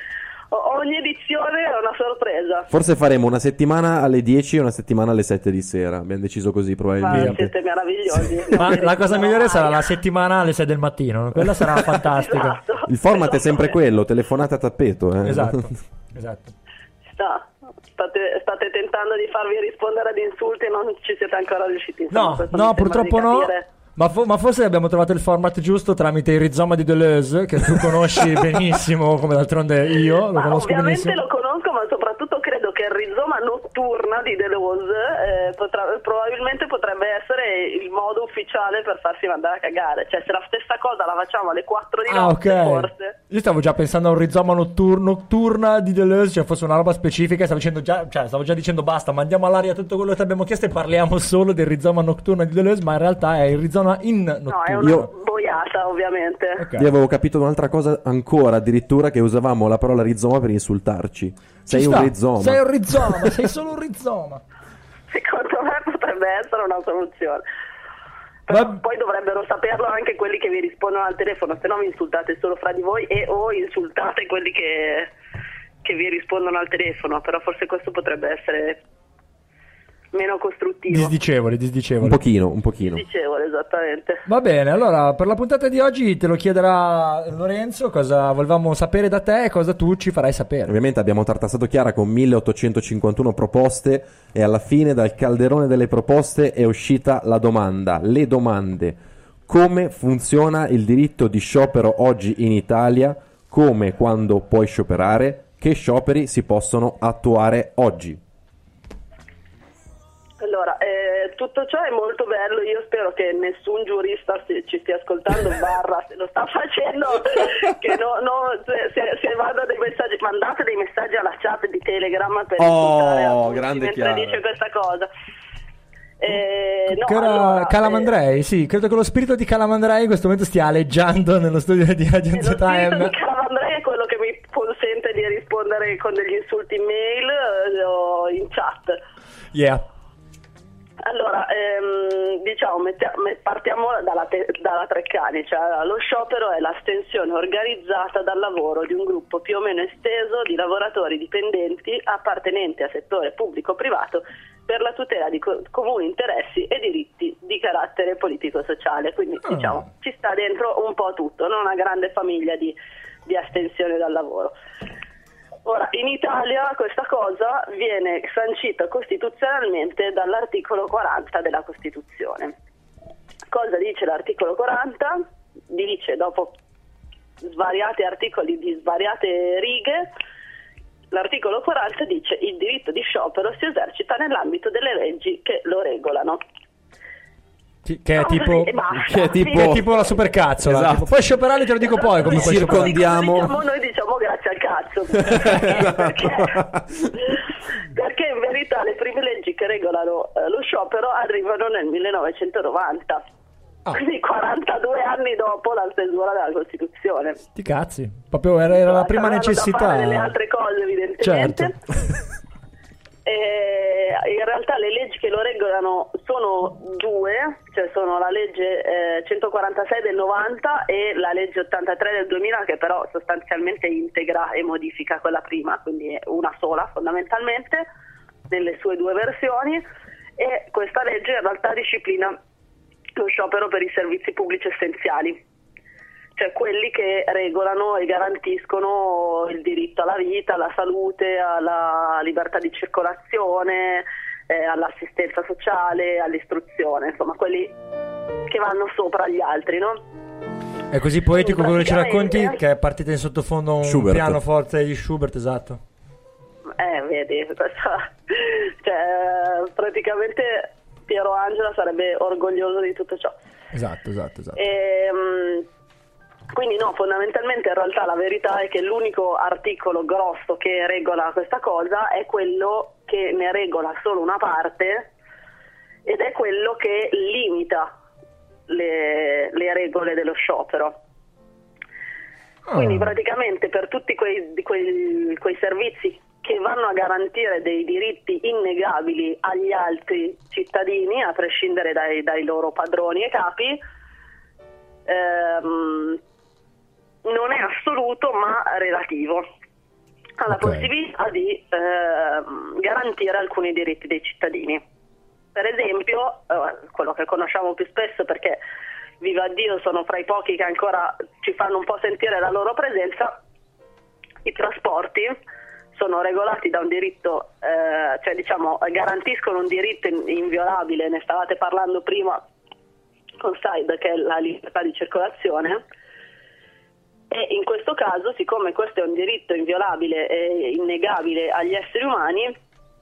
o- Ogni edizione è una sorpresa. Forse faremo una settimana alle dieci e una settimana alle sette di sera. Abbiamo deciso così Ma probabilmente. siete meravigliosi. Ma la cosa migliore sarà la settimana alle sei del mattino, quella sarà fantastica. Esatto. Il format è sempre quello, telefonate a tappeto. Eh. Esatto, esatto. Sta. State, state tentando di farvi rispondere ad insulti e non ci siete ancora riusciti. Insomma, No, questo no, mi sembra purtroppo di no. capire. Ma, fo- ma forse abbiamo trovato il format giusto tramite il rizoma di Deleuze, che tu conosci benissimo, come d'altronde io lo Ma conosco ovviamente benissimo. lo conosco, ma soprattutto credo che il rizoma notturna di Deleuze eh, potrà- probabilmente potrebbe essere il modo ufficiale per farsi mandare a cagare. Cioè, se la stessa cosa la facciamo alle quattro di Ah, notte, ok. forse. Io stavo già pensando a un rizoma nottur- notturna di Deleuze, cioè fosse una roba specifica. Stavo dicendo già, cioè, stavo già dicendo basta, mandiamo all'aria tutto quello che ti abbiamo chiesto e parliamo solo del rizoma notturna di Deleuze, ma in realtà è il rizoma in notturna. No, è una Io- boiata, ovviamente. Ok. Io avevo capito un'altra cosa ancora, addirittura che usavamo la parola rizoma per insultarci. Sei Ci un sta. rizoma. Sei un rizoma, sei solo un rizoma. Secondo me potrebbe essere una soluzione. Però Va- poi dovrebbero saperlo anche quelli che vi rispondono al telefono, se no vi insultate solo fra di voi e o insultate quelli che, che vi rispondono al telefono, però forse questo potrebbe essere meno costruttivo. Disdicevole, Un disdicevole. pochino, un pochino. Dicevole, esattamente. Va bene, allora per la puntata di oggi te lo chiederà Lorenzo cosa volevamo sapere da te e cosa tu ci farai sapere. Ovviamente abbiamo tartassato Chiara con milleottocentocinquantuno proposte e alla fine dal calderone delle proposte è uscita la domanda, le domande. Come funziona il diritto di sciopero oggi in Italia? Come, quando puoi scioperare? Che scioperi si possono attuare oggi? Allora, eh, eh, tutto ciò è molto bello, io spero che nessun giurista si, ci stia ascoltando, barra se lo sta facendo, che no, no, se, se, se vada dei messaggi, mandate dei messaggi alla chat di Telegram per insultare Oh, a grande mentre Chiara. dice questa cosa. Eh, no, Cara allora, Calamandrei, sì, credo che lo spirito di Calamandrei in questo momento stia aleggiando nello studio di Radio eh, lo Z spirito M. di Calamandrei è quello che mi consente di rispondere con degli insulti in mail eh, o in chat. Yeah. Allora, ehm, diciamo, mettia- me- partiamo dalla, te- dalla Treccani, cioè lo sciopero è l'astensione organizzata dal lavoro di un gruppo più o meno esteso di lavoratori dipendenti appartenenti a settore pubblico-privato per la tutela di co- comuni interessi e diritti di carattere politico-sociale, quindi Oh. diciamo ci sta dentro un po' tutto, non una grande famiglia di, di astensione dal lavoro. Ora, in Italia questa cosa viene sancita costituzionalmente dall'articolo quaranta della Costituzione. Cosa dice l'articolo quaranta? Dice, dopo svariati articoli di svariate righe, l'articolo quaranta dice: il diritto di sciopero si esercita nell'ambito delle leggi che lo regolano. Sì, che è No, tipo e basta. che è tipo- che è tipo la supercazzola. Esatto. Tipo, puoi scioperare, te lo dico poi come Ti puoi scioperare. circondiamo. Diciamo, noi diciamo grazie al cazzo. perché, perché in verità le prime leggi che regolano eh, lo sciopero arrivano nel millenovecentonovanta. Ah. Quindi quarantadue anni dopo la stesura della Costituzione. Sti cazzi. Proprio era, era la prima Saranno da necessità. fare delle altre cose, evidentemente. Certo. Eh, in realtà le leggi che lo regolano sono due, cioè sono la legge eh, centoquarantasei del novanta e la legge ottantatré del duemila, che però sostanzialmente integra e modifica quella prima, quindi è una sola fondamentalmente nelle sue due versioni. E questa legge in realtà disciplina lo sciopero per i servizi pubblici essenziali, cioè quelli che regolano e garantiscono il diritto alla vita, alla salute, alla libertà di circolazione, eh, all'assistenza sociale, all'istruzione, insomma quelli che vanno sopra gli altri, no? È così poetico quello che ci racconti, Praticamente- che è partita in sottofondo un Schubert. piano forte di Schubert, esatto. Eh, vedi, questa, cioè, praticamente Piero Angela sarebbe orgoglioso di tutto ciò. Esatto, esatto, esatto. Ehm, quindi no, fondamentalmente in realtà la verità è che l'unico articolo grosso che regola questa cosa è quello che ne regola solo una parte, ed è quello che limita le, le regole dello sciopero. Quindi praticamente per tutti quei, di quei, quei servizi che vanno a garantire dei diritti innegabili agli altri cittadini, a prescindere dai, dai loro padroni e capi, ehm, non è assoluto ma relativo alla Ok. possibilità di ehm, garantire alcuni diritti dei cittadini. Per esempio, eh, quello che conosciamo più spesso, perché viva Dio sono fra i pochi che ancora ci fanno un po' sentire la loro presenza, i trasporti sono regolati da un diritto, eh, cioè diciamo garantiscono un diritto in- inviolabile, ne stavate parlando prima con Said, che è la libertà di circolazione, e in questo caso, siccome questo è un diritto inviolabile e innegabile agli esseri umani,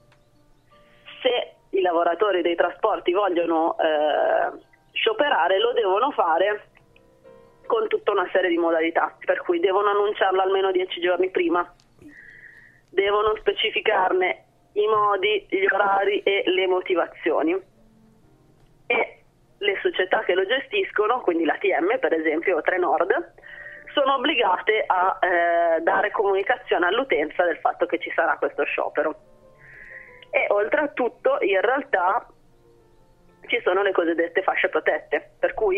se i lavoratori dei trasporti vogliono eh, scioperare, lo devono fare con tutta una serie di modalità, per cui devono annunciarlo almeno dieci giorni prima, devono specificarne i modi, gli orari e le motivazioni, e le società che lo gestiscono, quindi l'A T M per esempio o Trenord, sono obbligate a eh, dare comunicazione all'utenza del fatto che ci sarà questo sciopero. E oltretutto in realtà ci sono le cosiddette fasce protette, per cui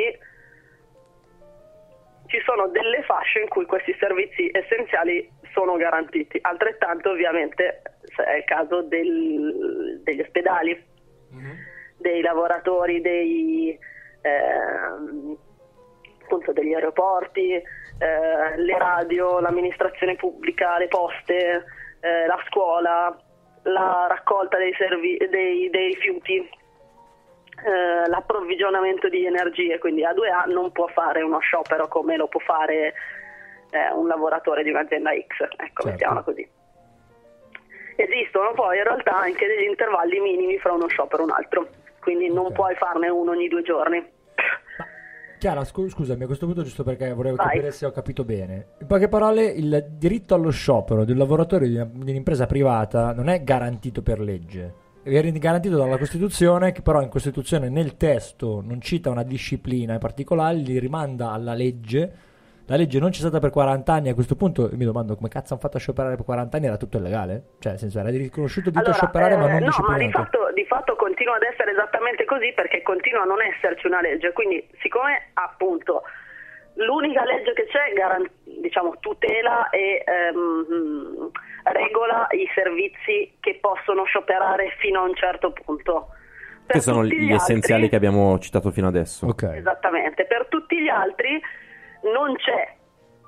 ci sono delle fasce in cui questi servizi essenziali sono garantiti, altrettanto ovviamente è il caso del, degli ospedali, mm-hmm. dei lavoratori dei, eh, appunto degli aeroporti, eh, le radio, l'amministrazione pubblica, le poste, eh, la scuola, la raccolta dei, servi- dei, dei rifiuti, eh, l'approvvigionamento di energie, quindi A due A non può fare uno sciopero come lo può fare eh, un lavoratore di un'azienda X, ecco, certo. Mettiamola così. Esistono poi in realtà anche degli intervalli minimi fra uno sciopero e un altro, quindi non Ok. puoi farne uno ogni due giorni. Chiara, scu- scusami, a questo punto giusto perché vorrei Vai. capire se ho capito bene. In poche parole, il diritto allo sciopero del lavoratore di, una- di un'impresa privata non è garantito per legge. È garantito dalla Costituzione, che però in Costituzione nel testo non cita una disciplina in particolare, li rimanda alla legge. La legge non c'è stata per quaranta anni, a questo punto mi domando come cazzo hanno fatto a scioperare per quaranta anni, era tutto illegale? Cioè, nel senso, era riconosciuto il diritto Allora, a scioperare ma eh, non no, ma di disciplinato. fatto, di fatto continua ad essere esattamente così perché continua a non esserci una legge, quindi siccome appunto l'unica legge che c'è garan- diciamo tutela e ehm, regola i servizi che possono scioperare fino a un certo punto. Per Che sono tutti gli altri- essenziali che abbiamo citato fino adesso. Ok. Esattamente, per tutti gli altri non c'è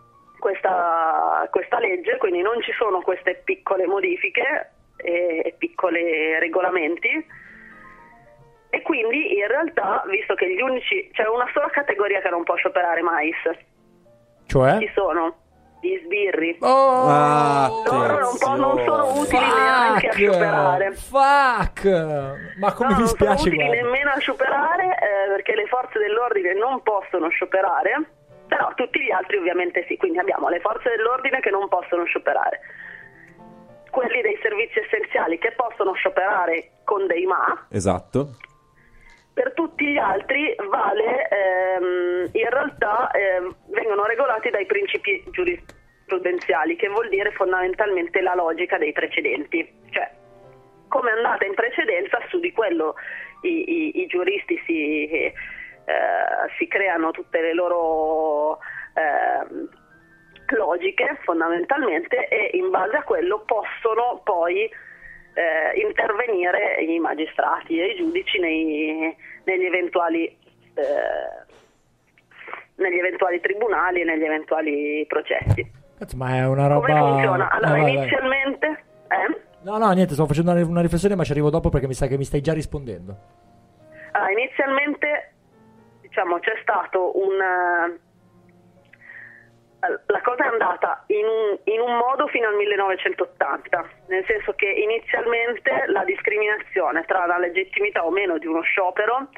questa, questa legge, quindi non ci sono queste piccole modifiche e, e piccoli regolamenti, e quindi in realtà, visto che gli unici, c'è una sola categoria che non può scioperare mais, Cioè? chi sono? Gli sbirri. Oh, Ah, Loro non, po- non sono utili neanche a scioperare. Fuck! Ma come No, mi non sono spiace, utili guarda. nemmeno a scioperare eh, perché le forze dell'ordine non possono scioperare, però tutti gli altri ovviamente sì, quindi abbiamo le forze dell'ordine che non possono scioperare, quelli dei servizi essenziali che possono scioperare con dei M A. Esatto. Per tutti gli altri vale, ehm, in realtà ehm, vengono regolati dai principi giurisprudenziali, che vuol dire fondamentalmente la logica dei precedenti, cioè come è andata in precedenza, su di quello i, i, i giuristi si, eh, si creano tutte le loro eh, logiche fondamentalmente, e in base a quello possono poi Eh, intervenire i magistrati e i giudici nei, negli eventuali eh, negli eventuali tribunali e negli eventuali processi. Cazzo, ma è una roba... Come funziona? Allora, Eh, vai, vai. inizialmente eh? No, no, niente, stavo facendo una, una riflessione ma ci arrivo dopo perché mi sa che mi stai già rispondendo. Allora, inizialmente diciamo c'è stato un la cosa è andata in un, in un modo fino al millenovecentottanta, nel senso che inizialmente la discriminazione tra la legittimità o meno di uno sciopero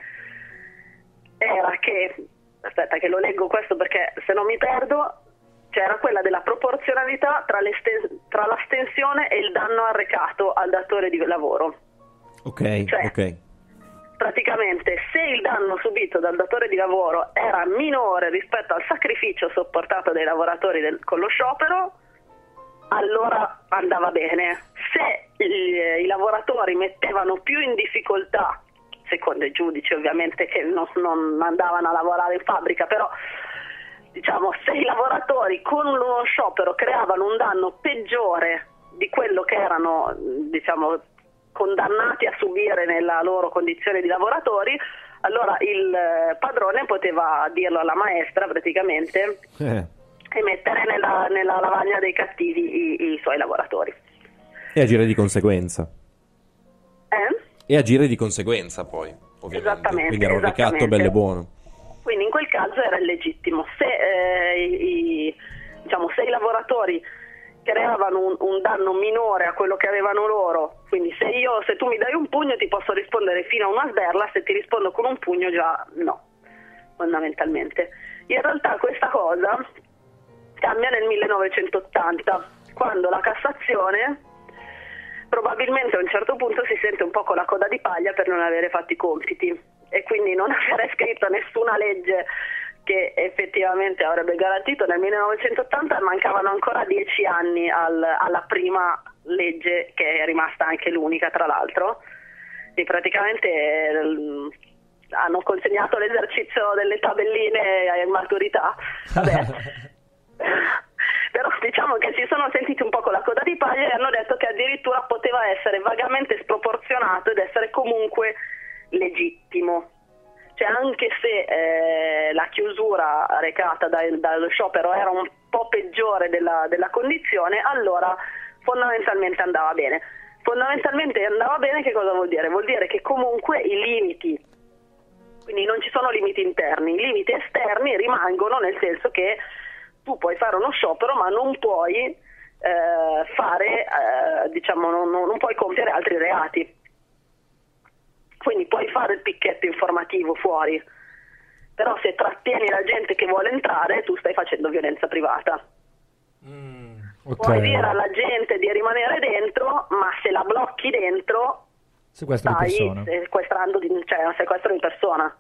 era che, aspetta che lo leggo questo perché se no mi perdo, c'era quella della proporzionalità tra, l'esten- tra l'astensione e il danno arrecato al datore di lavoro. Ok, Cioè, ok. Praticamente, se il danno subito dal datore di lavoro era minore rispetto al sacrificio sopportato dai lavoratori del, con lo sciopero, allora andava bene. Se i, i lavoratori mettevano più in difficoltà, secondo i giudici ovviamente che non, non andavano a lavorare in fabbrica, però diciamo se i lavoratori con uno sciopero creavano un danno peggiore di quello che erano, diciamo, condannati a subire nella loro condizione di lavoratori, allora il padrone poteva dirlo alla maestra praticamente Eh. e mettere nella, nella lavagna dei cattivi i, i suoi lavoratori. E agire di conseguenza. Eh? E agire di conseguenza poi, ovviamente. Esattamente, Quindi era un ricatto esattamente. bello e buono. Quindi in quel caso era illegittimo. Se, eh, i, i- diciamo, se i lavoratori creavano un, un danno minore a quello che avevano loro, quindi se io se tu mi dai un pugno ti posso rispondere fino a una sberla, se ti rispondo con un pugno già no, fondamentalmente. In realtà questa cosa cambia nel millenovecentottanta, quando la Cassazione probabilmente a un certo punto si sente un po' con la coda di paglia per non avere fatto i compiti e quindi non avere scritto nessuna legge che effettivamente avrebbe garantito. Nel millenovecentottanta mancavano ancora dieci anni al, alla prima legge, che è rimasta anche l'unica tra l'altro, e praticamente eh, hanno consegnato l'esercizio delle tabelline in maturità. Vabbè. Però diciamo che si sono sentiti un po' con la coda di paglia e hanno detto che addirittura poteva essere vagamente sproporzionato ed essere comunque legittimo. Cioè anche se eh, la chiusura recata dal, dallo sciopero era un po' peggiore della, della condizione, allora fondamentalmente andava bene. Fondamentalmente andava bene che cosa vuol dire? Vuol dire che comunque i limiti, quindi non ci sono limiti interni, i limiti esterni rimangono, nel senso che tu puoi fare uno sciopero ma non puoi eh, fare, eh, diciamo, non, non puoi compiere altri reati. quindi puoi fare il picchetto informativo fuori, però se trattieni la gente che vuole entrare tu stai facendo violenza privata. Mm, okay. Puoi dire alla gente di rimanere dentro, ma se la blocchi dentro sequestro stai di persona. sequestrando di, cioè un sequestro di persona.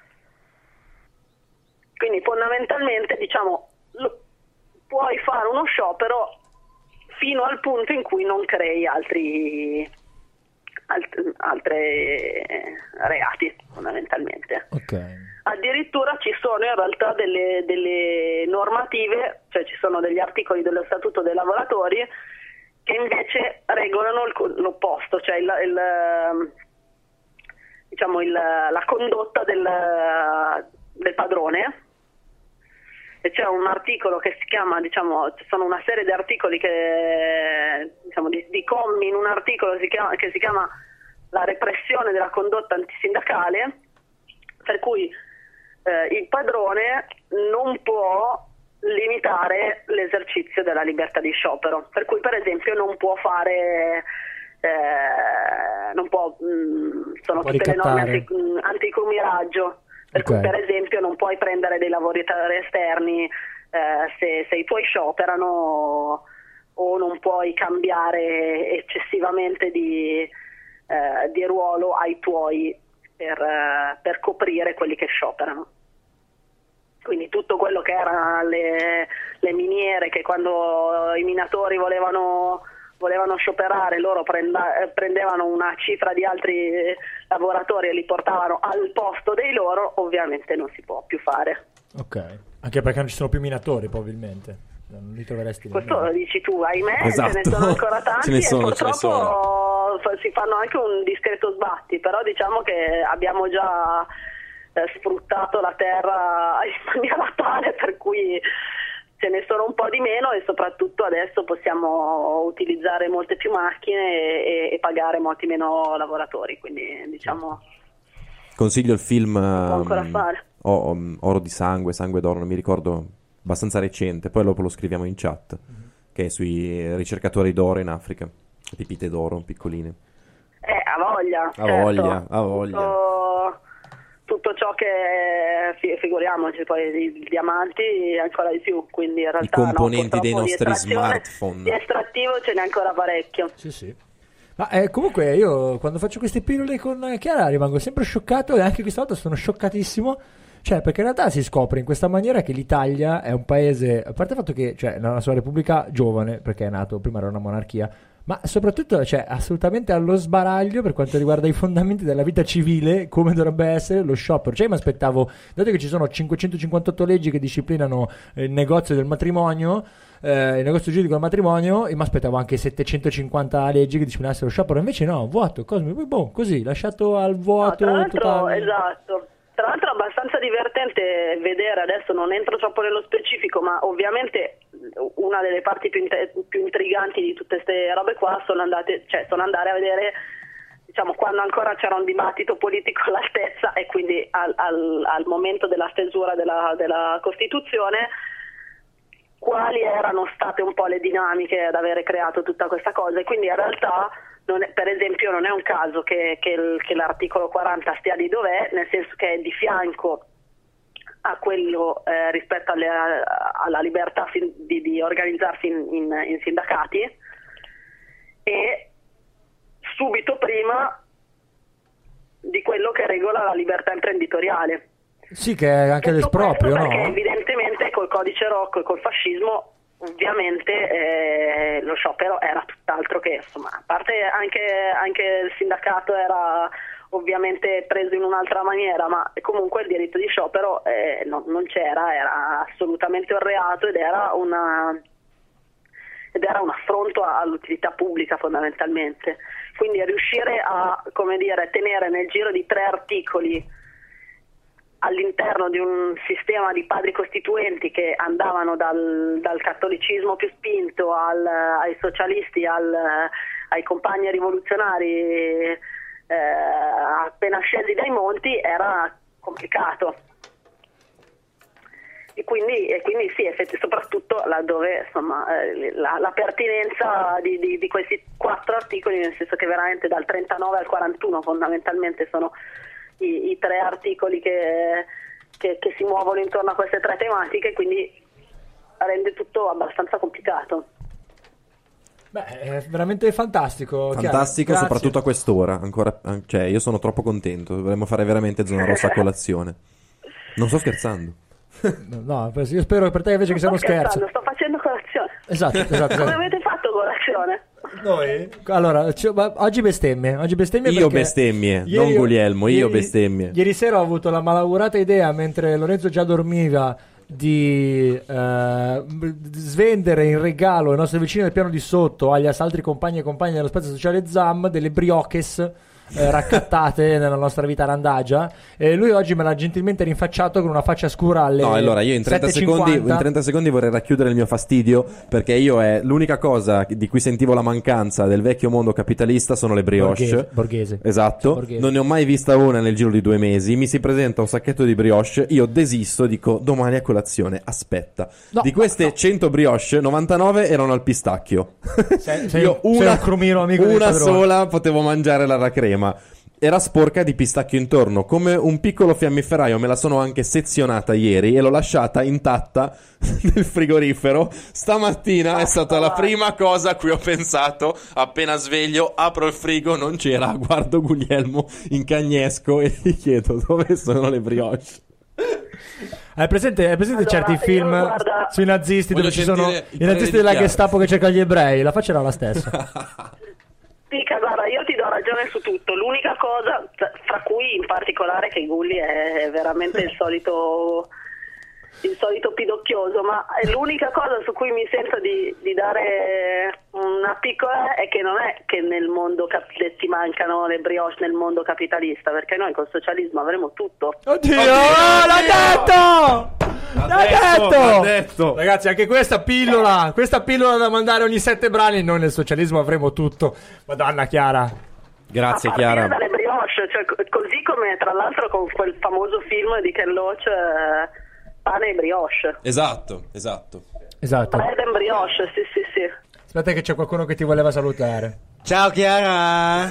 Quindi fondamentalmente diciamo lo, puoi fare uno sciopero fino al punto in cui non crei altri alt, altre reati fondamentalmente. Okay. Addirittura ci sono in realtà delle, delle normative, cioè ci sono degli articoli dello Statuto dei lavoratori che invece regolano il, l'opposto, cioè il, il, diciamo il, la condotta del, del padrone. E c'è un articolo che si chiama, diciamo, ci sono una serie di articoli che, diciamo, di, di commi in un articolo si chiama, che si chiama la repressione della condotta antisindacale, per cui eh, il padrone non può limitare l'esercizio della libertà di sciopero, per cui per esempio non può fare eh, non può mh, sono può tutte ricattare. le norme anti, anticomiraggio, per okay. cui per esempio non puoi prendere dei lavoratori esterni eh, se, se i tuoi scioperano, o non puoi cambiare eccessivamente di, eh, di ruolo ai tuoi per, eh, per coprire quelli che scioperano. Quindi tutto quello che erano le, le miniere, che quando i minatori volevano, volevano scioperare, loro prenda, prendevano una cifra di altri lavoratori e li portavano al posto dei loro, ovviamente non si può più fare. Ok, anche perché non ci sono più minatori probabilmente, non li troveresti Questo nemmeno. lo dici tu, ahimè, Esatto. ce ne sono ancora tanti Ce ne sono, e ce ne purtroppo si fanno anche un discreto sbatti, però diciamo che abbiamo già sfruttato la terra in maniera tale per cui ce ne sono un po' di meno, e soprattutto adesso possiamo utilizzare molte più macchine e, e pagare molti meno lavoratori, quindi diciamo consiglio il film può ancora um, fare. o- um, Oro di sangue, sangue d'oro, non mi ricordo, abbastanza recente, poi dopo lo scriviamo in chat, mm-hmm. che è sui ricercatori d'oro in Africa, pepite d'oro piccoline. Eh, a voglia, A certo. voglia, a voglia. Tutto, tutto ciò che, figuriamoci, poi i, i diamanti ancora di più, quindi in realtà I componenti no, dei nostri di estrazione- smartphone. di estrattivo ce n'è ancora parecchio. Sì, sì. Ma eh, comunque io quando faccio queste pillole con Chiara rimango sempre scioccato, e anche questa volta sono scioccatissimo, cioè perché in realtà si scopre in questa maniera che l'Italia è un paese, a parte il fatto che cioè, è una sua repubblica giovane, perché è nato, prima era una monarchia, ma soprattutto cioè, assolutamente allo sbaraglio per quanto riguarda i fondamenti della vita civile, come dovrebbe essere lo sciopero. Cioè mi aspettavo, dato che ci sono cinquecentocinquantotto leggi che disciplinano il negozio del matrimonio, eh, il negozio giuridico del matrimonio, e mi aspettavo anche settecentocinquanta leggi che disciplinassero lo sciopero, invece no, vuoto, così, boh, così lasciato al vuoto. No, tra l'altro, totale. esatto. Tra l'altro è abbastanza divertente vedere, adesso non entro troppo nello specifico, ma ovviamente una delle parti più, int- più intriganti di tutte queste robe qua sono andate, cioè sono andare a vedere, diciamo, quando ancora c'era un dibattito politico all'altezza, e quindi al, al, al momento della stesura della, della Costituzione, quali erano state un po' le dinamiche ad avere creato tutta questa cosa. E quindi in realtà non è, per esempio non è un caso che, che, il, che l'articolo quaranta stia di dov'è, nel senso che è di fianco a quello eh, rispetto alle, alla libertà fin, di, di organizzarsi in, in, in sindacati, e subito prima di quello che regola la libertà imprenditoriale. Sì, che è anche Tutto l'esproprio, questo no? perché evidentemente col codice Rocco e col fascismo ovviamente eh, lo sciopero era tutt'altro che, insomma, a parte anche, anche il sindacato era ovviamente preso in un'altra maniera, ma comunque il diritto di sciopero eh, no, non c'era, era assolutamente un reato, ed era una ed era un affronto all'utilità pubblica fondamentalmente. Quindi riuscire a, come dire, tenere nel giro di tre articoli all'interno di un sistema di padri costituenti che andavano dal, dal cattolicismo più spinto al, ai socialisti, al, ai compagni rivoluzionari eh, appena scesi dai monti, era complicato. E quindi, e quindi sì, effetti, soprattutto laddove insomma eh, la, la pertinenza di, di, di questi quattro articoli, nel senso che veramente dal trentanove al quarantuno fondamentalmente sono i, i tre articoli che, che, che si muovono intorno a queste tre tematiche, quindi rende tutto abbastanza complicato. Beh, è veramente fantastico. Fantastico, Chiara. soprattutto a quest'ora. Ancora, cioè, io sono troppo contento. Dovremmo fare veramente Zona Rossa a colazione. Non sto scherzando. No, io spero per te invece che sia uno scherzo. Sto facendo colazione. Esatto, esatto. Come esatto. avete fatto colazione? Noi? Allora, c- oggi bestemmie. Oggi bestemmie io bestemmie, ieri, non Guglielmo, io ieri, bestemmie. Ieri sera ho avuto la malaugurata idea, mentre Lorenzo già dormiva, di eh, svendere in regalo ai nostri vicini del piano di sotto, agli altri compagni e compagne dello spazio sociale ZAM, delle brioches eh, raccattate nella nostra vita randagia, e lui oggi me l'ha gentilmente rinfacciato con una faccia scura alle No, allora io in trenta, secondi, in trenta secondi vorrei racchiudere il mio fastidio, perché io è l'unica cosa di cui sentivo la mancanza del vecchio mondo capitalista sono le brioche. Borghese, borghese. Esatto. Borghese. Non ne ho mai vista una nel giro di due mesi. Mi si presenta un sacchetto di brioche, io desisto, dico domani a colazione, aspetta. No, di queste no. cento brioche, novantanove erano al pistacchio. Sei, sei, io sei una, un crumino amico una di sola potevo mangiare la crema. Era sporca di pistacchio intorno, come un piccolo fiammiferaio. Me la sono anche sezionata ieri e l'ho lasciata intatta nel frigorifero. Stamattina è stata la prima cosa a cui ho pensato. Appena sveglio, apro il frigo, non c'era. Guardo Guglielmo, incagnesco e gli chiedo dove sono le brioche. Hai presente, hai presente Allora, certi film guarda- sui nazisti Voglio dove ci sono sentire il i nazisti parere della di Chiara. Gestapo che cercano gli ebrei? La faccia era la stessa. Dica, guarda, io ti do ragione su tutto. L'unica cosa, fra cui in particolare che Gulli è veramente il solito il solito pidocchioso, ma è l'unica cosa su cui mi sento di, di dare una piccola è che non è che nel mondo cap- ti mancano le brioche nel mondo capitalista, perché noi col socialismo avremo tutto. Oddio, oh, l'ha detto! L'ha detto! L'ha detto! Ragazzi, anche questa pillola, questa pillola da mandare ogni sette brani, noi nel socialismo avremo tutto. Madonna Chiara. Grazie A partire Chiara. dalle brioche, cioè, co- così come tra l'altro con quel famoso film di Ken Loach, eh, Pane e brioche. Esatto, esatto. Esatto. Bread and brioche, sì sì sì. Aspetta che c'è qualcuno che ti voleva salutare. Ciao Chiara!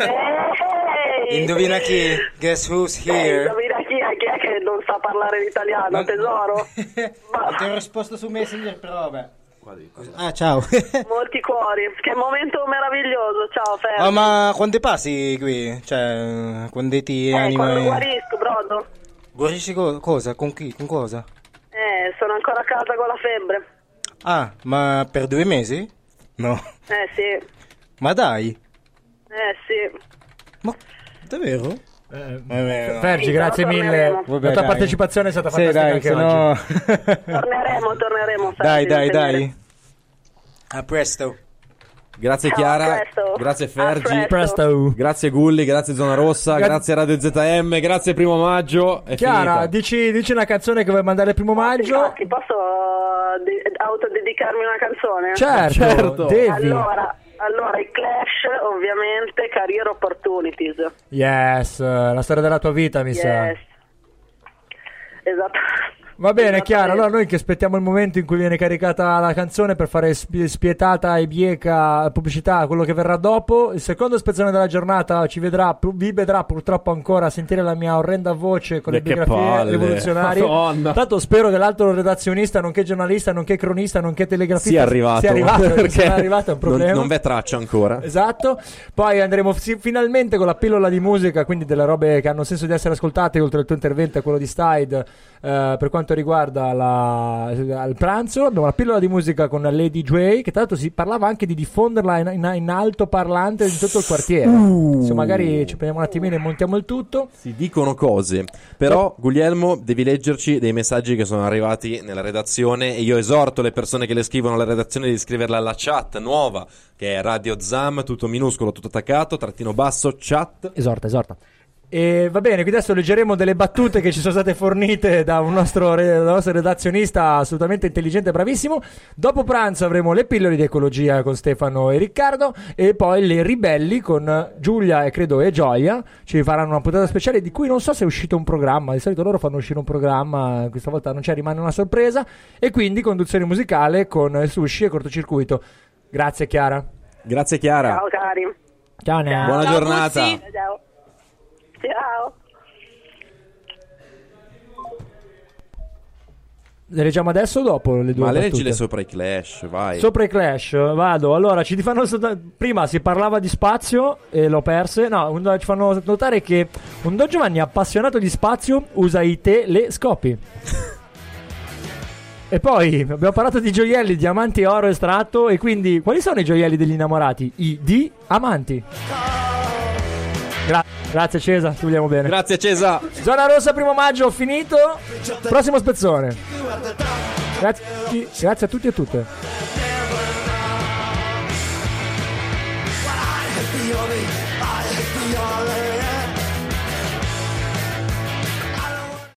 Ehi! Indovina chi? Guess who's Eh, here? indovina chi è, chi è che non sa parlare l'italiano, tesoro? Non ti ho risposto su Messenger, però vabbè. Ah, ciao. Molti cuori, che momento meraviglioso, ciao Fer. Oh, ma quando passi qui? Cioè, quando ti Eh, anima... quando guarisco, brodo. Guarisci co- cosa? Con chi? Con cosa? Eh, sono ancora a casa con la febbre. Ah, ma per due mesi? No. Eh sì, Ma dai, eh sì. davvero? Eh, Vabbè, no. Fergi, Sì, grazie però mille. torneremo. Vabbè, La tua dai. partecipazione è stata Sì, fantastica dai, anche se oggi. no... Torneremo, torneremo. Fer, Dai, ti dai, devo tenere. dai. A presto. Grazie Ciao, Chiara, a presto. grazie A Fergi, presto. Presto. grazie Gulli, grazie Zona Rossa, Gra- grazie Radio Z M, grazie Primo Maggio. È Chiara, finita. dici, dici una canzone che vuoi mandare il primo maggio? Infatti, posso uh, di- autodedicarmi una canzone? Certo, Certo. devi. Allora, allora, i Clash, ovviamente, Career Opportunities. Yes, la storia della tua vita, mi sa. Yes. Esatto. Va bene, Chiara. Esattamente. Allora, noi che aspettiamo il momento in cui viene caricata la canzone per fare spi- spietata e bieca pubblicità a quello che verrà dopo. Il secondo spezzone della giornata ci vedrà, pu- vi vedrà purtroppo ancora sentire la mia orrenda voce con le Che biografie palle. rivoluzionarie. Madonna. Tanto spero che l'altro redazionista, nonché giornalista, nonché cronista, nonché telegrafista Sia arrivato, sia arrivato, perché perché se non è arrivato è un non, problema. non v'è traccia ancora. Esatto. Poi andremo fi- finalmente con la pillola di musica, quindi delle robe che hanno senso di essere ascoltate, oltre al tuo intervento e quello di Stide, eh, per quanto riguarda la, al pranzo. Abbiamo la pillola di musica con Lady J, che tra l'altro si parlava anche di diffonderla in, in, in alto parlante in tutto il quartiere. Uh. Se magari ci prendiamo un attimino e montiamo il tutto. Si dicono cose, però Guglielmo devi leggerci dei messaggi che sono arrivati nella redazione, e io esorto le persone che le scrivono alla redazione di scriverla alla chat nuova, che è Radio Zam, tutto minuscolo, tutto attaccato, trattino basso, chat. Esorta, esorta. E va bene, quindi adesso leggeremo delle battute che ci sono state fornite da un nostro, re, da un nostro redazionista assolutamente intelligente e bravissimo. Dopo pranzo avremo le pillole di ecologia con Stefano e Riccardo, e poi le ribelli con Giulia e credo e Gioia. Ci faranno una puntata speciale di cui non so se è uscito un programma. Di solito loro fanno uscire un programma, questa volta non c'è, rimane una sorpresa. E quindi conduzione musicale con Sushi e Cortocircuito. Grazie Chiara. Grazie Chiara. Ciao cari. Ciao, Nea. Buona Ciao, giornata. Ciao. Ciao. Le leggiamo adesso o dopo le due Ma battute? leggile sopra i Clash, vai. Sopra i Clash, vado. Allora, ci fanno solta- prima si parlava di spazio e l'ho perse. No, un- ci fanno notare che un Don Giovanni appassionato di spazio usa i telescopi. E poi abbiamo parlato di gioielli, diamanti e oro estratto. E quindi, quali sono i gioielli degli innamorati? I diamanti. Gra- grazie Cesa, ti vogliamo bene. Grazie Cesa. Zona rossa, primo maggio, finito. Prossimo spezzone. Grazie, grazie a tutti e a tutte. What I have